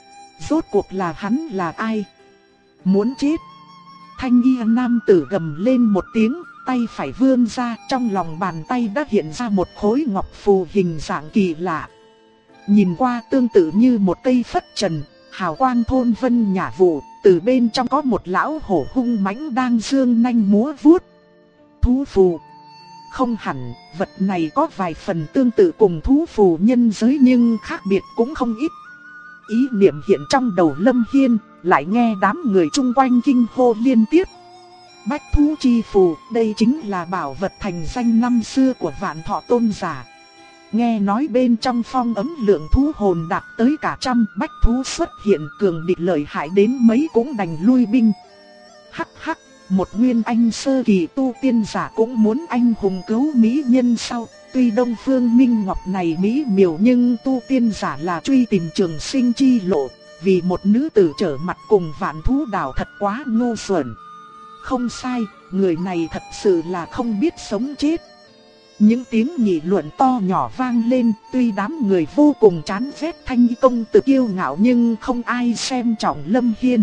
Rốt cuộc là hắn là ai? Muốn chết? Thanh y nam tử gầm lên một tiếng, tay phải vươn ra, trong lòng bàn tay đã hiện ra một khối ngọc phù hình dạng kỳ lạ. Nhìn qua tương tự như một cây phất trần, hào quang thôn vân nhả vụ, từ bên trong có một lão hổ hung mãnh đang giương nanh múa vuốt. Thú phù. Không hẳn, vật này có vài phần tương tự cùng thú phù nhân giới nhưng khác biệt cũng không ít. Ý niệm hiện trong đầu Lâm Hiên, lại nghe đám người chung quanh kinh hô liên tiếp. Bách thú chi phù, đây chính là bảo vật thành danh năm xưa của Vạn Thọ tôn giả. Nghe nói bên trong phong ấm lượng thú hồn đạt tới cả trăm, bách thú xuất hiện cường địch lợi hại đến mấy cũng đành lui binh. Hắc hắc, một nguyên anh sơ kỳ tu tiên giả cũng muốn anh hùng cứu mỹ nhân sao? Tuy Đông Phương Minh Ngọc này mỹ miều nhưng tu tiên giả là truy tìm trường sinh chi lộ, vì một nữ tử trở mặt cùng Vạn Thú Đảo thật quá ngu xuẩn. Không sai, người này thật sự là không biết sống chết. Những tiếng nghị luận to nhỏ vang lên, tuy đám người vô cùng chán ghét Thanh Y công tử kiêu ngạo nhưng không ai xem trọng Lâm Hiên.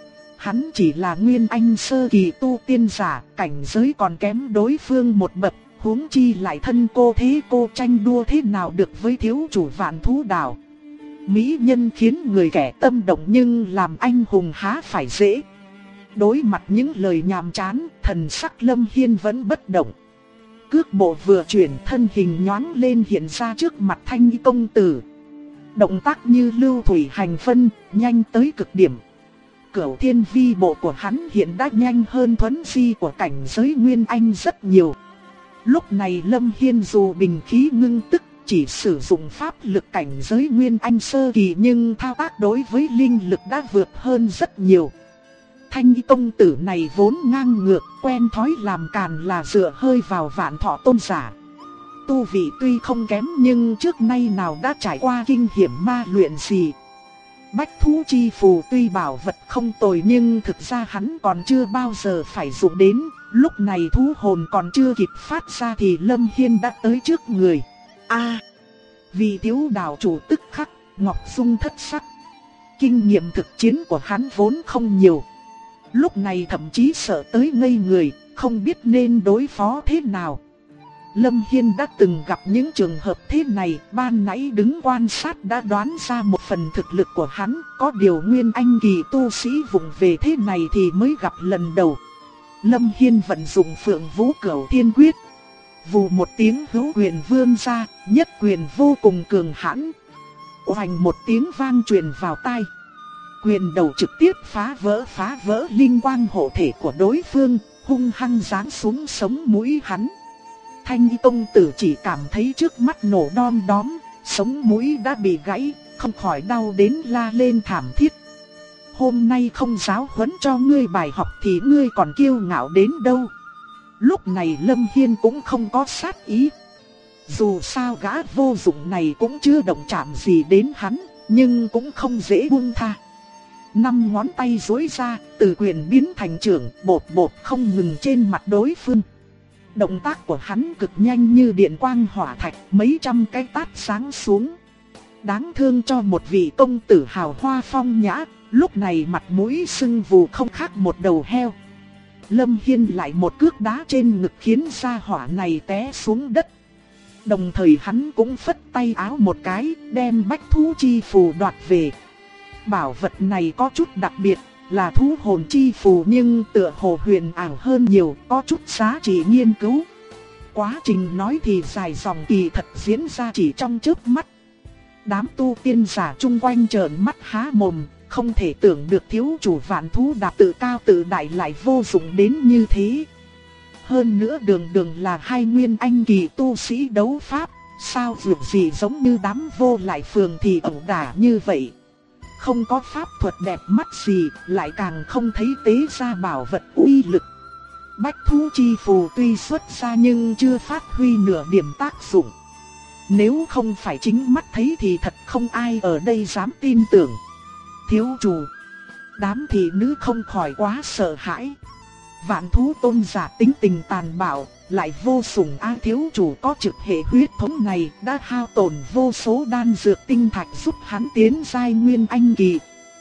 Hắn chỉ là nguyên anh sơ kỳ tu tiên giả, cảnh giới còn kém đối phương một bậc, huống chi lại thân cô thế cô tranh đua thế nào được với thiếu chủ Vạn Thú Đảo. Mỹ nhân khiến người kẻ tâm động nhưng làm anh hùng há phải dễ. Đối mặt những lời nhàm chán, thần sắc Lâm Hiên vẫn bất động. Cước bộ vừa chuyển, thân hình nhoáng lên hiện ra trước mặt Thanh Y công tử. Động tác như lưu thủy hành vân, nhanh tới cực điểm. Cửu thiên vi bộ của hắn hiện đã nhanh hơn thuấn di của cảnh giới Nguyên Anh rất nhiều. Lúc này Lâm Hiên dù bình khí ngưng tức, chỉ sử dụng pháp lực cảnh giới Nguyên Anh sơ kỳ nhưng thao tác đối với linh lực đã vượt hơn rất nhiều. Thanh Y công tử này vốn ngang ngược, quen thói làm càn là dựa hơi vào Vạn Thọ tôn giả. Tu vị tuy không kém nhưng trước nay nào đã trải qua kinh hiểm ma luyện gì. Bách thú chi phù tuy bảo vật không tồi nhưng thực ra hắn còn chưa bao giờ phải dùng đến. Lúc này thú hồn còn chưa kịp phát ra thì Lâm Hiên đã tới trước người. Vì thiếu đảo chủ tức khắc, ngọc dung thất sắc. Kinh nghiệm thực chiến của hắn vốn không nhiều. Lúc này thậm chí sợ tới ngây người, không biết nên đối phó thế nào. Lâm Hiên đã từng gặp những trường hợp thế này, ban nãy đứng quan sát đã đoán ra một phần thực lực của hắn, có điều nguyên anh kỳ tu sĩ vụng về thế này thì mới gặp lần đầu. Lâm Hiên vận dụng Phượng Vũ Cửu Thiên Quyết. Vù một tiếng hữu quyền vươn ra, nhất quyền vô cùng cường hãn. Oành một tiếng vang truyền vào tai. Quyền đầu trực tiếp phá vỡ linh quang hộ thể của đối phương, hung hăng giáng xuống sống mũi hắn. Thanh Y công tử chỉ cảm thấy trước mắt nổ đom đóm, sống mũi đã bị gãy, không khỏi đau đến la lên thảm thiết. Hôm nay không giáo huấn cho ngươi bài học thì ngươi còn kiêu ngạo đến đâu. Lúc này Lâm Hiên cũng không có sát ý. Dù sao gã vô dụng này cũng chưa động chạm gì đến hắn, nhưng cũng không dễ buông tha. 5 ngón tay duỗi ra, từ quyền biến thành trưởng, bột bột không ngừng trên mặt đối phương. Động tác của hắn cực nhanh như điện quang hỏa thạch, mấy trăm cái tát giáng xuống. Đáng thương cho một vị công tử hào hoa phong nhã, lúc này mặt mũi sưng vù không khác một đầu heo. Lâm Hiên lại một cước đá trên ngực khiến gia hỏa này té xuống đất. Đồng thời hắn cũng phất tay áo một cái, đem bách thú chi phù đoạt về. Bảo vật này có chút đặc biệt, là thú hồn chi phù nhưng tựa hồ huyền ảo hơn nhiều, có chút giá trị nghiên cứu. Quá trình nói thì dài dòng, kỳ thật diễn ra chỉ trong chớp mắt. Đám tu tiên giả chung quanh trợn mắt há mồm, không thể tưởng được thiếu chủ Vạn Thú Đạp tự cao tự đại lại vô dụng đến như thế. Hơn nữa đường đường là 2 nguyên anh kỳ tu sĩ đấu pháp, sao việc gì giống như đám vô lại phường thì ẩu đả như vậy. Không có pháp thuật đẹp mắt gì, lại càng không thấy tế ra bảo vật uy lực. Bách thú chi phù tuy xuất ra nhưng chưa phát huy nửa điểm tác dụng. Nếu không phải chính mắt thấy thì thật không ai ở đây dám tin tưởng. Thiếu chủ, đám thị nữ không khỏi quá sợ hãi. Vạn thú tôn giả tính tình tàn bạo, lại vô sủng á, thiếu chủ có trực hệ huyết thống này đã hao tổn vô số đan dược tinh thạch giúp hắn tiến giai nguyên anh kỳ.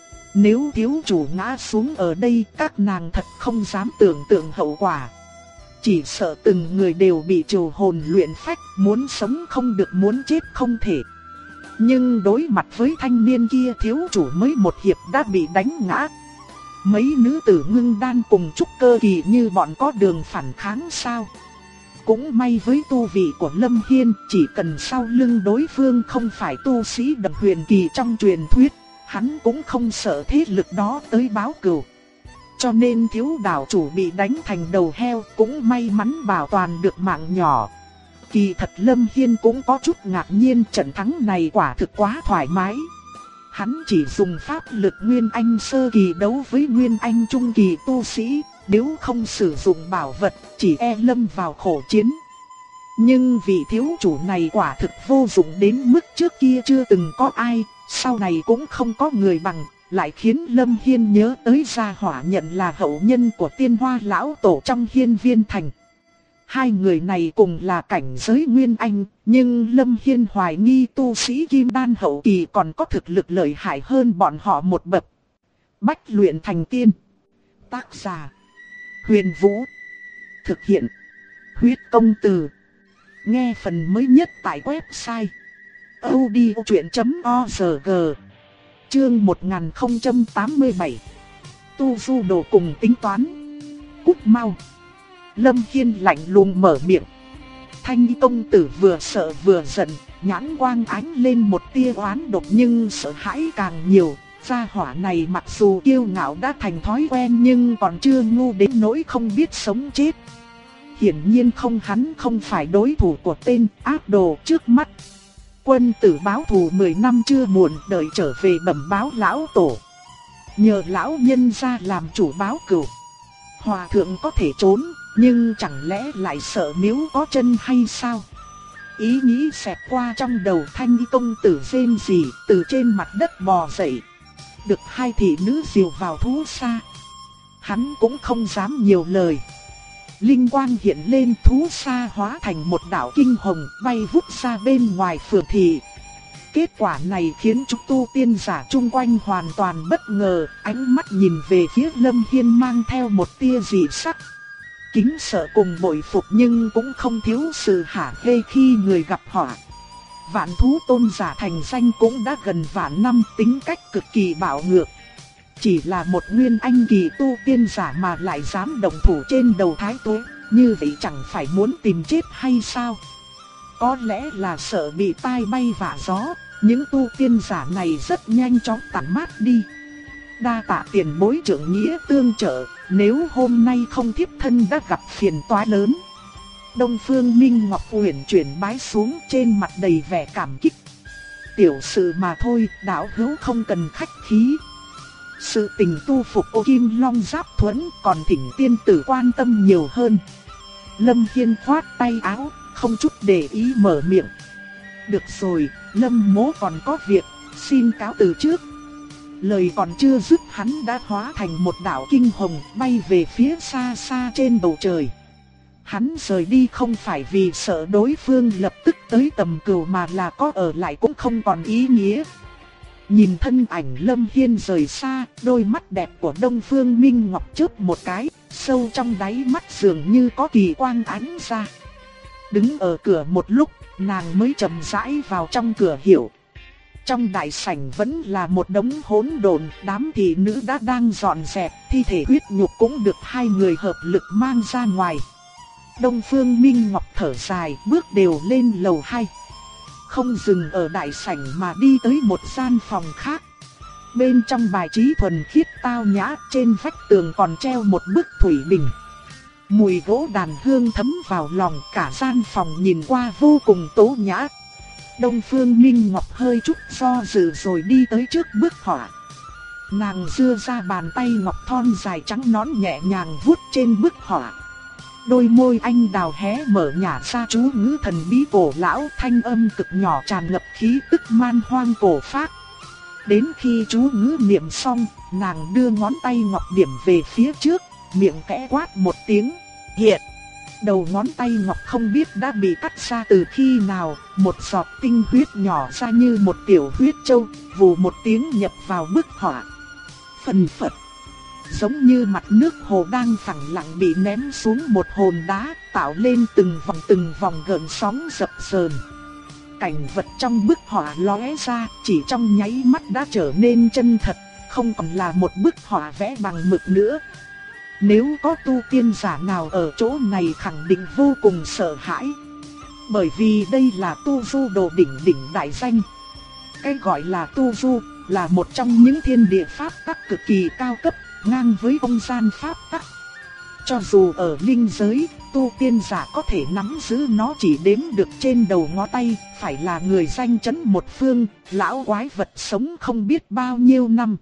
Nếu thiếu chủ ngã xuống ở đây, các nàng thật không dám tưởng tượng hậu quả. Chỉ sợ từng người đều bị trừ hồn luyện phách, muốn sống không được, muốn chết không thể. Nhưng đối mặt với thanh niên kia, thiếu chủ mới một hiệp đã bị đánh ngã. Mấy nữ tử ngưng đan cùng trúc cơ kỳ như bọn có đường phản kháng sao? Cũng may với tu vị của Lâm Hiên, chỉ cần sau lưng đối phương không phải tu sĩ đậm huyền kỳ trong truyền thuyết, hắn cũng không sợ thế lực đó tới báo cừu. Cho nên thiếu đảo chủ bị đánh thành đầu heo cũng may mắn bảo toàn được mạng nhỏ. Kỳ thật Lâm Hiên cũng có chút ngạc nhiên, trận thắng này quả thực quá thoải mái. Hắn chỉ dùng pháp lực Nguyên Anh sơ kỳ đấu với Nguyên Anh trung kỳ tu sĩ, nếu không sử dụng bảo vật, chỉ e lâm vào khổ chiến. Nhưng vị thiếu chủ này quả thực vô dụng đến mức trước kia chưa từng có ai, sau này cũng không có người bằng, lại khiến Lâm Hiên nhớ tới gia hỏa nhận là hậu nhân của Tiên Hoa lão tổ trong Hiên Viên thành. 2 người này cùng là cảnh giới Nguyên Anh, nhưng Lâm Hiên hoài nghi tu sĩ Kim Đan hậu kỳ còn có thực lực lợi hại hơn bọn họ một bậc. Bách luyện thành tiên. Tác giả: Huyền Vũ. Thực hiện: Huyết Công Từ. Nghe phần mới nhất tại website audiochuyện.org. Chương 1087. Tu du đồ cùng tính toán. Cút mau. Lâm Hiên lạnh lùng mở miệng. Thanh Y công tử vừa sợ vừa giận, nhãn quang ánh lên một tia oán độc nhưng sợ hãi càng nhiều. Gia hỏa này mặc dù kiêu ngạo đã thành thói quen nhưng còn chưa ngu đến nỗi không biết sống chết. Hiển nhiên hắn không phải đối thủ của tên ác đồ trước mắt. Quân tử báo thù 10 năm chưa muộn, đợi trở về bẩm báo lão tổ. Nhờ lão nhân ra làm chủ báo cửu. Hòa thượng có thể trốn, nhưng chẳng lẽ lại sợ miếu có chân hay sao? Ý nghĩ xẹt qua trong đầu Thanh Y công tử rên rỉ, từ trên mặt đất bò dậy. Được 2 thị nữ dìu vào thú xa. Hắn cũng không dám nhiều lời. Linh quang hiện lên, thú xa hóa thành một đạo kinh hồng bay vút ra bên ngoài phường thị. Kết quả này khiến chúng tu tiên giả chung quanh hoàn toàn bất ngờ, ánh mắt nhìn về phía Lâm Hiên mang theo một tia dị sắc. Kính sợ cùng bội phục nhưng cũng không thiếu sự hả hê khi người gặp họa. Vạn thú tôn giả thành danh cũng đã gần vạn năm, tính cách cực kỳ bạo ngược. Chỉ là một nguyên anh kỳ tu tiên giả mà lại dám động thủ trên đầu thái tuế, như vậy chẳng phải muốn tìm chết hay sao? Có lẽ là sợ bị tai bay vạ gió, những tu tiên giả này rất nhanh chóng tản mát đi. Đa tạ tiền bối trưởng nghĩa tương trợ, nếu hôm nay không thiếp thân đã gặp phiền toái lớn. Đông Phương Minh Ngọc uyển chuyển bái xuống, trên mặt đầy vẻ cảm kích. Tiểu sự mà thôi, đạo hữu không cần khách khí. Sự tình tu phục Ô Kim Long Giáp Thuẫn còn thỉnh tiên tử quan tâm nhiều hơn. Lâm Hiên khoát tay áo, không chút để ý mở miệng. Được rồi, Lâm mỗ còn có việc, xin cáo từ trước. Lời còn chưa dứt, hắn đã hóa thành một đạo kinh hồng bay về phía xa xa trên bầu trời. Hắn rời đi không phải vì sợ đối phương lập tức tới tầm cửu, mà là có ở lại cũng không còn ý nghĩa. Nhìn thân ảnh Lâm Hiên rời xa, đôi mắt đẹp của Đông Phương Minh Ngọc chớp một cái, sâu trong đáy mắt dường như có kỳ quang ánh ra. Đứng ở cửa một lúc, nàng mới chậm rãi vào trong cửa hiểu. Trong đại sảnh vẫn là một đống hỗn độn, đám thị nữ đã đang dọn dẹp, thi thể huyết nhục cũng được hai người hợp lực mang ra ngoài. Đông Phương Minh Ngọc thở dài, bước đều lên lầu 2. Không dừng ở đại sảnh mà đi tới một gian phòng khác. Bên trong bài trí thuần khiết tao nhã, trên vách tường còn treo một bức thủy bình. Mùi gỗ đàn hương thấm vào lòng, cả gian phòng nhìn qua vô cùng tố nhã. Đông Phương Minh Ngọc hơi chút do dự rồi đi tới trước bức họa. Nàng giơ ra bàn tay ngọc thon dài trắng nõn nhẹ nhàng vuốt trên bức họa. Đôi môi anh đào hé mở nhả ra chú ngữ thần bí cổ lão, thanh âm cực nhỏ tràn ngập khí tức man hoang cổ phác. Đến khi chú ngữ niệm xong, nàng đưa ngón tay ngọc điểm về phía trước, miệng khẽ quát một tiếng, hiện. Đầu ngón tay ngọc không biết đã bị cắt ra từ khi nào, một giọt tinh huyết nhỏ ra như một tiểu huyết châu, vù một tiếng nhập vào bức họa. Phần phật, giống như mặt nước hồ đang phẳng lặng bị ném xuống một hòn đá, tạo lên từng vòng gợn sóng dập dờn. Cảnh vật trong bức họa lóe ra, chỉ trong nháy mắt đã trở nên chân thật, không còn là một bức họa vẽ bằng mực nữa. Nếu có tu tiên giả nào ở chỗ này khẳng định vô cùng sợ hãi. Bởi vì đây là tu du đồ đỉnh đại danh. Cái gọi là tu du là một trong những thiên địa pháp tắc cực kỳ cao cấp, ngang với không gian pháp tắc. Cho dù ở linh giới, tu tiên giả có thể nắm giữ nó chỉ đếm được trên đầu ngón tay, phải là người danh chấn một phương, lão quái vật sống không biết bao nhiêu năm.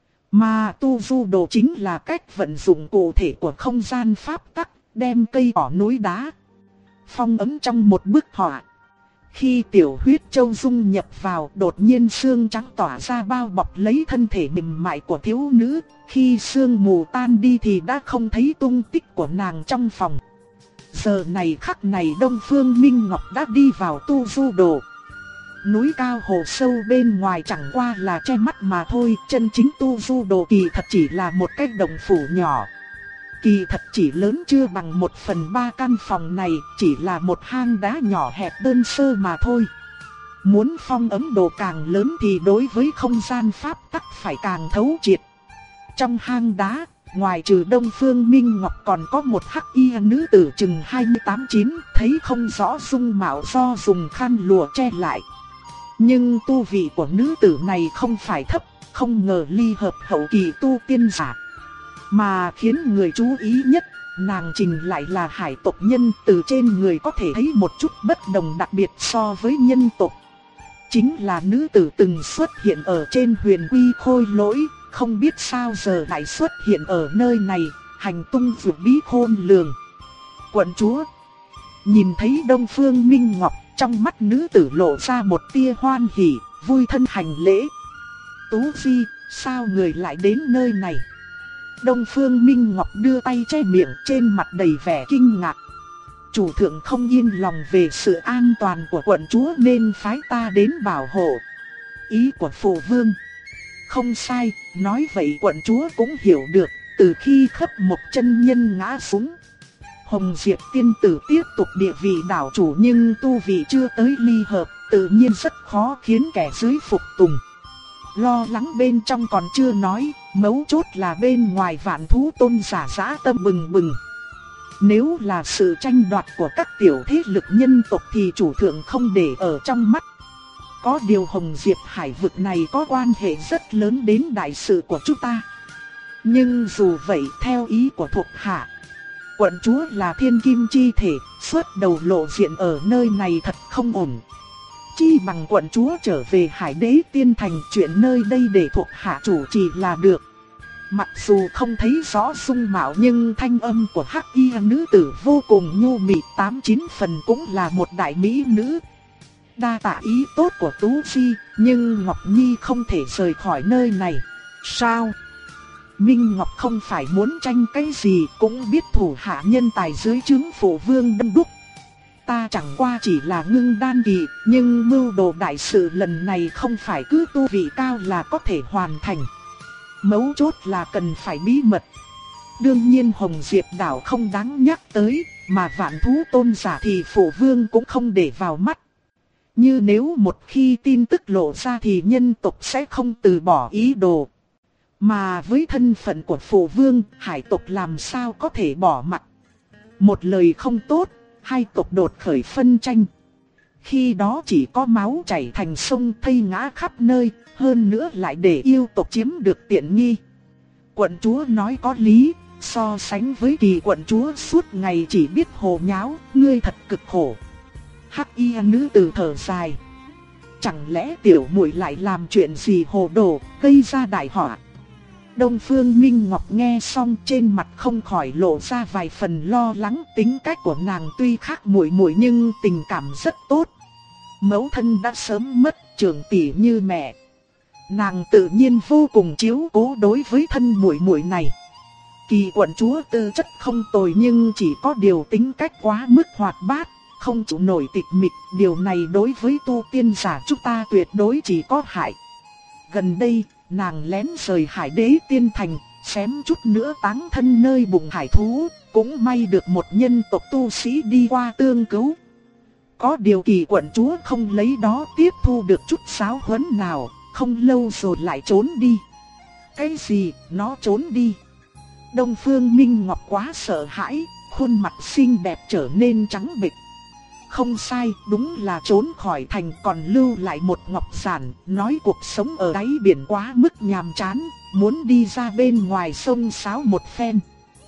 Mà tu du đồ chính là cách vận dụng cụ thể của không gian pháp tắc, đem cây cỏ núi đá phong ấn trong một bức họa. Khi tiểu huyết châu dung nhập vào, đột nhiên xương trắng tỏa ra bao bọc lấy thân thể mềm mại của thiếu nữ. Khi sương mù tan đi thì đã không thấy tung tích của nàng trong phòng. Giờ này khắc này Đông Phương Minh Ngọc đã đi vào tu du đồ. Núi cao hồ sâu bên ngoài chẳng qua là che mắt mà thôi, chân chính tu du đồ kỳ thật chỉ là một cái động phủ nhỏ. Kỳ thật chỉ lớn chưa bằng 1/3 căn phòng này, chỉ là một hang đá nhỏ hẹp đơn sơ mà thôi. Muốn phong ấn đồ càng lớn thì đối với không gian pháp tắc phải càng thấu triệt. Trong hang đá, ngoài trừ Đông Phương Minh Ngọc còn có một hắc y nữ tử chừng 28-9, thấy không rõ dung mạo do dùng khăn lụa che lại. Nhưng tu vị của nữ tử này không phải thấp, không ngờ ly hợp hậu kỳ tu tiên giả. Mà khiến người chú ý nhất, nàng trình lại là hải tộc nhân, từ trên người có thể thấy một chút bất đồng đặc biệt so với nhân tộc. Chính là nữ tử từng xuất hiện ở trên Huyền Quy Khôi Lỗi, không biết sao giờ lại xuất hiện ở nơi này, hành tung vượt bí khôn lường. Quận chúa nhìn thấy Đông Phương Minh Ngọc, trong mắt nữ tử lộ ra một tia hoan hỉ, vui thân hành lễ. Tú Di, sao người lại đến nơi này? Đông Phương Minh Ngọc đưa tay che miệng, trên mặt đầy vẻ kinh ngạc. Chủ thượng không yên lòng về sự an toàn của quận chúa nên phái ta đến bảo hộ. Ý của phụ vương không sai, nói vậy quận chúa cũng hiểu được. Từ khi Khấp Mộc chân nhân ngã xuống, Hồng Diệp tiên tử tiếp tục địa vị đảo chủ, nhưng tu vị chưa tới ly hợp, tự nhiên rất khó khiến kẻ dưới phục tùng. Lo lắng bên trong còn chưa nói, mấu chốt là bên ngoài vạn thú tôn giả dã tâm bừng bừng. Nếu là sự tranh đoạt của các tiểu thế lực nhân tộc thì chủ thượng không để ở trong mắt. Có điều Hồng Diệp Hải vực này có quan hệ rất lớn đến đại sự của chúng ta. Nhưng dù vậy, theo ý của thuộc hạ, quận chúa là thiên kim chi thể, xuất đầu lộ diện ở nơi này thật không ổn. Chi bằng quận chúa trở về Hải Đế Tiên Thành, chuyện nơi đây để thuộc hạ chủ trì là được. Mặc dù không thấy rõ dung mạo nhưng thanh âm của hắc y nữ tử vô cùng nhu mị, 89 phần cũng là một đại mỹ nữ. Đa tạ ý tốt của Tú Phi, nhưng Ngọc Nhi không thể rời khỏi nơi này. Sao? Minh Ngọc không phải muốn tranh cái gì, cũng biết thủ hạ nhân tài dưới trướng phụ vương đông đúc. Ta chẳng qua chỉ là ngưng đan kỳ, nhưng mưu đồ đại sự lần này không phải cứ tu vị cao là có thể hoàn thành. Mấu chốt là cần phải bí mật. Đương nhiên Hồng Diệp đảo không đáng nhắc tới, mà Vạn Thú Tôn giả thì phụ vương cũng không để vào mắt. Như nếu một khi tin tức lộ ra thì nhân tộc sẽ không từ bỏ ý đồ. Mà với thân phận của phụ vương, hải tộc làm sao có thể bỏ mặc. Một lời không tốt, hai tộc đột khởi phân tranh. Khi đó chỉ có máu chảy thành sông, thây ngã khắp nơi, hơn nữa lại để yêu tộc chiếm được tiện nghi. Quận chúa nói có lý, so sánh với Kỳ quận chúa suốt ngày chỉ biết hồ nháo, ngươi thật cực khổ. Hắc y nữ tử thở dài. Chẳng lẽ tiểu muội lại làm chuyện gì hồ đồ, gây ra đại họa? Đông Phương Minh Ngọc nghe xong trên mặt không khỏi lộ ra vài phần lo lắng. Tính cách của nàng tuy khác muội muội nhưng tình cảm rất tốt. Mẫu thân đã sớm mất, trưởng tỷ như mẹ. Nàng tự nhiên vô cùng chiếu cố đối với thân muội muội này. Kỳ quận chúa tư chất không tồi nhưng chỉ có điều tính cách quá mức hoạt bát, không chịu nổi tịch mịch. Điều này đối với tu tiên giả chúng ta tuyệt đối chỉ có hại. Gần đây, nàng lén rời Hải Đế Tiên Thành, xém chút nữa táng thân nơi bụng hải thú, cũng may được một nhân tộc tu sĩ đi qua tương cứu. Có điều Kỳ quận chúa không lấy đó tiếp thu được chút giáo huấn nào, không lâu rồi lại trốn đi. Cái gì, nó trốn đi? Đông Phương Minh Ngọc quá sợ hãi, khuôn mặt xinh đẹp trở nên trắng bệch. Không sai, đúng là trốn khỏi thành còn lưu lại một ngọc giản, nói cuộc sống ở đáy biển quá mức nhàm chán, muốn đi ra bên ngoài sông sáo một phen.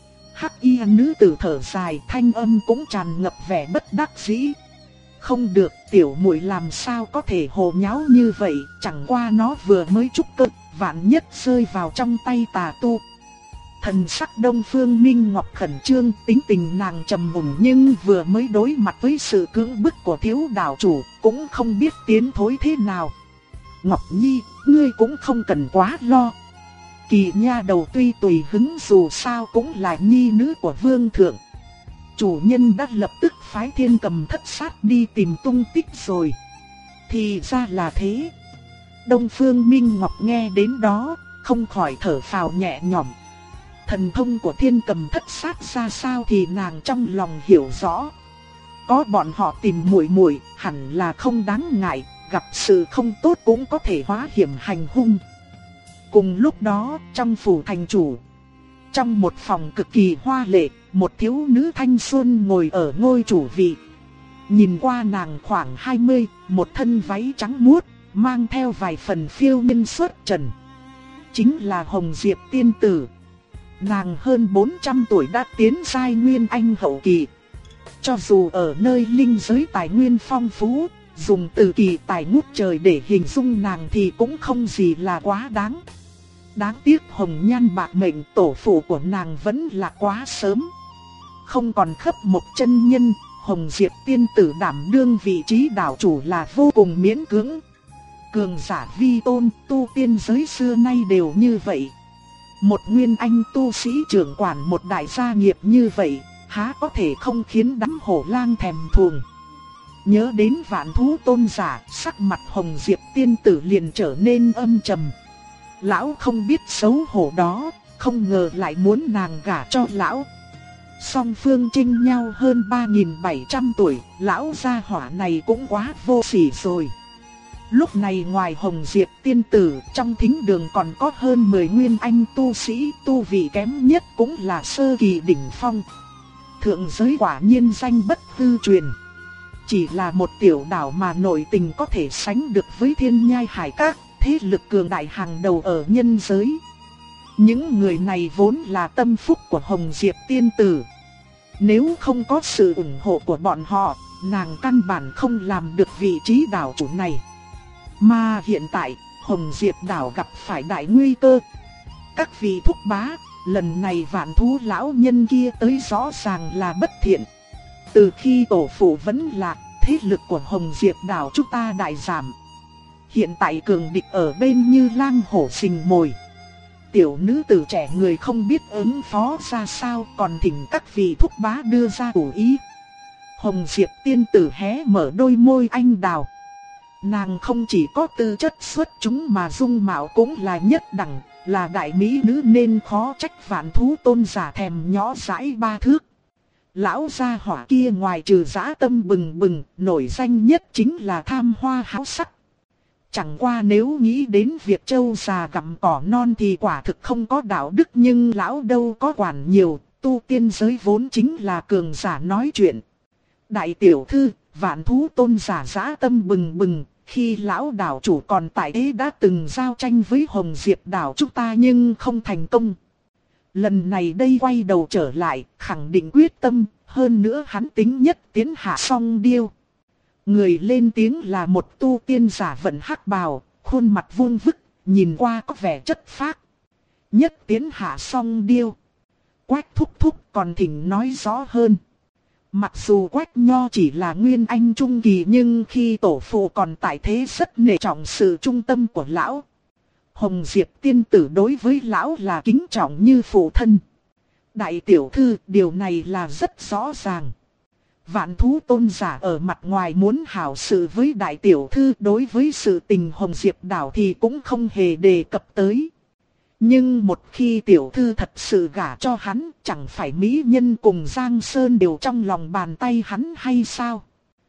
Hắc y nữ tử thở dài, thanh âm cũng tràn ngập vẻ bất đắc dĩ. Không được, tiểu muội làm sao có thể hồ nháo như vậy, chẳng qua nó vừa mới trúc cơ, vạn nhất rơi vào trong tay tà tu. Thần sắc Đông Phương Minh Ngọc khẩn trương, tính tình nàng trầm mùn nhưng vừa mới đối mặt với sự cưỡng bức của thiếu đảo chủ, cũng không biết tiến thối thế nào. Ngọc Nhi, ngươi cũng không cần quá lo. Kỳ nha đầu tuy tùy hứng dù sao cũng là nhi nữ của vương thượng. Chủ nhân đã lập tức phái Thiên Cầm Thất Sát đi tìm tung tích rồi. Thì ra là thế. Đông Phương Minh Ngọc nghe đến đó, không khỏi thở phào nhẹ nhõm. Thần thông của Thiên Cầm Thất Sát ra sao thì nàng trong lòng hiểu rõ. Có bọn họ tìm muội muội, hẳn là không đáng ngại, gặp sự không tốt cũng có thể hóa hiểm hành hung. Cùng lúc đó, trong phủ thành chủ, trong một phòng cực kỳ hoa lệ, một thiếu nữ thanh xuân ngồi ở ngôi chủ vị. Nhìn qua nàng khoảng 20, một thân váy trắng muốt, mang theo vài phần phiêu nhân xuất trần. Chính là Hồng Diệp tiên tử. Nàng hơn 400 tuổi đã tiến giai nguyên anh hậu kỳ. Cho dù ở nơi linh giới tài nguyên phong phú, dùng từ kỳ tài ngút trời để hình dung nàng thì cũng không gì là quá đáng. Đáng tiếc hồng nhan bạc mệnh, tổ phụ của nàng vẫn là quá sớm. Không còn khấp một chân nhân, Hồng Diệp tiên tử đảm đương vị trí đảo chủ là vô cùng miễn cưỡng. Cường giả vi tôn, tu tiên giới xưa nay đều như vậy. Một nguyên anh tu sĩ trưởng quản một đại gia nghiệp như vậy, há có thể không khiến đám hổ lang thèm thuồng. Nhớ đến Vạn Thú Tôn giả, sắc mặt Hồng Diệp tiên tử liền trở nên âm trầm. Lão không biết xấu hổ đó, không ngờ lại muốn nàng gả cho lão. Song phương chênh nhau hơn 3.700 tuổi, lão gia hỏa này cũng quá vô sỉ rồi. Lúc này ngoài Hồng Diệp tiên tử, trong thính đường còn có hơn 10 nguyên anh tu sĩ, tu vị kém nhất cũng là sơ kỳ đỉnh phong. Thượng giới quả nhiên danh bất hư truyền. chỉ là một tiểu đảo mà nội tình có thể sánh được với Thiên Nhai Hải Các, thế lực cường đại hàng đầu ở nhân giới. Những người này vốn là tâm phúc của Hồng Diệp tiên tử. Nếu không có sự ủng hộ của bọn họ, nàng căn bản không làm được vị trí đảo chủ này. Mà hiện tại, Hồng Diệp đảo gặp phải đại nguy cơ. Các vị thúc bá, lần này Vạn Thú lão nhân kia tới rõ ràng là bất thiện. Từ khi tổ phụ vẫn lạc, thế lực của Hồng Diệp đảo chúng ta đại giảm. Hiện tại cường địch ở bên như lang hổ sình mồi. Tiểu nữ tử trẻ người không biết ứng phó ra sao, còn thỉnh các vị thúc bá đưa ra chủ ý. Hồng Diệp tiên tử hé mở đôi môi anh đào. Nàng không chỉ có tư chất xuất chúng mà dung mạo cũng là nhất đẳng, là đại mỹ nữ nên khó trách Vạn Thú tôn giả thèm nhỏ dãi ba thước. Lão gia hỏa kia ngoài trừ dã tâm bừng bừng, nổi danh nhất chính là tham hoa háo sắc. Chẳng qua nếu nghĩ đến việc trâu già gặm cỏ non thì quả thực không có đạo đức, nhưng lão đâu có quản nhiều, tu tiên giới vốn chính là cường giả nói chuyện. Đại tiểu thư, Vạn Thú tôn giả dã tâm bừng bừng, khi lão đảo chủ còn tại thế đã từng giao tranh với Hồng Diệp đảo chúng ta nhưng không thành công. Lần này đây quay đầu trở lại, khẳng định quyết tâm, hơn nữa hắn tính nhất tiến hạ song điêu. Người lên tiếng là một tu tiên giả vận hắc bào, khuôn mặt vuông vức, nhìn qua có vẻ chất phác. Nhất tiến hạ song điêu. Quách thúc thúc còn thỉnh nói rõ hơn. Mặc dù Quách Nho chỉ là nguyên anh trung kỳ nhưng khi tổ phụ còn tại thế rất nể trọng sự trung tâm của lão. Hồng Diệp tiên tử đối với lão là kính trọng như phụ thân. Đại tiểu thư, điều này là rất rõ ràng. Vạn Thú tôn giả ở mặt ngoài muốn hảo sự với đại tiểu thư, đối với sự tình Hồng Diệp đảo thì cũng không hề đề cập tới. Nhưng một khi tiểu thư thật sự gả cho hắn, chẳng phải mỹ nhân cùng Giang Sơn đều trong lòng bàn tay hắn hay sao?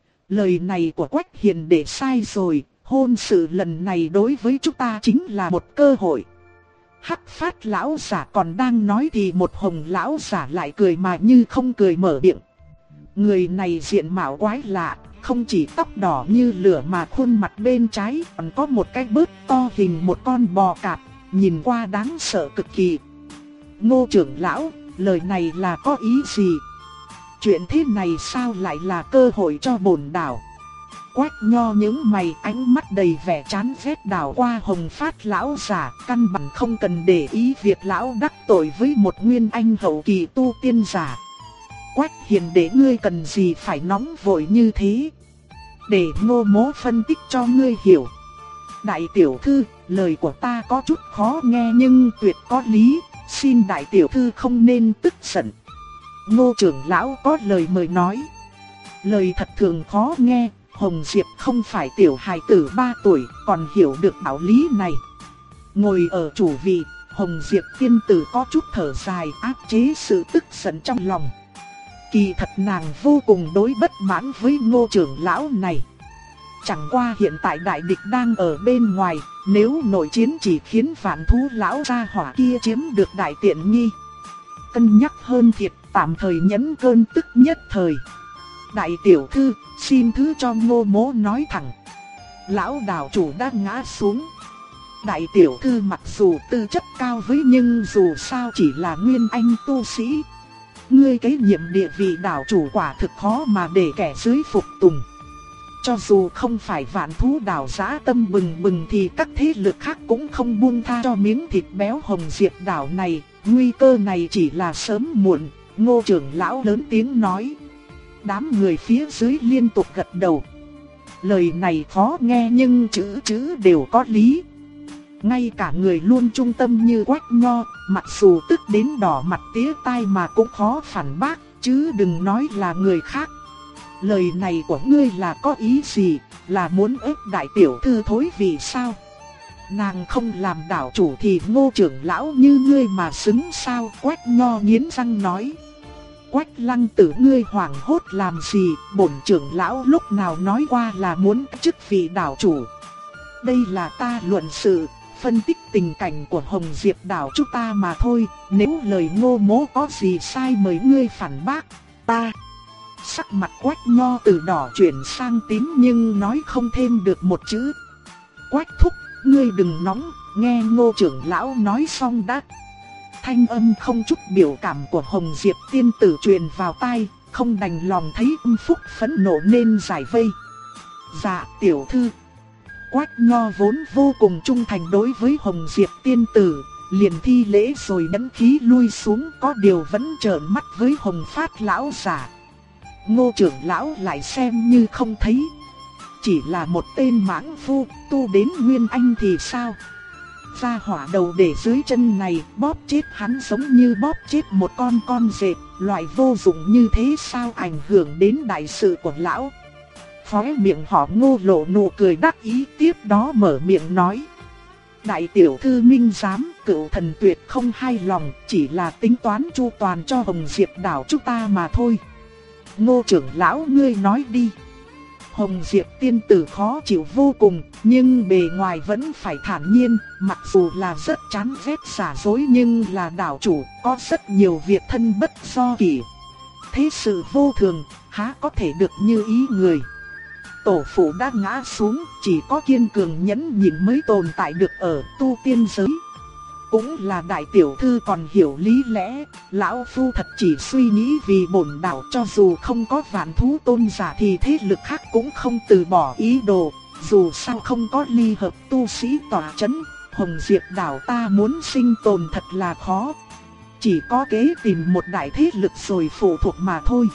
Lời này của Quách Hiền để sai rồi, hôn sự lần này đối với chúng ta chính là một cơ hội. Hắc Phát lão giả còn đang nói thì một Hồng lão giả lại cười mà như không cười mở miệng. Người này diện mạo quái lạ, không chỉ tóc đỏ như lửa mà khuôn mặt bên trái còn có một cái bớt to hình một con bò cạp, nhìn qua đáng sợ cực kỳ. Ngô trưởng lão, lời này là có ý gì? Chuyện thế này sao lại là cơ hội cho bổn đảo? Quách Nho những mày, ánh mắt đầy vẻ chán ghét đảo qua Hồng Phát lão giả, căn bản không cần để ý việc lão đắc tội với một nguyên anh hậu kỳ tu tiên giả. Quách Hiền để ngươi cần gì phải nóng vội như thế? Để Ngô mỗ phân tích cho ngươi hiểu. Đại tiểu thư, lời của ta có chút khó nghe nhưng tuyệt có lý, xin đại tiểu thư không nên tức giận. Ngô trưởng lão có lời mời nói. Lời thật thường khó nghe, Hồng Diệp không phải tiểu hài tử 3 tuổi, còn hiểu được đạo lý này. Ngồi ở chủ vị, Hồng Diệp tiên tử có chút thở dài áp chế sự tức giận trong lòng. Kỳ thật nàng vô cùng đối bất mãn với Ngô trưởng lão này. Chẳng qua hiện tại đại địch đang ở bên ngoài, nếu nội chiến chỉ khiến Vạn Thú lão gia hỏa kia chiếm được đại tiện nghi. Cân nhắc hơn thiệt, tạm thời nhẫn cơn tức nhất thời. Đại tiểu thư, xin thứ cho Ngô mỗ nói thẳng. Lão đảo chủ đã ngã xuống. Đại tiểu thư mặc dù tư chất cao với nhưng dù sao chỉ là nguyên anh tu sĩ. Ngươi kế nhiệm địa vị đảo chủ quả thực khó mà để kẻ dưới phục tùng. Cho dù không phải Vạn Thú đảo dã tâm bừng bừng thì các thế lực khác cũng không buông tha cho miếng thịt béo Hồng Diệp đảo này. Nguy cơ này chỉ là sớm muộn. Ngô trưởng lão lớn tiếng nói. Đám người phía dưới liên tục gật đầu. Lời này khó nghe nhưng chữ đều có lý. Ngay cả người luôn trung tâm như Quách Nho, mặc dù tức đến đỏ mặt tía tai mà cũng khó phản bác, chứ đừng nói là người khác. Lời này của ngươi là có ý gì, là muốn ép đại tiểu thư thối vì sao? Nàng không làm đảo chủ thì Ngô trưởng lão như ngươi mà xứng sao? Quách Nho nghiến răng nói. Quách Lăng Tử, ngươi hoảng hốt làm gì? Bổn trưởng lão lúc nào nói qua là muốn chức vị đảo chủ? Đây là ta luận sự, phân tích tình cảnh của Hồng Diệp đảo chúng ta mà thôi. Nếu lời Ngô mỗ có gì sai mời ngươi phản bác. Ta Sắc mặt Quách Nho từ đỏ chuyển sang tím nhưng nói không thêm được một chữ. Quách thúc, ngươi đừng nóng, nghe Ngô trưởng lão nói xong đã. Thanh âm không chút biểu cảm của Hồng Diệp tiên tử truyền vào tai, không đành lòng thấy Phúc phẫn nộ nên giải vây. Dạ tiểu thư. Quách Nho vốn vô cùng trung thành đối với Hồng Diệp tiên tử, liền thi lễ rồi đẫn khí lui xuống, có điều vẫn trợn mắt với Hồng Phát lão giả. Ngô trưởng lão lại xem như không thấy. Chỉ là một tên mãng phu, tu đến Nguyên Anh thì sao? Ra hỏa đầu để dưới chân này, bóp chết hắn giống như bóp chết một con dẹp, loại vô dụng như thế sao ảnh hưởng đến đại sự của lão? Khóe miệng họ Ngô lộ nụ cười đắc ý, tiếp đó mở miệng nói. Đại tiểu thư minh giám, cửu thần tuyệt không hài lòng, chỉ là tính toán chu toàn cho Hồng Diệp đảo chúng ta mà thôi. Ngô trưởng lão ngươi nói đi. Hồng Diệp tiên tử khó chịu vô cùng, nhưng bề ngoài vẫn phải thản nhiên, mặc dù là rất chán ghét giả dối nhưng là đảo chủ, có rất nhiều việc thân bất do kỷ. Thế sự vô thường, há có thể được như ý người. Tổ phụ đã ngã xuống, chỉ có kiên cường nhẫn nhịn mới tồn tại được ở tu tiên giới. Cũng là đại tiểu thư còn hiểu lý lẽ, lão phu thật chỉ suy nghĩ vì bổn đạo, cho dù không có Vạn Thú tôn giả thì thế lực khác cũng không từ bỏ ý đồ, dù sao không có ly hợp tu sĩ tỏa chấn, Hồng Diệp đảo ta muốn sinh tồn thật là khó. Chỉ có kế tìm một đại thế lực rồi phụ thuộc mà thôi.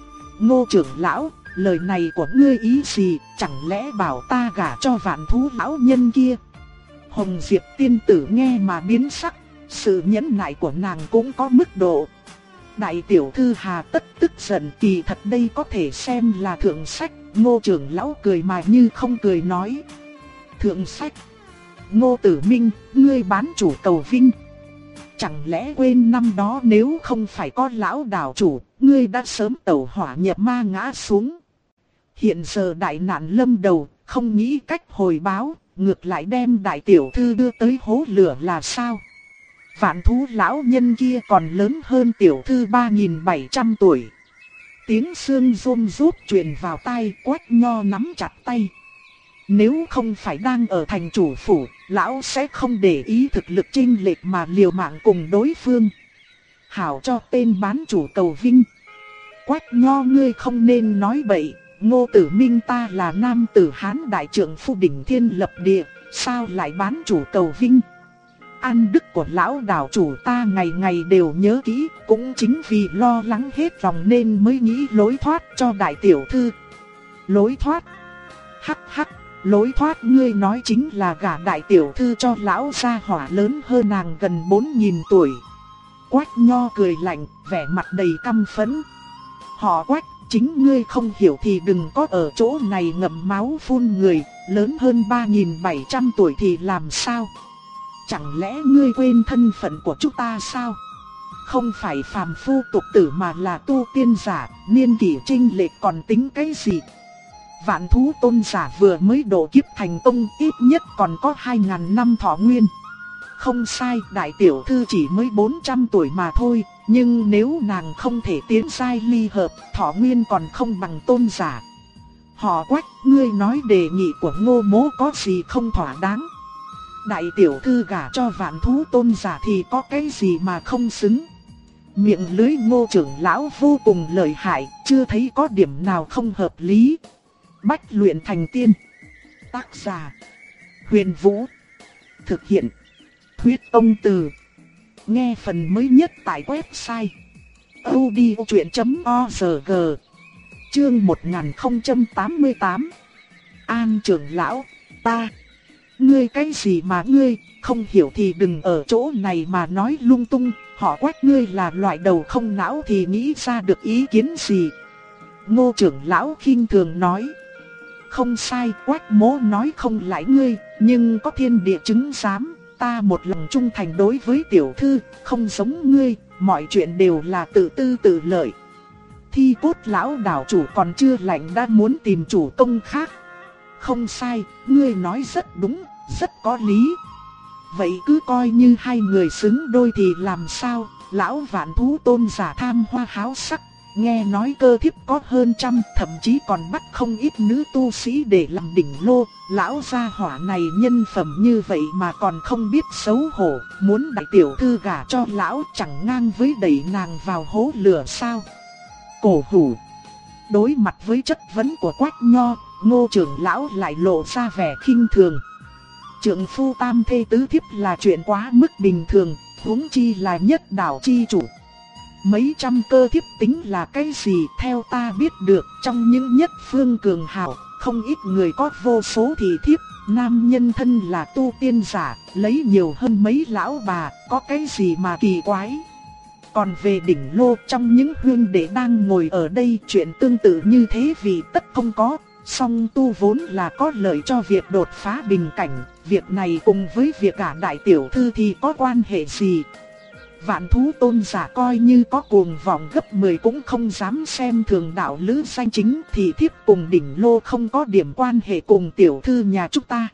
Ngô trưởng lão, lời này của ngươi ý gì, chẳng lẽ bảo ta gả cho Vạn Thú lão nhân kia? Hồng Diệp tiên tử nghe mà biến sắc, sự nhẫn nại của nàng cũng có mức độ. Đại tiểu thư hà tất tức giận, kỳ thật đây có thể xem là thượng sách. Ngô trưởng lão cười mà như không cười nói. Thượng sách? Ngô Tử Minh, ngươi bán chủ cầu vinh. Chẳng lẽ quên năm đó nếu không phải có lão đảo chủ, ngươi đã sớm tẩu hỏa nhập ma ngã xuống. Hiện giờ đại nạn lâm đầu, không nghĩ cách hồi báo, ngược lại đem đại tiểu thư đưa tới hố lửa là sao? Vạn Thú lão nhân kia còn lớn hơn tiểu thư 3700 tuổi. Tiếng xương rôm rút truyền vào tai, Quách Nho nắm chặt tay. Nếu không phải đang ở thành chủ phủ, lão sẽ không để ý thực lực chênh lệch mà liều mạng cùng đối phương. Hảo cho tên bán chủ cầu vinh. Quách Nho ngươi không nên nói bậy. Ngô Tử Minh ta là nam tử Hán đại trượng phu đỉnh thiên lập địa, sao lại bán chủ cầu vinh? An đức của lão đảo chủ ta ngày ngày đều nhớ kỹ, cũng chính vì lo lắng hết lòng nên mới nghĩ lối thoát cho đại tiểu thư. Lối thoát? Hắc hắc, lối thoát ngươi nói chính là gả đại tiểu thư cho lão gia hỏa lớn hơn nàng gần 4000 tuổi. Quách Nho cười lạnh, vẻ mặt đầy căm phẫn. Họ Quách, chính ngươi không hiểu thì đừng có ở chỗ này ngậm máu phun người, lớn hơn 3700 tuổi thì làm sao? Chẳng lẽ ngươi quên thân phận của chúng ta sao? Không phải phàm phu tục tử mà là tu tiên giả, niên kỷ chênh lệch còn tính cái gì? Vạn Thú tôn giả vừa mới độ kiếp thành công, ít nhất còn có 2000 năm thọ nguyên. Không sai, đại tiểu thư chỉ mới 400 tuổi mà thôi, nhưng nếu nàng không thể tiến giai ly hợp, thọ nguyên còn không bằng tôn giả. Họ Quách, ngươi nói đề nghị của Ngô mỗ có gì không thỏa đáng? Đại tiểu thư gả cho Vạn Thú tôn giả thì có cái gì mà không xứng? Miệng lưới Ngô trưởng lão vô cùng lợi hại, chưa thấy có điểm nào không hợp lý. Bách luyện thành tiên. Tác giả: Huyền Vũ. Thực hiện: Huyết Ông Từ. Nghe phần mới nhất tại website audiochuyện.org. Chương 1088. An trưởng lão, ta. Ngươi cái gì mà ngươi, không hiểu thì đừng ở chỗ này mà nói lung tung. Họ Quách ngươi là loại đầu không não thì nghĩ ra được ý kiến gì? Ngô trưởng lão khinh thường nói. Không sai, Quách mỗ nói không lại ngươi, nhưng có thiên địa chứng giám. Ta một lòng trung thành đối với tiểu thư, không giống ngươi, mọi chuyện đều là tự tư tự lợi. Thi cốt lão đảo chủ còn chưa lạnh đã muốn tìm chủ công khác. Không sai, ngươi nói rất đúng, rất có lý. Vậy cứ coi như hai người xứng đôi thì làm sao? Lão Vạn Thú tôn giả tham hoa háo sắc, nghe nói cơ thiếp có hơn trăm, thậm chí còn bắt không ít nữ tu sĩ để làm đỉnh lô. Lão gia hỏa này nhân phẩm như vậy mà còn không biết xấu hổ, muốn đại tiểu thư gả cho lão chẳng ngang với đẩy nàng vào hố lửa sao? Cổ hủ. Đối mặt với chất vấn của Quách Nho, Ngô trưởng lão lại lộ ra vẻ khinh thường. Trượng phu tam thê tứ thiếp là chuyện quá mức bình thường, huống chi là nhất đảo chi chủ. Mấy trăm cơ thiếp tính là cái gì? Theo ta biết được, trong những nhất phương cường hào, không ít người có vô số thị thiếp. Nam nhân thân là tu tiên giả, lấy nhiều hơn mấy lão bà, có cái gì mà kỳ quái? Còn về đỉnh lô, trong những huynh đệ đang ngồi ở đây, chuyện tương tự như thế vì tất không có. Song tu vốn là có lợi cho việc đột phá bình cảnh, việc này cùng với việc cả đại tiểu thư thì có quan hệ gì? Vạn thú tôn giả coi như có cuồng vọng gấp 10 cũng không dám xem thường đạo lữ danh chính, thì thiếp cùng đỉnh lô không có điểm quan hệ cùng tiểu thư nhà chúng ta.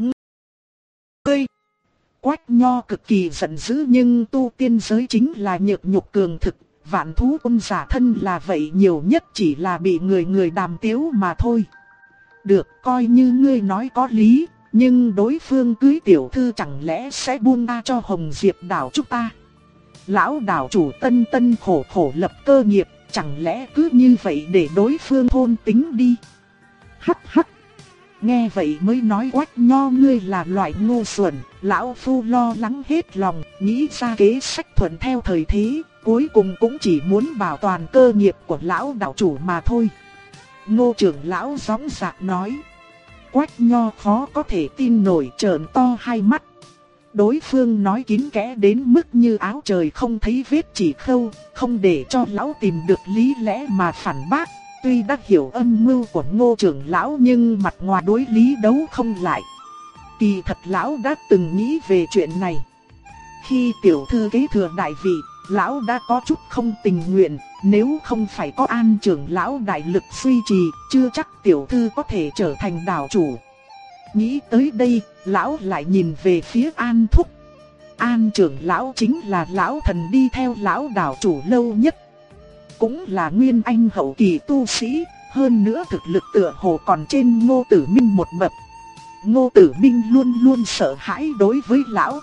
Ngươi! Quách Nho cực kỳ giận dữ, nhưng tu tiên giới chính là nhược nhục cường thực. Vạn thú tôn giả thân là vậy, nhiều nhất chỉ là bị người đàm tiếu mà thôi. Được, coi như ngươi nói có lý, nhưng đối phương cưới tiểu thư chẳng lẽ sẽ buông tha cho Hồng Diệp đảo chúng ta? Lão đảo chủ tân khổ khổ lập cơ nghiệp, chẳng lẽ cứ như vậy để đối phương thôn tính đi? Hắc hắc. Nghe vậy mới nói Quách Nho ngươi là loại ngu xuẩn, lão phu lo lắng hết lòng, nghĩ ra kế sách thuận theo thời thế, cuối cùng cũng chỉ muốn bảo toàn cơ nghiệp của lão đạo chủ mà thôi. Ngô trưởng lão gióng dạc nói. Quách Nho khó có thể tin nổi, trợn to hai mắt. Đối phương nói kín kẽ đến mức như áo trời không thấy vết chỉ khâu, không để cho lão tìm được lý lẽ mà phản bác. Tuy đã hiểu âm mưu của Ngô trưởng lão nhưng mặt ngoài đối lý đấu không lại. Kỳ thật lão đã từng nghĩ về chuyện này. Khi tiểu thư kế thừa đại vị, lão đã có chút không tình nguyện, nếu không phải có An trưởng lão đại lực duy trì, chưa chắc tiểu thư có thể trở thành đảo chủ. Nghĩ tới đây, lão lại nhìn về phía An thúc. An trưởng lão chính là lão thần đi theo lão đảo chủ lâu nhất, cũng là nguyên anh hậu kỳ tu sĩ, hơn nữa thực lực tựa hồ còn trên Ngô Tử Minh một bậc. Ngô Tử Minh luôn luôn sợ hãi đối với lão,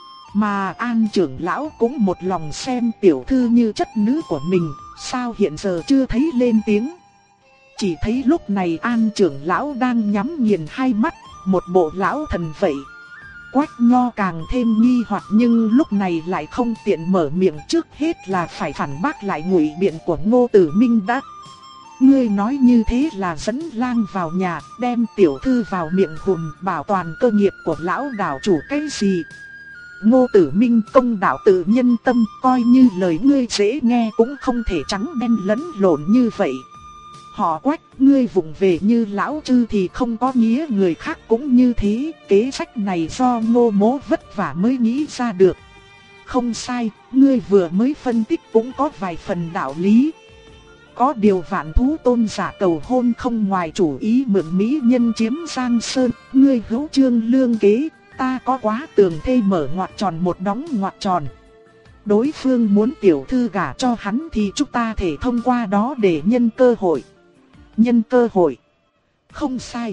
mà An trưởng lão cũng một lòng xem tiểu thư như chất nữ của mình, sao hiện giờ chưa thấy lên tiếng. Chỉ thấy lúc này An trưởng lão đang nhắm nghiền hai mắt, một bộ lão thần vậy. Quách Nho càng thêm nghi hoặc nhưng lúc này lại không tiện mở miệng, trước hết là phải phản bác lại ngụy biện của Ngô Tử Minh đã. Ngươi nói như thế là dẫn lang vào nhà, đem tiểu thư vào miệng hùm, bảo toàn cơ nghiệp của lão đảo chủ cái gì? Ngô Tử Minh công đạo tự nhân tâm, coi như lời ngươi dễ nghe cũng không thể trắng đen lẫn lộn như vậy. Họ Quách, ngươi vụng về như lão chư thì không có nghĩa người khác cũng như thế, kế sách này do Ngô Mỗ vất vả mới nghĩ ra được. Không sai, ngươi vừa mới phân tích cũng có vài phần đạo lý. Có điều Vạn thú tôn giả cầu hôn không ngoài chủ ý mượn mỹ nhân chiếm Giang Sơn, ngươi hữu trương lương kế, ta có quá tường thê mở ngoặc tròn một đóng ngoặc tròn. Đối phương muốn tiểu thư gả cho hắn thì chúng ta thể thông qua đó để nhân cơ hội. Nhân cơ hội. Không sai.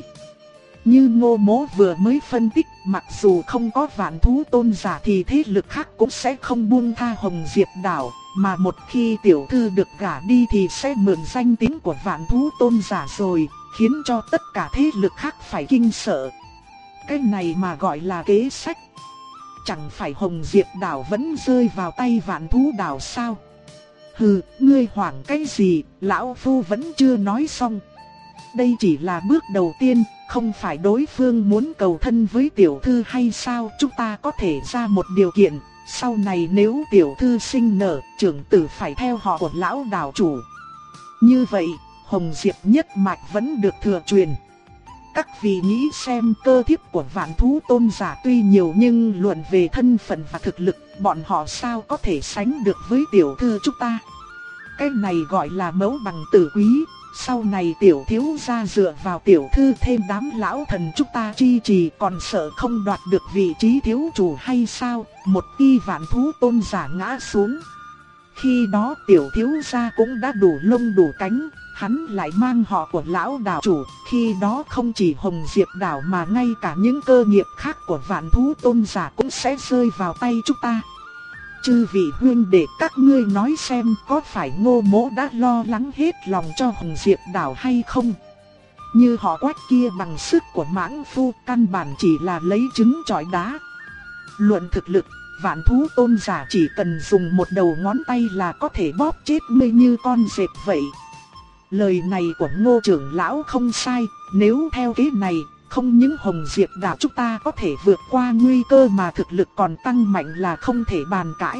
Như Ngô Mỗ vừa mới phân tích, mặc dù không có Vạn thú tôn giả thì thế lực khác cũng sẽ không buông tha Hồng Diệp đảo, mà một khi tiểu thư được gả đi thì sẽ mượn danh tiếng của Vạn thú tôn giả rồi, khiến cho tất cả thế lực khác phải kinh sợ. Cái này mà gọi là kế sách. Chẳng phải Hồng Diệp đảo vẫn rơi vào tay Vạn thú đảo sao? Hừ, ngươi hoảng cái gì, lão phu vẫn chưa nói xong. Đây chỉ là bước đầu tiên, không phải đối phương muốn cầu thân với tiểu thư hay sao? Chúng ta có thể ra một điều kiện, sau này nếu tiểu thư sinh nở, trưởng tử phải theo họ của lão đảo chủ. Như vậy, Hồng Diệp nhất mạch vẫn được thừa truyền. Các vị nghĩ xem, cơ thiếp của Vạn thú tôn giả tuy nhiều nhưng luận về thân phận và thực lực, bọn họ sao có thể sánh được với tiểu thư chúng ta. Cái này gọi là mẫu bằng tử quý, sau này tiểu thiếu gia dựa vào tiểu thư thêm đám lão thần chúng ta chi trì còn sợ không đoạt được vị trí thiếu chủ hay sao? Một khi Vạn thú tôn giả ngã xuống, Khi đó tiểu thiếu gia cũng đã đủ lông đủ cánh, hắn lại mang họ của lão đảo chủ, khi đó không chỉ Hồng Diệp đảo mà ngay cả những cơ nghiệp khác của Vạn Thú Tôn giả cũng sẽ rơi vào tay chúng ta. Chư vị huynh đệ, các ngươi nói xem có phải Ngô Mỗ đã lo lắng hết lòng cho Hồng Diệp đảo hay không? Như họ Quách kia bằng sức của mãng phu, căn bản chỉ là lấy trứng chọi đá. Luận thực lực, Vạn Thú Tôn giả chỉ cần dùng một đầu ngón tay là có thể bóp chết ngươi như con dẹp vậy. Lời này của Ngô trưởng lão không sai, nếu theo kế này, không những Hồng Diệp đảo chúng ta có thể vượt qua nguy cơ mà thực lực còn tăng mạnh là không thể bàn cãi.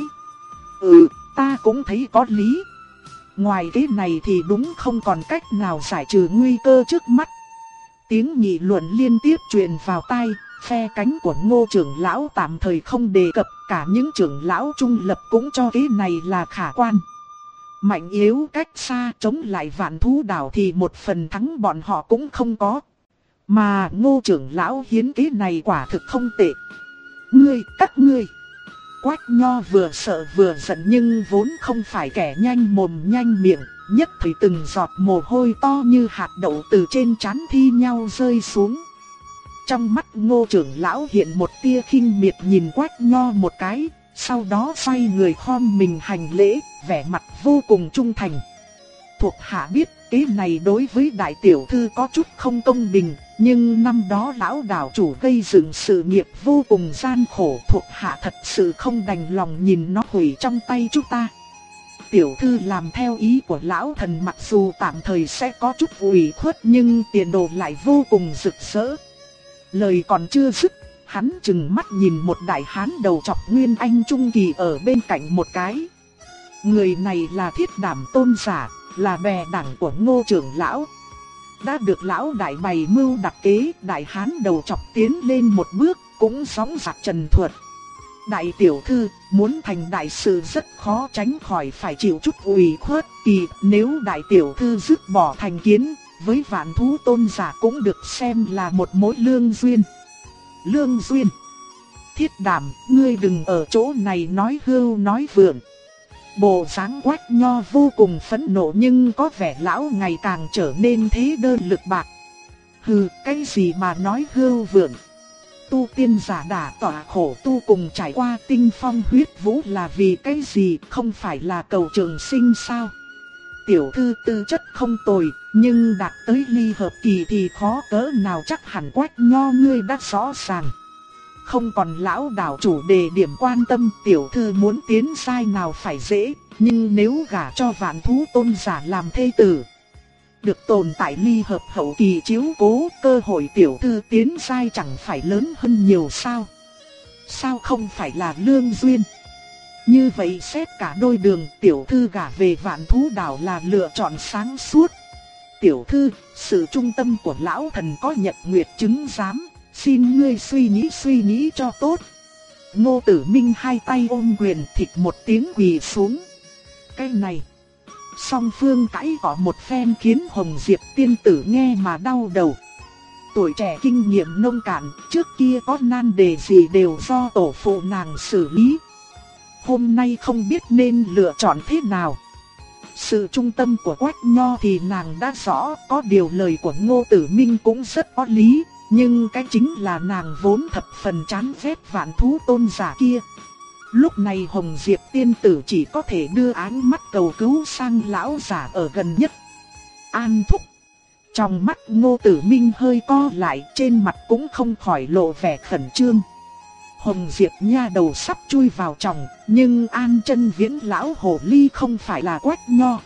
Ta cũng thấy có lý. Ngoài kế này thì đúng không còn cách nào giải trừ nguy cơ trước mắt. Tiếng nghị luận liên tiếp truyền vào tai, phe cánh của Ngô trưởng lão tạm thời không đề cập, cả những trưởng lão trung lập cũng cho kế này là khả quan. Mạnh yếu cách xa, chống lại Vạn Thú đảo thì một phần thắng bọn họ cũng không có. Mà Ngô trưởng lão hiến kế này quả thực không tệ. Các ngươi. Quách Nho vừa sợ vừa giận nhưng vốn không phải kẻ nhanh mồm nhanh miệng, nhất thời từng giọt mồ hôi to như hạt đậu từ trên trán thi nhau rơi xuống. Trong mắt Ngô trưởng lão hiện một tia khinh miệt nhìn Quách Nho một cái, sau đó xoay người khom mình hành lễ, vẻ mặt vô cùng trung thành. Thuộc hạ biết kế này đối với đại tiểu thư có chút không công bình, nhưng năm đó lão đảo chủ gây dựng sự nghiệp vô cùng gian khổ, thuộc hạ thật sự không đành lòng nhìn nó hủy trong tay chúng ta. Tiểu thư làm theo ý của lão thần mặc dù tạm thời sẽ có chút ủy khuất nhưng tiền đồ lại vô cùng rực rỡ. Lời còn chưa dứt, hắn trừng mắt nhìn một đại hán đầu trọc Nguyên Anh Trung Kỳ ở bên cạnh một cái. Người này là Thiết Đảm Tôn giả, là bè đảng của Ngô trưởng lão. Đã được lão đại bày mưu đặt kế, đại hán đầu trọc tiến lên một bước, cũng sóng sạc trần thuật. Đại tiểu thư, muốn thành đại sự rất khó, tránh khỏi phải chịu chút ủy khuất, kỳ nếu đại tiểu thư dứt bỏ thành kiến, với Vạn Thú Tôn giả cũng được xem là một mối lương duyên. Lương duyên? Thiết Đảm, ngươi đừng ở chỗ này nói hưu nói vượn. Bộ dáng Quách Nho vô cùng phẫn nộ nhưng có vẻ lão ngày càng trở nên thế đơn lực bạc. Hừ, cái gì mà nói hưu vượn? Tu tiên giả đả tỏa khổ tu cùng trải qua tinh phong huyết vũ là vì cái gì, không phải là cầu trường sinh sao? Tiểu thư tư chất không tồi, nhưng đạt tới ly hợp kỳ thì khó cỡ nào, chắc hẳn Quách Nho ngươi đã rõ ràng. Không còn lão đảo chủ đề điểm quan tâm, tiểu thư muốn tiến sai nào phải dễ, nhưng nếu gả cho Vạn Thú Tôn giả làm thê tử, được tồn tại ly hợp hậu kỳ chiếu cố, cơ hội tiểu thư tiến sai chẳng phải lớn hơn nhiều sao? Sao không phải là lương duyên? Như vậy xét cả đôi đường, tiểu thư gả về Vạn Thú đảo là lựa chọn sáng suốt. Tiểu thư, sự trung tâm của lão thần có nhật nguyệt chứng giám, xin ngươi suy nghĩ cho tốt. Ngô Tử Minh hai tay ôm quyền, thịch một tiếng quỳ xuống. Cái này, song phương cãi cọ một phen khiến Hồng Diệp tiên tử nghe mà đau đầu. Tuổi trẻ kinh nghiệm nông cạn, trước kia có nan đề gì đều do tổ phụ nàng xử lý. Hôm nay không biết nên lựa chọn thế nào. Sự trung tâm của Quách Nho thì nàng đã rõ, có điều lời của Ngô Tử Minh cũng rất có lý. Nhưng cái chính là nàng vốn thập phần chán ghét Vạn Thú Tôn giả kia. Lúc này Hồng Diệp tiên tử chỉ có thể đưa ánh mắt cầu cứu sang lão giả ở gần nhất. An thúc. Trong mắt Ngô Tử Minh hơi co lại, trên mặt cũng không khỏi lộ vẻ khẩn trương. Hồng Diệp nha đầu sắp chui vào chồng, nhưng An Chân Viễn lão hồ ly không phải là Quách Nho.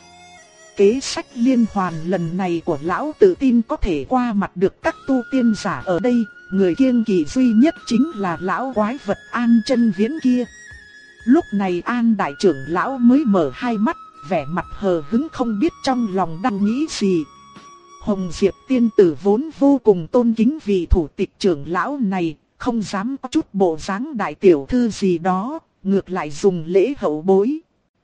Kế sách liên hoàn lần này của lão tự tin có thể qua mặt được các tu tiên giả ở đây, người kiêng kỵ duy nhất chính là lão quái vật An Chân Viễn kia. Lúc này An đại trưởng lão mới mở hai mắt, vẻ mặt hờ hững không biết trong lòng đang nghĩ gì. Hồng Diệp tiên tử vốn vô cùng tôn kính vị thủ tịch trưởng lão này, không dám có chút bộ dáng đại tiểu thư gì đó, ngược lại dùng lễ hậu bối.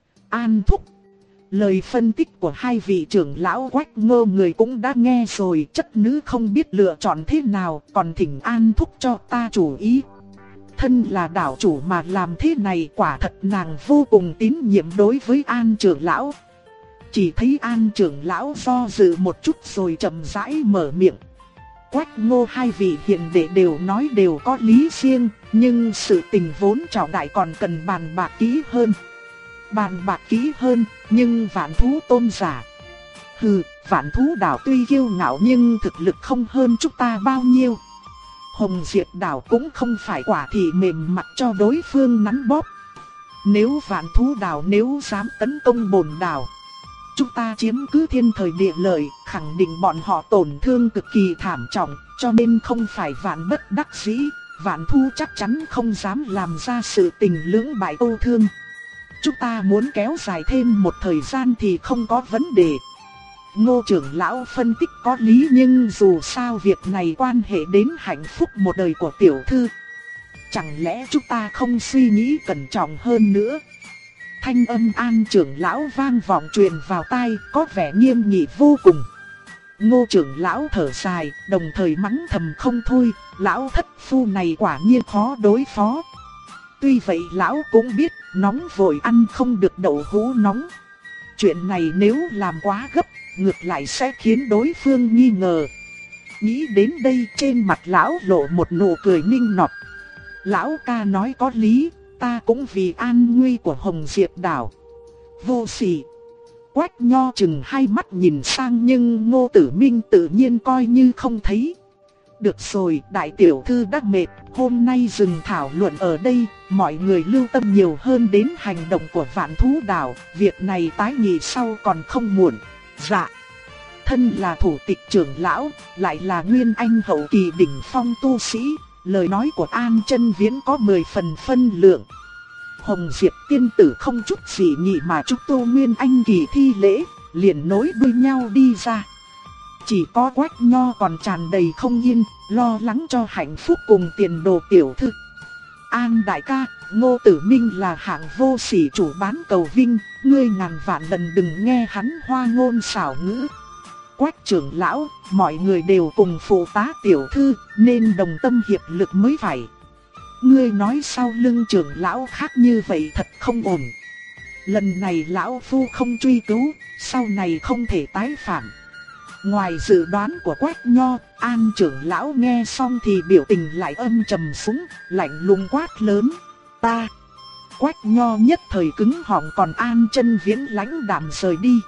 An thúc. Lời phân tích của hai vị trưởng lão Quách Ngô người cũng đã nghe rồi, chất nữ không biết lựa chọn thế nào, còn thỉnh An thúc cho ta chủ ý. Thân là đảo chủ mà làm thế này quả thật nàng vô cùng tín nhiệm đối với An trưởng lão. Chỉ thấy An trưởng lão do dự một chút rồi chậm rãi mở miệng. Quách Ngô hai vị hiện đệ đều nói đều có lý riêng, nhưng sự tình vốn trọng đại còn cần bàn bạc kỹ hơn. Bàn bạc kỹ hơn, nhưng Vạn Thú tôn giả. Hừ, Vạn Thú đảo tuy kiêu ngạo nhưng thực lực không hơn chúng ta bao nhiêu. Hồng Diệp đảo cũng không phải quả thị mềm mặt cho đối phương nắn bóp. Nếu Vạn Thú đảo nếu dám tấn công Bồn đảo, chúng ta chiếm cứ thiên thời địa lợi, khẳng định bọn họ tổn thương cực kỳ thảm trọng, cho nên không phải vạn bất đắc dĩ, Vạn Thú chắc chắn không dám làm ra sự tình lưỡng bại câu thương. Chúng ta muốn kéo dài thêm một thời gian thì không có vấn đề. Ngô trưởng lão phân tích có lý, nhưng dù sao việc này quan hệ đến hạnh phúc một đời của tiểu thư. Chẳng lẽ chúng ta không suy nghĩ cẩn trọng hơn nữa? Thanh âm An trưởng lão vang vọng truyền vào tai, có vẻ nghiêm nghị vô cùng. Ngô trưởng lão thở dài, đồng thời mắng thầm không thôi, lão thất phu này quả nhiên khó đối phó. Tuy vậy lão cũng biết, nóng vội ăn không được đậu hũ nóng. Chuyện này nếu làm quá gấp, ngược lại sẽ khiến đối phương nghi ngờ. Nghĩ đến đây trên mặt lão lộ một nụ cười ninh nọt. Lão ca nói có lý, ta cũng vì an nguy của Hồng Diệp đảo. Vô sỉ. Quách Nho chừng hai mắt nhìn sang nhưng Ngô Tử Minh tự nhiên coi như không thấy. Được rồi, đại tiểu thư đã mệt, hôm nay dừng thảo luận ở đây, mọi người lưu tâm nhiều hơn đến hành động của Vạn Thú đảo, việc này tái nghị sau còn không muộn. Dạ. Thân là thủ tịch trưởng lão, lại là nguyên anh hậu kỳ đỉnh phong tu sĩ, lời nói của An Chân Viễn có 10 phần phân lượng. Hồng Diệp tiên tử không chút gì nhị mà chúc tu nguyên anh kỳ thi lễ, liền nối đuôi nhau đi ra. Chỉ có Quách Nho còn tràn đầy không yên, lo lắng cho hạnh phúc cùng tiền đồ tiểu thư. An đại ca, Ngô Tử Minh là hạng vô sỉ chủ bán cầu vinh, ngươi ngàn vạn lần đừng nghe hắn hoa ngôn xảo ngữ. Quách trưởng lão, mọi người đều cùng phụ tá tiểu thư, nên đồng tâm hiệp lực mới phải. Ngươi nói sau lưng trưởng lão khác như vậy thật không ổn. Lần này lão phu không truy cứu, sau này không thể tái phạm. Ngoài dự đoán của Quách Nho, An trưởng lão nghe xong thì biểu tình lại âm trầm xuống, lạnh lùng quát lớn. Ta! Quách Nho nhất thời cứng họng, còn An Chân Viễn lãnh đạm rời đi.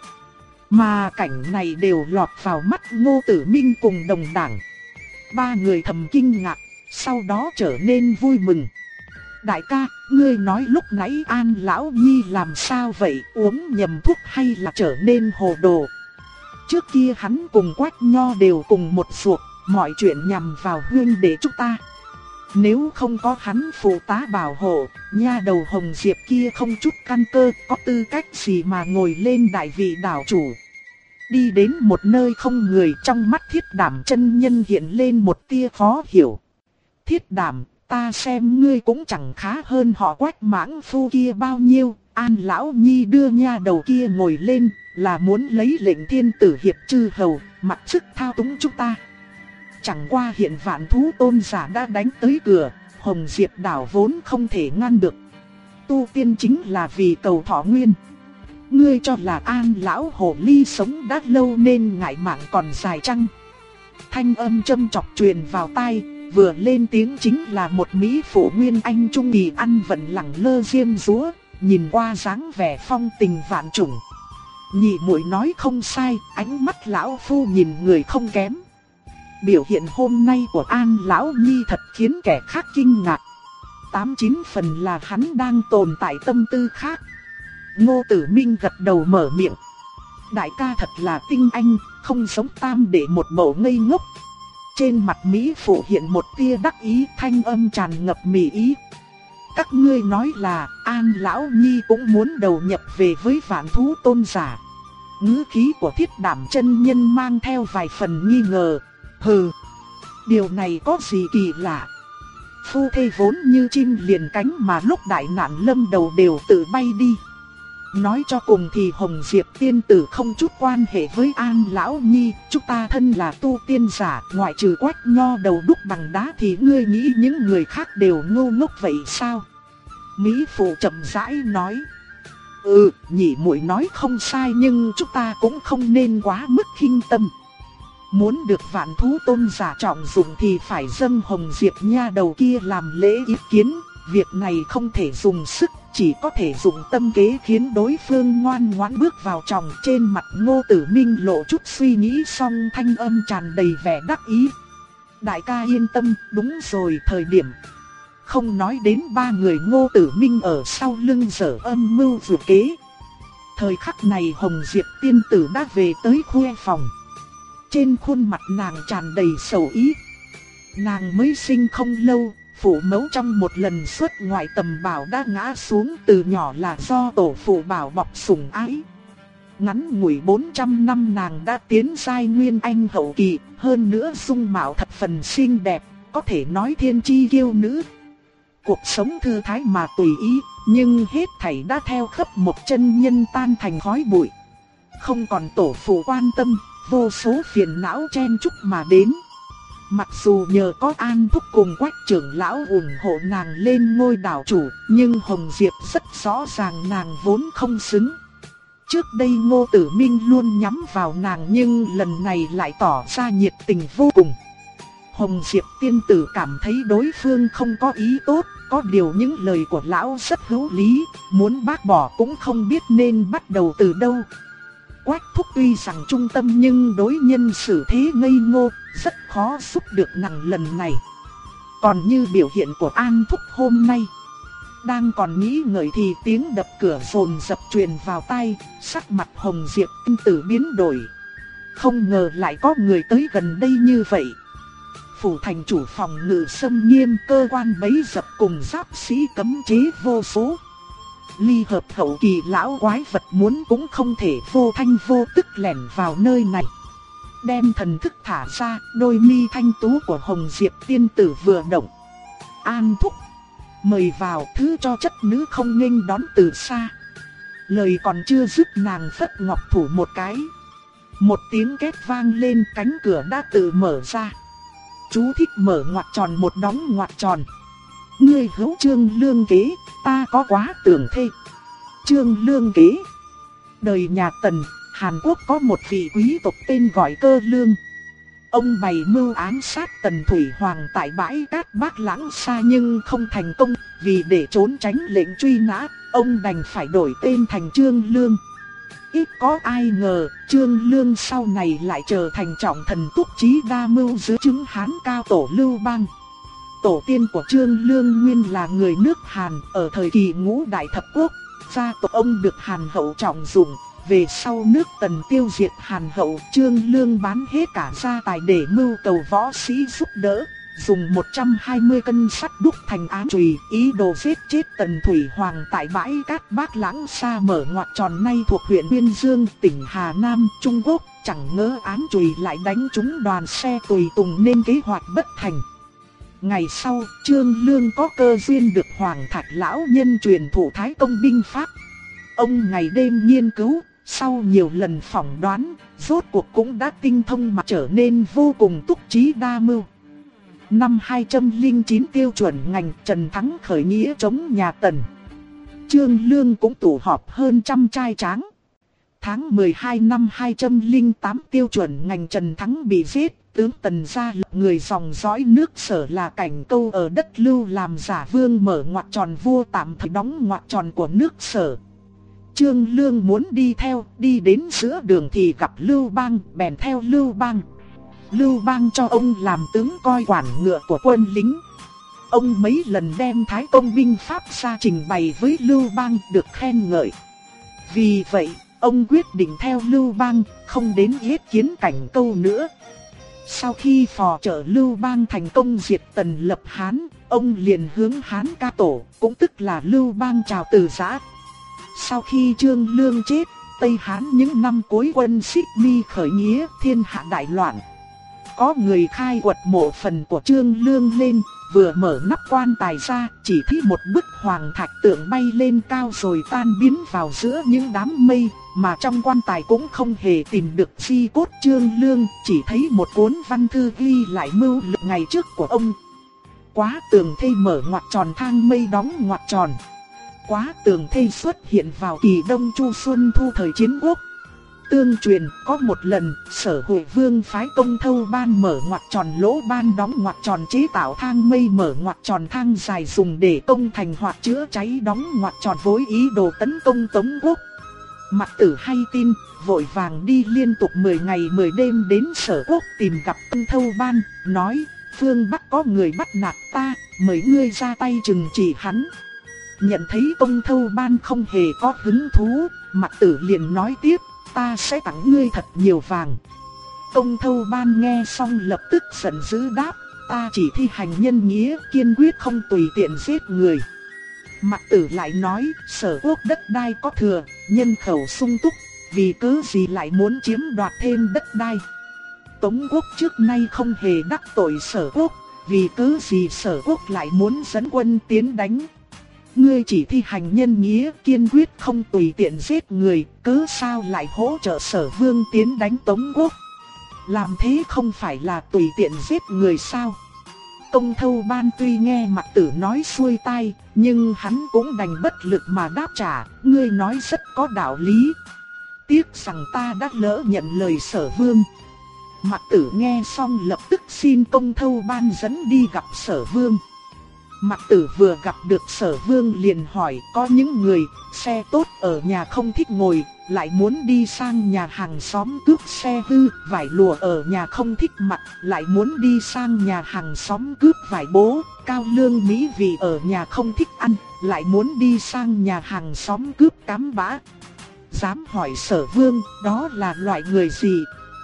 Mà cảnh này đều lọt vào mắt Ngô Tử Minh cùng đồng đảng. Ba người thầm kinh ngạc, sau đó trở nên vui mừng. Đại ca, ngươi nói lúc nãy An Lão Nhi làm sao vậy, uống nhầm thuốc hay là trở nên hồ đồ? Trước kia hắn cùng Quách Nho đều cùng một ruột, mọi chuyện nhằm vào huynh đệ chúng ta. Nếu không có hắn phụ tá bảo hộ, nha đầu Hồng Diệp kia không chút căn cơ, có tư cách gì mà ngồi lên đại vị đảo chủ. Đi đến một nơi không người, trong mắt Thiết Đảm chân nhân hiện lên một tia khó hiểu. Thiết Đảm, ta xem ngươi cũng chẳng khá hơn họ Quách mãng phu kia bao nhiêu. An Lão Nhi đưa nha đầu kia ngồi lên, là muốn lấy lệnh thiên tử hiệp chư hầu, mặc sức thao túng chúng ta. Chẳng qua hiện Vạn Thú tôn giả đã đánh tới cửa, Hồng Diệp đảo vốn không thể ngăn được. Tu tiên chính là vì cầu thọ nguyên. Ngươi cho là An Lão hồ ly sống đã lâu nên ngại mạng còn dài chăng? Thanh âm châm chọc truyền vào tai, vừa lên tiếng chính là một mỹ phụ nguyên anh trung kỳ ăn vận lẳng lơ diêm dúa, nhìn qua dáng vẻ phong tình vạn trùng. Nhị muội nói không sai, ánh mắt lão phu nhìn người không kém. Biểu hiện hôm nay của An Lão Nhi thật khiến kẻ khác kinh ngạc. 89 phần là hắn đang tồn tại tâm tư khác. Ngô Tử Minh gật đầu mở miệng. Đại ca thật là tinh anh, không giống tam để một bộ ngây ngốc. Trên mặt Mỹ phụ hiện một tia đắc ý, thanh âm tràn ngập mỉ ý. Các ngươi nói là An Lão Nhi cũng muốn đầu nhập về với Vạn Thú tôn giả. Ngữ khí của Thiết Đảm chân nhân mang theo vài phần nghi ngờ. Hừ, điều này có gì kỳ lạ? Phu thê vốn như chim liền cánh mà lúc đại nạn lâm đầu đều tự bay đi. Nói cho cùng thì Hồng Diệp tiên tử không chút quan hệ với An Lão Nhi. Chúng ta thân là tu tiên giả, ngoại trừ Quách Nho đầu đúc bằng đá thì ngươi nghĩ những người khác đều ngu ngốc vậy sao? Mỹ Phụ chậm rãi nói. Nhị muội nói không sai, nhưng chúng ta cũng không nên quá mức khinh tâm. Muốn được Vạn Thú Tôn giả trọng dụng thì phải dâng Hồng Diệp nha đầu kia làm lễ ý kiến. Việc này không thể dùng sức, chỉ có thể dùng tâm kế khiến đối phương ngoan ngoãn bước vào trong. Trên mặt Ngô Tử Minh lộ chút suy nghĩ, xong thanh âm tràn đầy vẻ đắc ý. Đại ca yên tâm, đúng rồi, thời điểm không nói đến ba người Ngô Tử Minh ở sau lưng giở âm mưu dự kế. Thời khắc này Hồng Diệp tiên tử đã về tới khuê phòng. Trên khuôn mặt nàng tràn đầy sầu ý. Nàng mới sinh không lâu, phụ mẫu trong một lần xuất ngoại tầm bảo đã ngã xuống, từ nhỏ là do tổ phụ bảo bọc sủng ái. Ngắn ngủi 400 năm nàng đã tiến giai nguyên anh hậu kỳ, hơn nữa dung mạo thật phần xinh đẹp, có thể nói thiên chi kiêu nữ. Cuộc sống thư thái mà tùy ý, nhưng hết thảy đã theo khắp một chân nhân tan thành khói bụi. Không còn tổ phụ quan tâm, vô số phiền não chen chúc mà đến. Mặc dù nhờ có An Thúc cùng Quách trưởng lão ủng hộ nàng lên ngôi đảo chủ, nhưng Hồng Diệp rất rõ ràng nàng vốn không xứng. Trước đây Ngô Tử Minh luôn nhắm vào nàng, nhưng lần này lại tỏ ra nhiệt tình vô cùng. Hồng Diệp tiên tử cảm thấy đối phương không có ý tốt, có điều những lời của lão rất hữu lý, muốn bác bỏ cũng không biết nên bắt đầu từ đâu. Quách Thúc tuy rằng trung tâm nhưng đối nhân xử thế ngây ngô, rất khó giúp được nàng lần này. Còn như biểu hiện của An Thúc hôm nay, đang còn nghĩ ngợi thì tiếng đập cửa dồn dập truyền vào tai, sắc mặt Hồng Diệp tiên tử biến đổi. Không ngờ lại có người tới gần đây như vậy. Phủ thành chủ phòng ngự xâm nghiêm, cơ quan bấy dập cùng giáp sĩ cấm chế vô số. Ly hợp hậu kỳ lão quái vật muốn cũng không thể vô thanh vô tức lẻn vào nơi này. Đem thần thức thả ra, đôi mi thanh tú của Hồng Diệp tiên tử vừa động. An Thúc, mời vào, thứ cho chất nữ không nghênh đón từ xa. Lời còn chưa dứt nàng phất ngọc thủ một cái. Một tiếng két vang lên, cánh cửa đã tự mở ra. Chú thích mở ngoặc tròn một đóng ngoặc tròn. Ngươi hữu Trương Lương kế, ta có quá tưởng thê. Trương Lương kế. Đời nhà Tần, Hàn Quốc có một vị quý tộc tên gọi Cơ Lương. Ông bày mưu ám sát Tần Thủy Hoàng tại bãi cát Bác Lãng Sa nhưng không thành công. Vì để trốn tránh lệnh truy nã, ông đành phải đổi tên thành Trương Lương. Ít có ai ngờ, Trương Lương sau này lại trở thành trọng thần túc trí đa mưu dưới trướng Hán cao tổ Lưu Bang. Tổ tiên của Trương Lương nguyên là người nước Hàn, ở thời kỳ Ngũ Đại Thập Quốc, gia tộc ông được Hàn Hậu trọng dụng. Về sau nước Tần tiêu diệt Hàn Hậu, Trương Lương bán hết cả gia tài để mưu cầu võ sĩ giúp đỡ. Dùng 120 cân sắt đúc thành ám chùy, ý đồ giết chết Tần Thủy Hoàng tại bãi cát Bác Lãng Sa mở ngoặc tròn nay thuộc huyện Uyên Dương, tỉnh Hà Nam, Trung Quốc. Chẳng ngờ ám chùy lại đánh trúng đoàn xe tùy tùng nên kế hoạch bất thành. Ngày sau, Trương Lương có cơ duyên được Hoàng Thạch lão nhân truyền thụ Thái Công binh pháp. Ông ngày đêm nghiên cứu, sau nhiều lần phỏng đoán, rốt cuộc cũng đã tinh thông mà trở nên vô cùng túc trí đa mưu. Năm 209 tiêu chuẩn ngành, Trần Thắng khởi nghĩa chống nhà Tần. Trương Lương cũng tụ họp hơn trăm trai tráng. Tháng 12 năm 208 tiêu chuẩn ngành, Trần Thắng bị giết. Tướng Tần gia lập người dòng dõi nước Sở là Cảnh Câu ở đất Lưu làm giả vương mở ngoặc tròn vua tạm thời đóng ngoặc tròn của nước Sở. Trương Lương muốn đi theo, đi đến giữa đường thì gặp Lưu Bang, bèn theo Lưu Bang. Lưu Bang cho ông làm tướng coi quản ngựa của quân lính. Ông mấy lần đem Thái Công binh pháp ra trình bày với Lưu Bang được khen ngợi. Vì vậy, ông quyết định theo Lưu Bang, không đến yết kiến Cảnh Câu nữa. Sau khi phò trợ Lưu Bang thành công diệt Tần lập Hán, ông liền hướng Hán ca tổ, cũng tức là Lưu Bang chào từ giã. Sau khi Trương Lương chết, Tây Hán những năm cuối quân Xích Mi khởi nghĩa, thiên hạ đại loạn. Có người khai quật mộ phần của Trương Lương lên, vừa mở nắp quan tài ra, chỉ thấy một bức hoàng thạch tượng bay lên cao rồi tan biến vào giữa những đám mây, mà trong quan tài cũng không hề tìm được di cốt Trương Lương, chỉ thấy một cuốn văn thư ghi lại mưu lược ngày trước của ông. Quá tường thây mở ngoặc tròn, thang mây đóng ngoặc tròn. Quá tường thây xuất hiện vào kỳ đông chu xuân thu thời chiến quốc. Tương truyền có một lần, Sở Huệ Vương phái Công Thâu Ban mở ngoặc tròn lỗ ban đóng ngoặc tròn, chế tạo thang mây mở ngoặc tròn thang dài dùng để công thành hoặc chữa cháy đóng ngoặc tròn với ý đồ tấn công Tống Quốc. Mạc Tử hay tin, vội vàng đi liên tục 10 ngày 10 đêm đến Sở Quốc tìm gặp Công Thâu Ban, nói: phương Bắc có người bắt nạt ta, mời ngươi ra tay trừng trị hắn. Nhận thấy Công Thâu Ban không hề có hứng thú, Mạc Tử liền nói tiếp: ta sẽ tặng ngươi thật nhiều vàng. Công Thâu Ban nghe xong lập tức giận dữ đáp: ta chỉ thi hành nhân nghĩa, kiên quyết không tùy tiện giết người. Mạc Tử lại nói: Sở Quốc đất đai có thừa, nhân khẩu sung túc, vì cớ gì lại muốn chiếm đoạt thêm đất đai? Tống Quốc trước nay không hề đắc tội Sở Quốc, vì cớ gì Sở Quốc lại muốn dẫn quân tiến đánh? Ngươi chỉ thi hành nhân nghĩa, kiên quyết không tùy tiện giết người, cớ sao lại hỗ trợ Sở Vương tiến đánh Tống Quốc? Làm thế không phải là tùy tiện giết người sao? Công Thâu Ban tuy nghe Mạc Tử nói xuôi tai, nhưng hắn cũng đành bất lực mà đáp trả: ngươi nói rất có đạo lý. Tiếc rằng ta đã lỡ nhận lời Sở Vương. Mạc Tử nghe xong lập tức xin Công Thâu Ban dẫn đi gặp Sở Vương. Mạc Tử vừa gặp được Sở Vương liền hỏi: có những người xe tốt ở nhà không thích ngồi, lại muốn đi sang nhà hàng xóm cướp xe hư, vải lụa ở nhà không thích mặc, lại muốn đi sang nhà hàng xóm cướp vải bố, cao lương mỹ vị ở nhà không thích ăn, lại muốn đi sang nhà hàng xóm cướp cám bã. Dám hỏi Sở Vương, đó là loại người gì?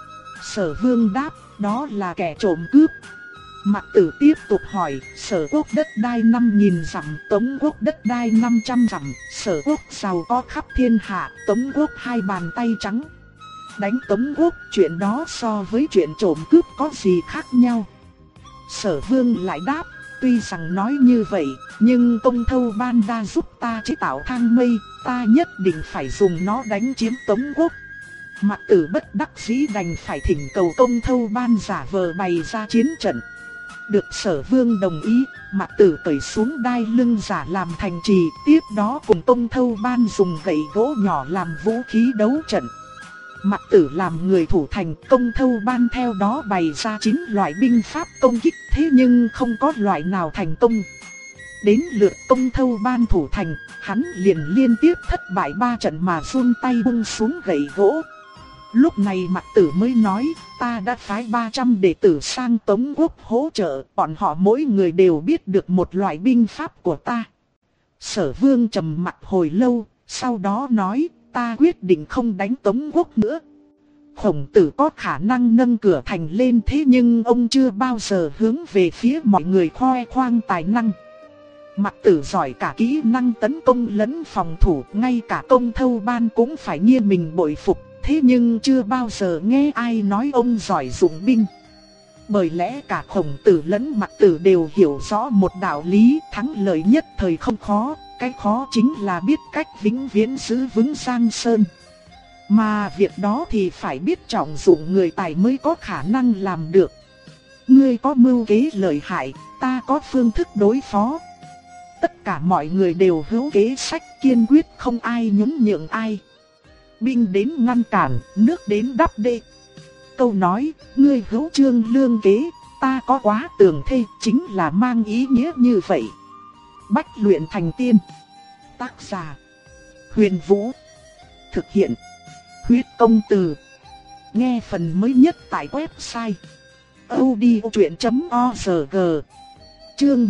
Sở Vương đáp: đó là kẻ trộm cướp. Mạc Tử tiếp tục hỏi: Sở Quốc đất đai 5.000 dặm, Tống Quốc đất đai 500 dặm, Sở Quốc giàu có khắp thiên hạ, Tống Quốc hai bàn tay trắng. Đánh Tống Quốc, chuyện đó so với chuyện trộm cướp có gì khác nhau? Sở Vương lại đáp: tuy rằng nói như vậy, nhưng Công Thâu Ban đã giúp ta chế tạo thang mây, ta nhất định phải dùng nó đánh chiếm Tống Quốc. Mạc Tử bất đắc dĩ đành phải thỉnh cầu Công Thâu Ban giả vờ bày ra chiến trận. Được Sở Vương đồng ý, Mạc Tử cởi xuống đai lưng giả làm thành trì, tiếp đó cùng Công Thâu Ban dùng gậy gỗ nhỏ làm vũ khí đấu trận. Mạc Tử làm người thủ thành, Công Thâu Ban theo đó bày ra 9 loại binh pháp công kích, thế nhưng không có loại nào thành công. Đến lượt Công Thâu Ban thủ thành, hắn liền liên tiếp thất bại 3 trận mà run tay buông xuống gậy gỗ. Lúc này Mạc Tử mới nói: ta đã phái 300 đệ tử sang Tống Quốc hỗ trợ, bọn họ mỗi người đều biết được một loại binh pháp của ta. Sở Vương trầm mặc hồi lâu, sau đó nói: ta quyết định không đánh Tống Quốc nữa. Khổng Tử có khả năng nâng cửa thành lên, thế nhưng ông chưa bao giờ hướng về phía mọi người khoe khoang tài năng. Mạc Tử giỏi cả kỹ năng tấn công lẫn phòng thủ, ngay cả Công Thâu Ban cũng phải nghiêng mình bội phục. Thế nhưng chưa bao giờ nghe ai nói ông giỏi dụng binh. Bởi lẽ cả Khổng Tử lẫn Mạc Tử đều hiểu rõ một đạo lý: thắng lợi nhất thời không khó, cái khó chính là biết cách vĩnh viễn giữ vững Giang Sơn. Mà việc đó thì phải biết trọng dụng người tài mới có khả năng làm được. Ngươi có mưu kế lợi hại, ta có phương thức đối phó. Tất cả mọi người đều hữu kế sách, kiên quyết không ai nhún nhượng ai. Binh đến ngăn cản, nước đến đắp đê. Câu nói ngươi hữu Trương Lương kế, ta có quá tường thây chính là mang ý nghĩa như vậy. Bách luyện thành tiên. Tác giả: Huyền Vũ. Thực hiện: Huyết Công Từ. Nghe phần mới nhất tại website audiochuyện.org. Chương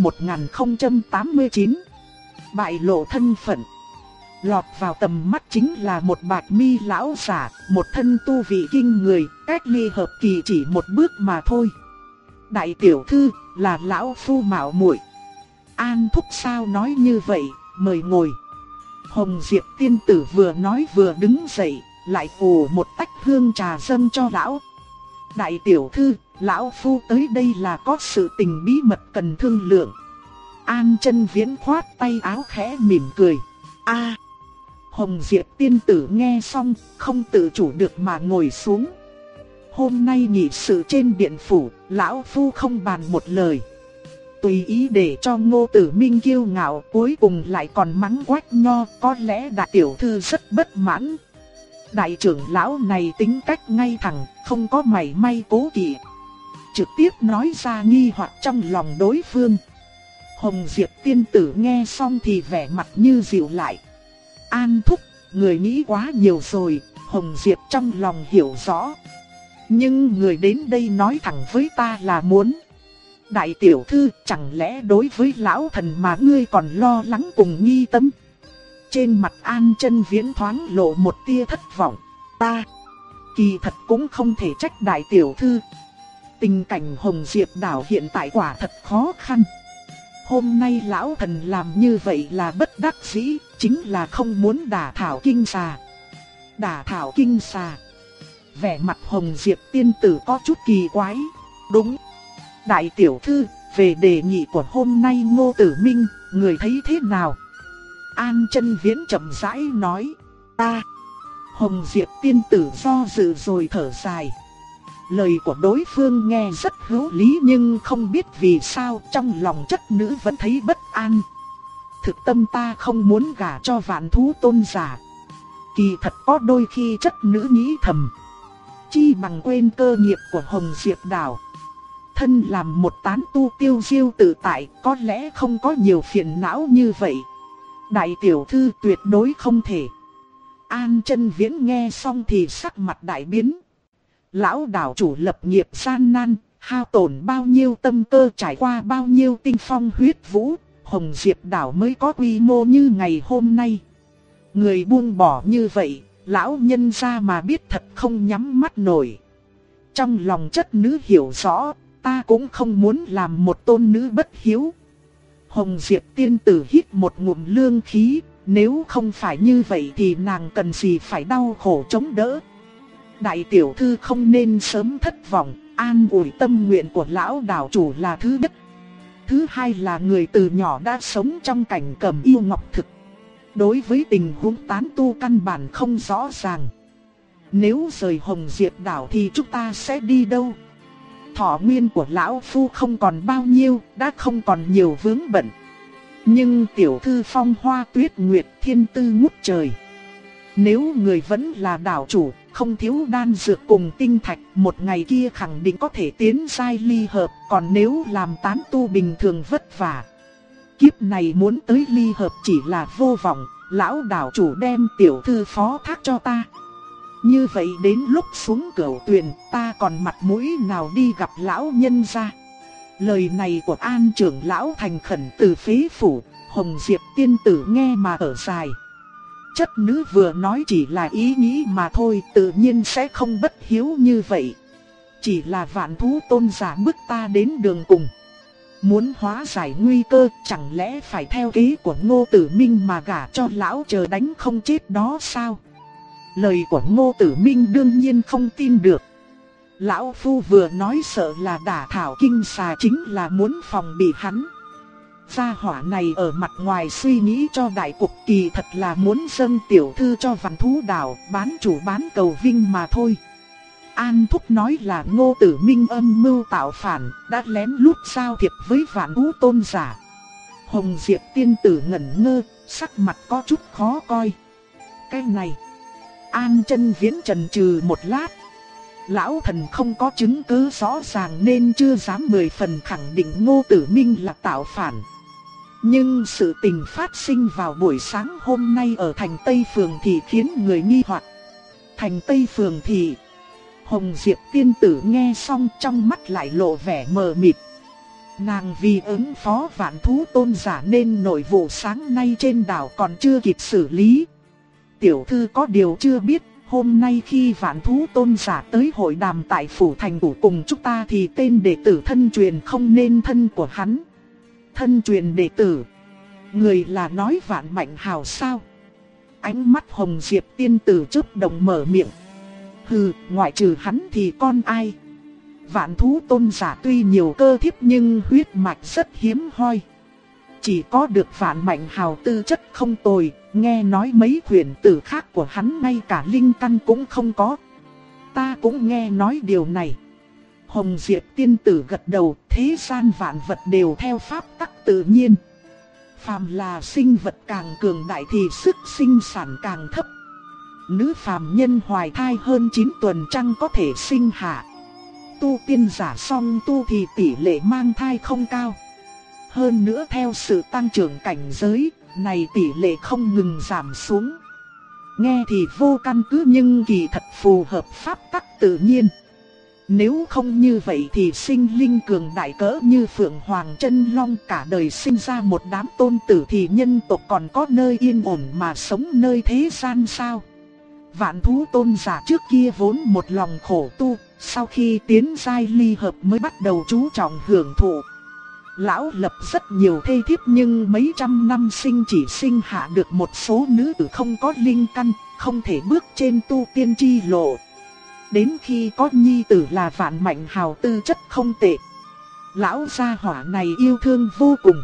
1089. Bại lộ thân phận. Lọt vào tầm mắt chính là một bạch mi lão giả, một thân tu vị kinh người, cách ly hợp kỳ chỉ một bước mà thôi. Đại tiểu thư, là lão phu mạo muội. An thúc sao nói như vậy, mời ngồi. Hồng Diệp tiên tử vừa nói vừa đứng dậy, lại ủ một tách hương trà dâng cho lão. Đại tiểu thư, lão phu tới đây là có sự tình bí mật cần thương lượng. An Chân Viễn khoát tay áo khẽ mỉm cười. Hồng Diệp tiên tử nghe xong, không tự chủ được mà ngồi xuống. Hôm nay nghị sự trên điện phủ, lão phu không bàn một lời. Tùy ý để cho Ngô Tử Minh kiêu ngạo, cuối cùng lại còn mắng Quách Nho, có lẽ đại tiểu thư rất bất mãn. Đại trưởng lão này tính cách ngay thẳng, không có mảy may cố kỵ, trực tiếp nói ra nghi hoặc trong lòng đối phương. Hồng Diệp tiên tử nghe xong thì vẻ mặt như dịu lại. An thúc, người nghĩ quá nhiều rồi, Hồng Diệp trong lòng hiểu rõ. Nhưng người đến đây nói thẳng với ta là muốn. Đại tiểu thư, chẳng lẽ đối với lão thần mà ngươi còn lo lắng cùng nghi tâm? Trên mặt An Chân Viễn thoáng lộ một tia thất vọng. Ta kỳ thật cũng không thể trách đại tiểu thư. Tình cảnh Hồng Diệp đảo hiện tại quả thật khó khăn. Hôm nay lão thần làm như vậy là bất đắc dĩ, chính là không muốn đả thảo kinh xà. Đả thảo kinh xà. Vẻ mặt Hồng Diệp tiên tử có chút kỳ quái. Đúng. Đại tiểu thư, về đề nghị của hôm nay Ngô Tử Minh, người thấy thế nào? An Chân Viễn chậm rãi nói. Hồng Diệp tiên tử do dự rồi thở dài. Lời của đối phương nghe rất hữu lý, nhưng không biết vì sao trong lòng chất nữ vẫn thấy bất an. Thực tâm ta không muốn gả cho Vạn Thú Tôn giả. Kỳ thật có đôi khi chất nữ nghĩ thầm, chi bằng quên cơ nghiệp của Hồng Diệp đảo. Thân làm một tán tu tiêu diêu tự tại, có lẽ không có nhiều phiền não như vậy. Đại tiểu thư tuyệt đối không thể. An Chân Viễn nghe xong thì sắc mặt đại biến. Lão đảo chủ lập nghiệp gian nan, hao tổn bao nhiêu tâm cơ, trải qua bao nhiêu tinh phong huyết vũ, Hồng Diệp đảo mới có quy mô như ngày hôm nay. Người buông bỏ như vậy, lão nhân gia mà biết thật không nhắm mắt nổi. Trong lòng chất nữ hiểu rõ, ta cũng không muốn làm một tôn nữ bất hiếu. Hồng Diệp tiên tử hít một ngụm lương khí, nếu không phải như vậy thì nàng cần gì phải đau khổ chống đỡ. Đại tiểu thư không nên sớm thất vọng, an ủi tâm nguyện của lão đảo chủ là thứ nhất. Thứ hai là người từ nhỏ đã sống trong cảnh cầm yêu ngọc thực. Đối với tình huống tán tu căn bản không rõ ràng. Nếu rời Hồng Diệp đảo thì chúng ta sẽ đi đâu? Thọ nguyên của lão phu không còn bao nhiêu, đã không còn nhiều vướng bận. Nhưng tiểu thư phong hoa tuyết nguyệt, thiên tư ngút trời. Nếu người vẫn là đảo chủ, không thiếu đan dược cùng tinh thạch, một ngày kia khẳng định có thể tiến giai ly hợp. Còn nếu làm tán tu bình thường vất vả, kiếp này muốn tới ly hợp chỉ là vô vọng. Lão đảo chủ đem tiểu thư phó thác cho ta. Như vậy đến lúc xuống Cửu Tuyền, ta còn mặt mũi nào đi gặp lão nhân gia? Lời này của An trưởng lão thành khẩn từ phế phủ. Hồng Diệp tiên tử nghe mà thở dài. Chất nữ vừa nói chỉ là ý nghĩ mà thôi, tự nhiên sẽ không bất hiếu như vậy. Chỉ là Vạn Thú Tôn giả bức ta đến đường cùng. Muốn hóa giải nguy cơ, chẳng lẽ phải theo kế của Ngô Tử Minh mà gả cho lão chờ đánh không chết đó sao? Lời của Ngô Tử Minh đương nhiên không tin được. Lão phu vừa nói sợ là đả thảo kinh xà, chính là muốn phòng bị hắn. Gia hỏa này ở mặt ngoài suy nghĩ cho đại cục, kỳ thật là muốn dâng tiểu thư cho Vạn Thú đảo, bán chủ bán cầu vinh mà thôi. An thúc nói là Ngô Tử Minh âm mưu tạo phản, đã lén lút giao thiệp với Vạn Thú Tôn giả. Hồng Diệp tiên tử ngẩn ngơ, sắc mặt có chút khó coi. Cái này, An Chân Viễn chần chừ một lát. Lão thần không có chứng cứ rõ ràng nên chưa dám 10 phần khẳng định Ngô Tử Minh là tạo phản. Nhưng sự tình phát sinh vào buổi sáng hôm nay ở thành Tây Phường thì khiến người nghi hoặc. Thành Tây Phường thì Hồng Diệp tiên tử nghe xong trong mắt lại lộ vẻ mờ mịt. Nàng vì ứng phó Vạn Thú Tôn giả nên nội vụ sáng nay trên đảo còn chưa kịp xử lý. Tiểu thư có điều chưa biết, hôm nay khi Vạn Thú Tôn giả tới hội đàm tại phủ thành chủ cùng chúng ta thì tên đệ tử thân truyền không nên thân của hắn. Thân truyền đệ tử? Người là nói Vạn Mạnh Hào sao? Ánh mắt Hồng Diệp tiên tử chớp động mở miệng. Hừ, ngoại trừ hắn thì con ai? Vạn Thú Tôn giả tuy nhiều cơ thiếp nhưng huyết mạch rất hiếm hoi. Chỉ có được Vạn Mạnh Hào tư chất không tồi, nghe nói mấy huyền tử khác của hắn ngay cả linh căn cũng không có. Ta cũng nghe nói điều này. Hồng Diệp tiên tử gật đầu, thế gian vạn vật đều theo pháp tắc tự nhiên. Phàm là sinh vật càng cường đại thì sức sinh sản càng thấp. Nữ phàm nhân hoài thai hơn 9 tuần trăng có thể sinh hạ. Tu tiên giả song tu thì tỷ lệ mang thai không cao. Hơn nữa theo sự tăng trưởng cảnh giới, này tỷ lệ không ngừng giảm xuống. Nghe thì vô căn cứ nhưng kỳ thật phù hợp pháp tắc tự nhiên. Nếu không như vậy thì sinh linh cường đại cỡ như Phượng Hoàng Chân Long cả đời sinh ra một đám tôn tử thì nhân tộc còn có nơi yên ổn mà sống nơi thế gian sao? Vạn Thú Tôn giả trước kia vốn một lòng khổ tu, sau khi tiến giai ly hợp mới bắt đầu chú trọng hưởng thụ. Lão lập rất nhiều thê thiếp nhưng mấy trăm năm sinh chỉ sinh hạ được một số nữ tử không có linh căn, không thể bước trên tu tiên chi lộ. Đến khi có nhi tử là Vạn Mạnh Hào tư chất không tệ. Lão gia hỏa này yêu thương vô cùng.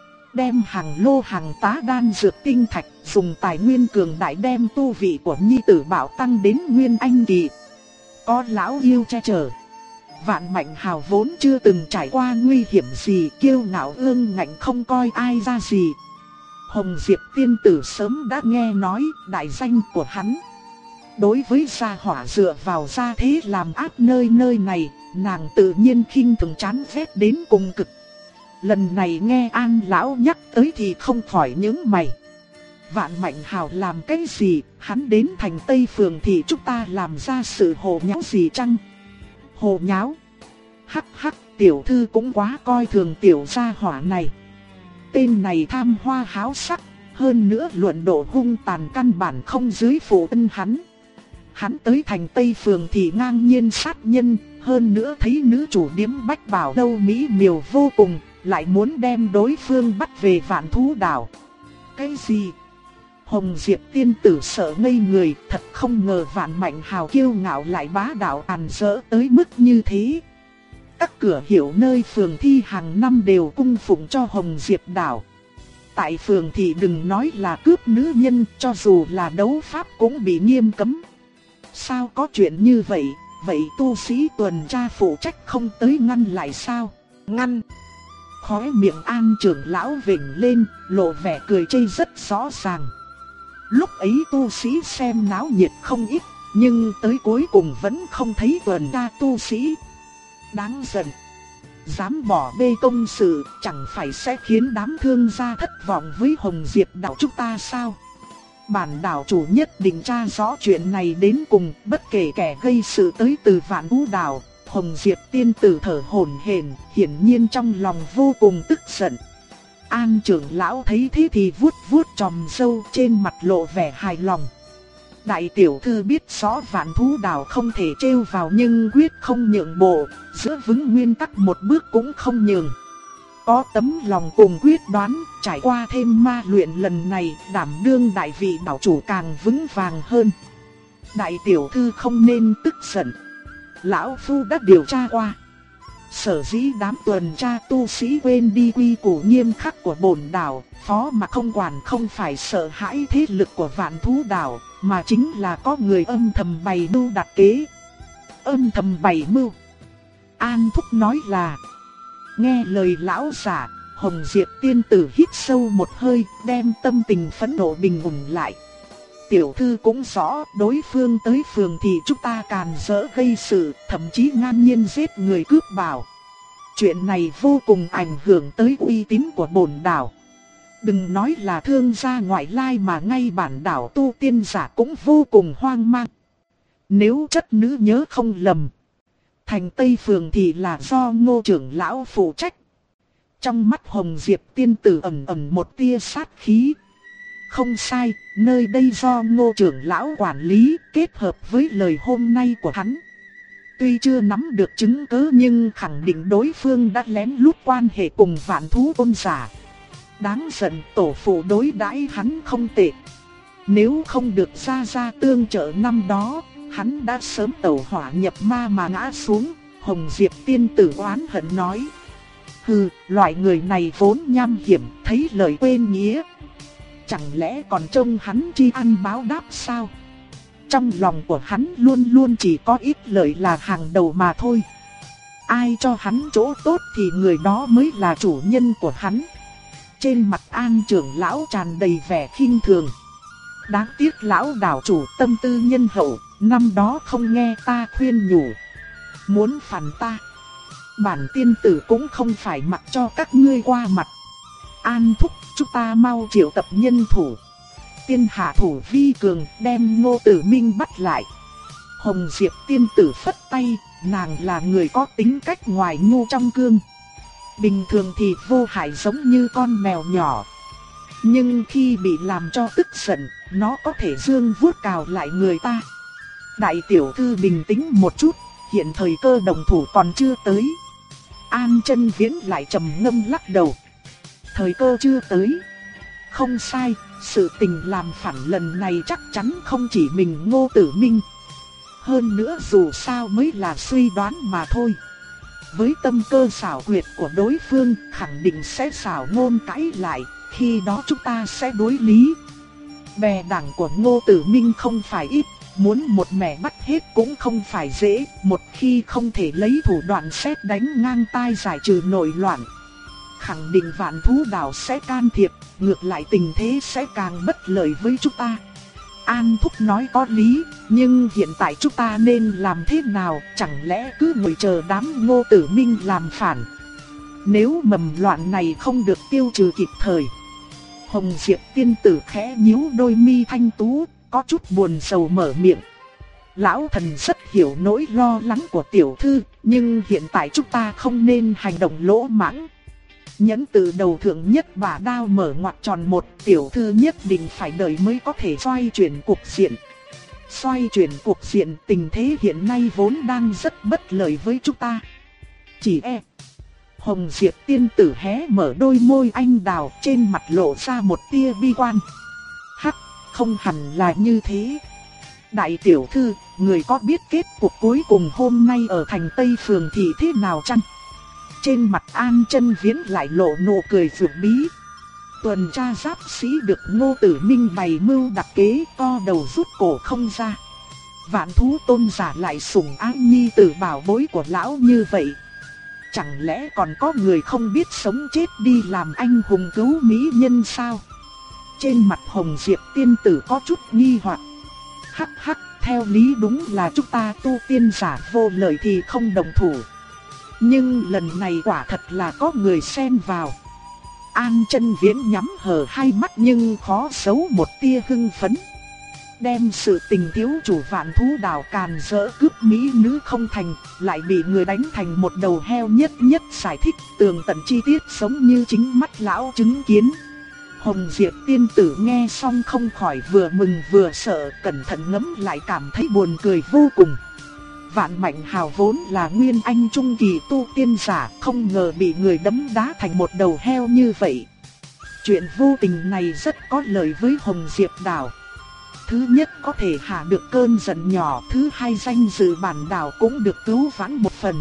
Đem hàng lô hàng tá đan dược tinh thạch, dùng tài nguyên cường đại đem tu vị của nhi tử bảo tăng đến nguyên anh kỳ. Có lão yêu che chở, Vạn Mạnh Hào vốn chưa từng trải qua nguy hiểm gì, kiêu ngạo ương ngạnh không coi ai ra gì. Hồng Diệp tiên tử sớm đã nghe nói đại danh của hắn. Đối với gia hỏa dựa vào gia thế làm ác nơi nơi này, nàng tự nhiên khinh thường chán ghét đến cùng cực. Lần này nghe An lão nhắc tới thì không khỏi nhướng mày. Vạn Mạnh Hào làm cái gì, hắn đến thành Tây Phường thì chúng ta làm ra sự hồ nháo gì chăng? Hồ nháo? Hắc hắc, tiểu thư cũng quá coi thường tiểu gia hỏa này. Tên này tham hoa háo sắc, hơn nữa luận độ hung tàn căn bản không dưới phụ thân hắn. Hắn tới thành Tây Phường thì ngang nhiên sát nhân, hơn nữa thấy nữ chủ điếm Bách Bảo Lâu mỹ miều vô cùng, lại muốn đem đối phương bắt về Vạn Thú Đảo. Cái gì? Hồng Diệp tiên tử sợ ngây người, thật không ngờ Vạn Mạnh Hào kiêu ngạo lại bá đạo àn dỡ tới mức như thế. Các cửa hiệu nơi phường thi hàng năm đều cung phụng cho Hồng Diệp Đảo. Tại phường thì đừng nói là cướp nữ nhân, cho dù là đấu pháp cũng bị nghiêm cấm. Sao có chuyện như vậy, vậy tu sĩ tuần tra phụ trách không tới ngăn lại sao? Ngăn! Khóe miệng An trưởng lão vểnh lên, lộ vẻ cười chê rất rõ ràng. Lúc ấy tu sĩ xem náo nhiệt không ít, nhưng tới cuối cùng vẫn không thấy tuần tra tu sĩ. Đáng giận! Dám bỏ bê công sự, chẳng phải sẽ khiến đám thương gia thất vọng với Hồng Diệp Đảo chúng ta sao? Bản đảo chủ nhất định tra rõ chuyện này đến cùng, bất kể kẻ gây sự tới từ Vạn Thú Đảo. Hồng Diệp tiên tử thở hổn hển, hiển nhiên trong lòng vô cùng tức giận. An trưởng lão thấy thế thì vuốt vuốt chòm râu, trên mặt lộ vẻ hài lòng. Đại tiểu thư biết rõ Vạn Thú Đảo không thể trêu vào nhưng quyết không nhượng bộ, giữ vững nguyên tắc một bước cũng không nhường. Có tấm lòng cùng quyết đoán, trải qua thêm ma luyện lần này, đảm đương đại vị đảo chủ càng vững vàng hơn. Đại tiểu thư không nên tức giận. Lão Phu đã điều tra qua. Sở dĩ đám tuần tra tu sĩ quên đi quy củ nghiêm khắc của bổn đảo, phó mà không quản không phải sợ hãi thế lực của Vạn Thú Đảo, mà chính là có người âm thầm bày mưu đặt kế. Âm thầm bày mưu? An Thúc nói là... Nghe lời lão giả, Hồng Diệp tiên tử hít sâu một hơi, đem tâm tình phẫn nộ bình ổn lại. Tiểu thư cũng rõ, đối phương tới phường thì chúng ta càn rỡ gây sự, thậm chí ngang nhiên giết người cướp bảo. Chuyện này vô cùng ảnh hưởng tới uy tín của bổn đảo. Đừng nói là thương gia ngoại lai mà ngay bản đảo tu tiên giả cũng vô cùng hoang mang. Nếu chất nữ nhớ không lầm, thành Tây Phường thì là do Ngô trưởng lão phụ trách. Trong mắt Hồng Diệp tiên tử ẩn ẩn một tia sát khí. Không sai, nơi đây do Ngô trưởng lão quản lý, kết hợp với lời hôm nay của hắn. Tuy chưa nắm được chứng cứ nhưng khẳng định đối phương đã lén lút quan hệ cùng Vạn Thú Tôn giả. Đáng giận, tổ phụ đối đãi hắn không tệ. Nếu không được gia gia tương trợ năm đó, hắn đã sớm tẩu hỏa nhập ma mà ngã xuống, Hồng Diệp tiên tử oán hận nói. Hừ, loại người này vốn nham hiểm, thấy lời quên nghĩa. Chẳng lẽ còn trông hắn tri ăn báo đáp sao? Trong lòng của hắn luôn luôn chỉ có ít lợi là hàng đầu mà thôi. Ai cho hắn chỗ tốt thì người đó mới là chủ nhân của hắn. Trên mặt An trưởng lão tràn đầy vẻ khinh thường. Đáng tiếc lão đảo chủ tâm tư nhân hậu, năm đó không nghe ta khuyên nhủ. Muốn phản ta, bản tiên tử cũng không phải mặc cho các ngươi qua mặt. An thúc, chúng ta mau triệu tập nhân thủ. Tiên hạ thủ vi cường, đem Ngô Tử Minh bắt lại. Hồng Diệp tiên tử phất tay, nàng là người có tính cách ngoài nhu trong cương. Bình thường thì vô hại giống như con mèo nhỏ. Nhưng khi bị làm cho tức giận, nó có thể dương vuốt cào lại người ta. Đại tiểu thư bình tĩnh một chút, hiện thời cơ đồng thủ còn chưa tới. An Chân Viễn lại trầm ngâm lắc đầu. Thời cơ chưa tới. Không sai, sự tình làm phản lần này chắc chắn không chỉ mình Ngô Tử Minh. Hơn nữa dù sao mới là suy đoán mà thôi. Với tâm cơ xảo quyệt của đối phương, khẳng định sẽ xảo ngôn cãi lại, khi đó chúng ta sẽ đối lý. Bè đảng của Ngô Tử Minh không phải ít, muốn một mẻ bắt hết cũng không phải dễ, một khi không thể lấy thủ đoạn sét đánh ngang tai giải trừ nội loạn. Khẳng định Vạn Thú Đảo sẽ can thiệp, ngược lại tình thế sẽ càng bất lợi với chúng ta. An Thúc nói có lý, nhưng hiện tại chúng ta nên làm thế nào, chẳng lẽ cứ ngồi chờ đám Ngô Tử Minh làm phản? Nếu mầm loạn này không được tiêu trừ kịp thời. Hồng Diệp tiên tử khẽ nhíu đôi mi thanh tú, có chút buồn sầu mở miệng. Lão thần rất hiểu nỗi lo lắng của tiểu thư, nhưng hiện tại chúng ta không nên hành động lỗ mãng. Nhẫn từ đầu thượng nhất bả đao mở ngoặc tròn một, tiểu thư nhất định phải đợi mới có thể xoay chuyển cục diện. Xoay chuyển cục diện, tình thế hiện nay vốn đang rất bất lợi với chúng ta. Chỉ Hồng Diệp tiên tử hé mở đôi môi anh đào, trên mặt lộ ra một tia bi quan. Hắc, không hẳn là như thế. Đại tiểu thư, người có biết kết cục cuối cùng hôm nay ở thành Tây Phường thì thế nào chăng? Trên mặt An Chân Viễn lại lộ nụ cười dữ bí. Tuần tra giáp sĩ được Ngô Tử Minh bày mưu đặc kế, co đầu rút cổ không ra. Vạn Thú tôn giả lại sủng ái nhi tử bảo bối của lão như vậy. Chẳng lẽ còn có người không biết sống chết đi làm anh hùng cứu mỹ nhân sao? Trên mặt Hồng Diệp tiên tử có chút nghi hoặc. Hắc hắc, theo lý đúng là chúng ta tu tiên giả vô lợi thì không đồng thủ. Nhưng lần này quả thật là có người xen vào. An Chân Viễn nhắm hờ hai mắt nhưng khó giấu một tia hưng phấn. Đem sự tình thiếu chủ Vạn Thú Đảo càn rỡ cướp mỹ nữ không thành, lại bị người đánh thành một đầu heo nhất nhất giải thích tường tận chi tiết giống như chính mắt lão chứng kiến. Hồng Diệp tiên tử nghe xong không khỏi vừa mừng vừa sợ, cẩn thận ngẫm lại cảm thấy buồn cười vô cùng. Vạn Mạnh Hào vốn là nguyên anh trung kỳ tu tiên giả, không ngờ bị người đấm đá thành một đầu heo như vậy. Chuyện vô tình này rất có lợi với Hồng Diệp đảo. Thứ nhất có thể hạ được cơn giận nhỏ, thứ hai danh dự bản đảo cũng được cứu vãn một phần.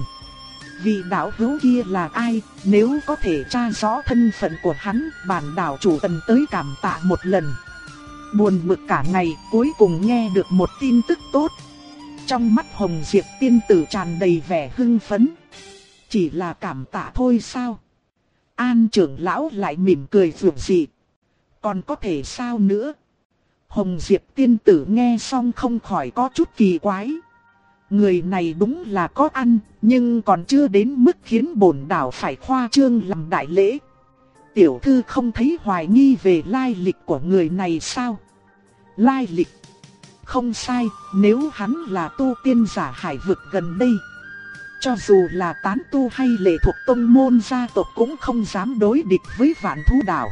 Vị đạo hữu kia là ai, nếu có thể tra rõ thân phận của hắn, bản đảo chủ cần tới cảm tạ một lần. Buồn bực cả ngày, cuối cùng nghe được một tin tức tốt. Trong mắt Hồng Diệp tiên tử tràn đầy vẻ hưng phấn. Chỉ là cảm tạ thôi sao? An trưởng lão lại mỉm cười dịu dị. Còn có thể sao nữa? Hồng Diệp tiên tử nghe xong không khỏi có chút kỳ quái. Người này đúng là có ăn, nhưng còn chưa đến mức khiến bổn đảo phải khoa trương làm đại lễ. Tiểu thư không thấy hoài nghi về lai lịch của người này sao? Lai lịch? Không sai, nếu hắn là tu tiên giả hải vực gần đây. Cho dù là tán tu hay lệ thuộc tông môn gia tộc cũng không dám đối địch với Vạn Thú Đảo.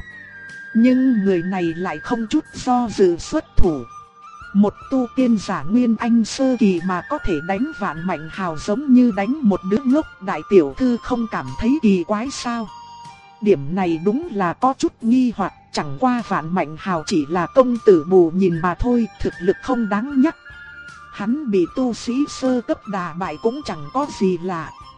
Nhưng người này lại không chút do dự xuất thủ. Một tu tiên giả nguyên anh sơ kỳ mà có thể đánh Vạn Mạnh Hào giống như đánh một đứa ngốc, đại tiểu thư không cảm thấy kỳ quái sao? Điểm này đúng là có chút nghi hoặc, chẳng qua Vạn Mạnh Hào chỉ là công tử bù nhìn mà thôi, thực lực không đáng nhắc. Hắn bị tu sĩ sơ cấp đả bại cũng chẳng có gì lạ.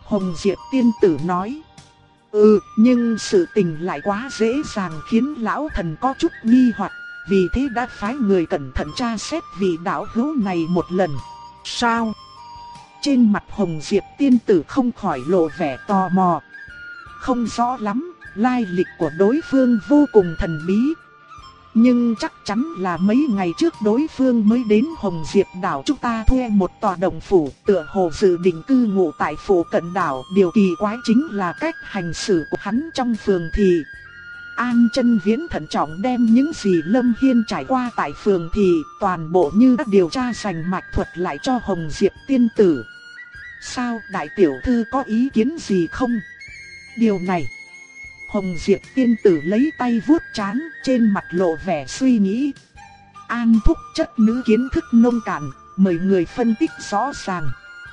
Hồng Diệp tiên tử nói. Nhưng sự tình lại quá dễ dàng khiến lão thần có chút nghi hoặc, vì thế đã phái người cẩn thận tra xét vị đạo hữu này một lần. Sao? Trên mặt Hồng Diệp tiên tử không khỏi lộ vẻ tò mò. Không rõ lắm, lai lịch của đối phương vô cùng thần bí. Nhưng chắc chắn là mấy ngày trước đối phương mới đến Hồng Diệp đảo chúng ta thuê một tòa động phủ, tựa hồ dự định cư ngụ tại phủ cận đảo. Điều kỳ quái chính là cách hành xử của hắn trong phường thị. An Chân Viễn thận trọng đem những gì Lâm Hiên trải qua tại phường thị toàn bộ như đã điều tra rành mạch thuật lại cho Hồng Diệp tiên tử. Sao đại tiểu thư có ý kiến gì không? Điều này. Hồng Diệp tiên tử lấy tay vuốt trán, trên mặt lộ vẻ suy nghĩ. An thúc chất nữ kiến thức nông cạn, mời người phân tích rõ ràng.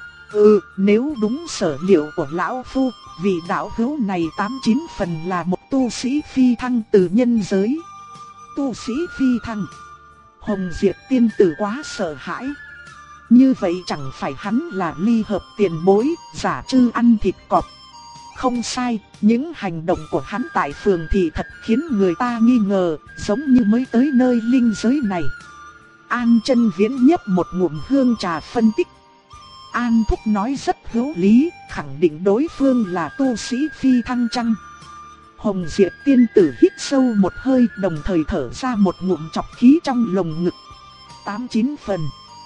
Nếu đúng sở liệu của lão phu, vị đạo hữu này 89 phần là một tu sĩ phi thăng từ nhân giới. Tu sĩ phi thăng? Hồng Diệp tiên tử quá sợ hãi. Như vậy chẳng phải hắn là ly hợp tiền bối, giả trư ăn thịt cọp. Không sai, những hành động của hắn tại phường thị thật khiến người ta nghi ngờ, giống như mới tới nơi linh giới này. An Chân Viễn nhấp một ngụm hương trà phân tích. An thúc nói rất hữu lý, khẳng định đối phương là tu sĩ phi thăng chăng? Hồng Diệp tiên tử hít sâu một hơi, đồng thời thở ra một ngụm trọc khí trong lồng ngực. 89 phần.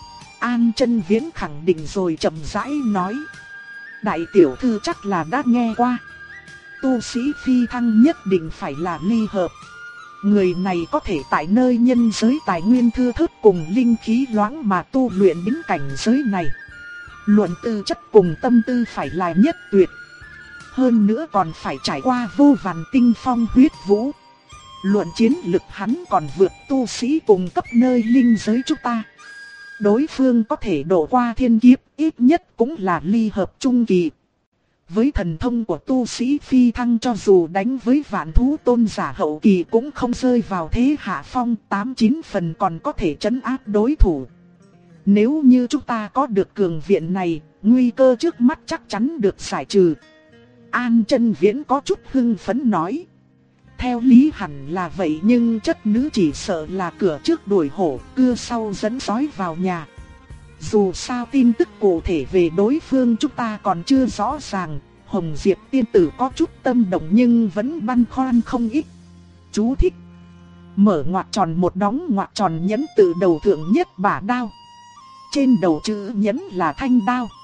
An Chân Viễn khẳng định rồi chậm rãi nói. Đại tiểu thư chắc là đã nghe qua. Tu sĩ phi thăng nhất định phải là ly hợp. Người này có thể tại nơi nhân giới tài nguyên thưa thớt cùng linh khí loãng mà tu luyện đến cảnh giới này. Luận tư chất cùng tâm tư phải là nhất tuyệt. Hơn nữa còn phải trải qua vô vàn tinh phong huyết vũ. Luận chiến lực hắn còn vượt tu sĩ cùng cấp nơi linh giới chúng ta. Đối phương có thể độ qua thiên kiếp, ít nhất cũng là ly hợp trung kỳ. Với thần thông của tu sĩ phi thăng, cho dù đánh với vạn thú tôn giả hậu kỳ cũng không rơi vào thế hạ phong, 89 phần còn có thể trấn áp đối thủ. Nếu như chúng ta có được cường viện này, nguy cơ trước mắt chắc chắn được giải trừ. An Chân Viễn có chút hưng phấn nói. Theo lý hẳn là vậy, nhưng chất nữ chỉ sợ là cửa trước đuổi hổ, cưa sau dẫn sói vào nhà. Dù sao tin tức cụ thể về đối phương chúng ta còn chưa rõ ràng. Hồng Diệp tiên tử có chút tâm động nhưng vẫn băn khoăn không ít. Chú thích: mở ngoặc tròn một đóng ngoặc tròn nhẫn từ đầu thượng nhất bả đao. Trên đầu chữ nhẫn là thanh đao.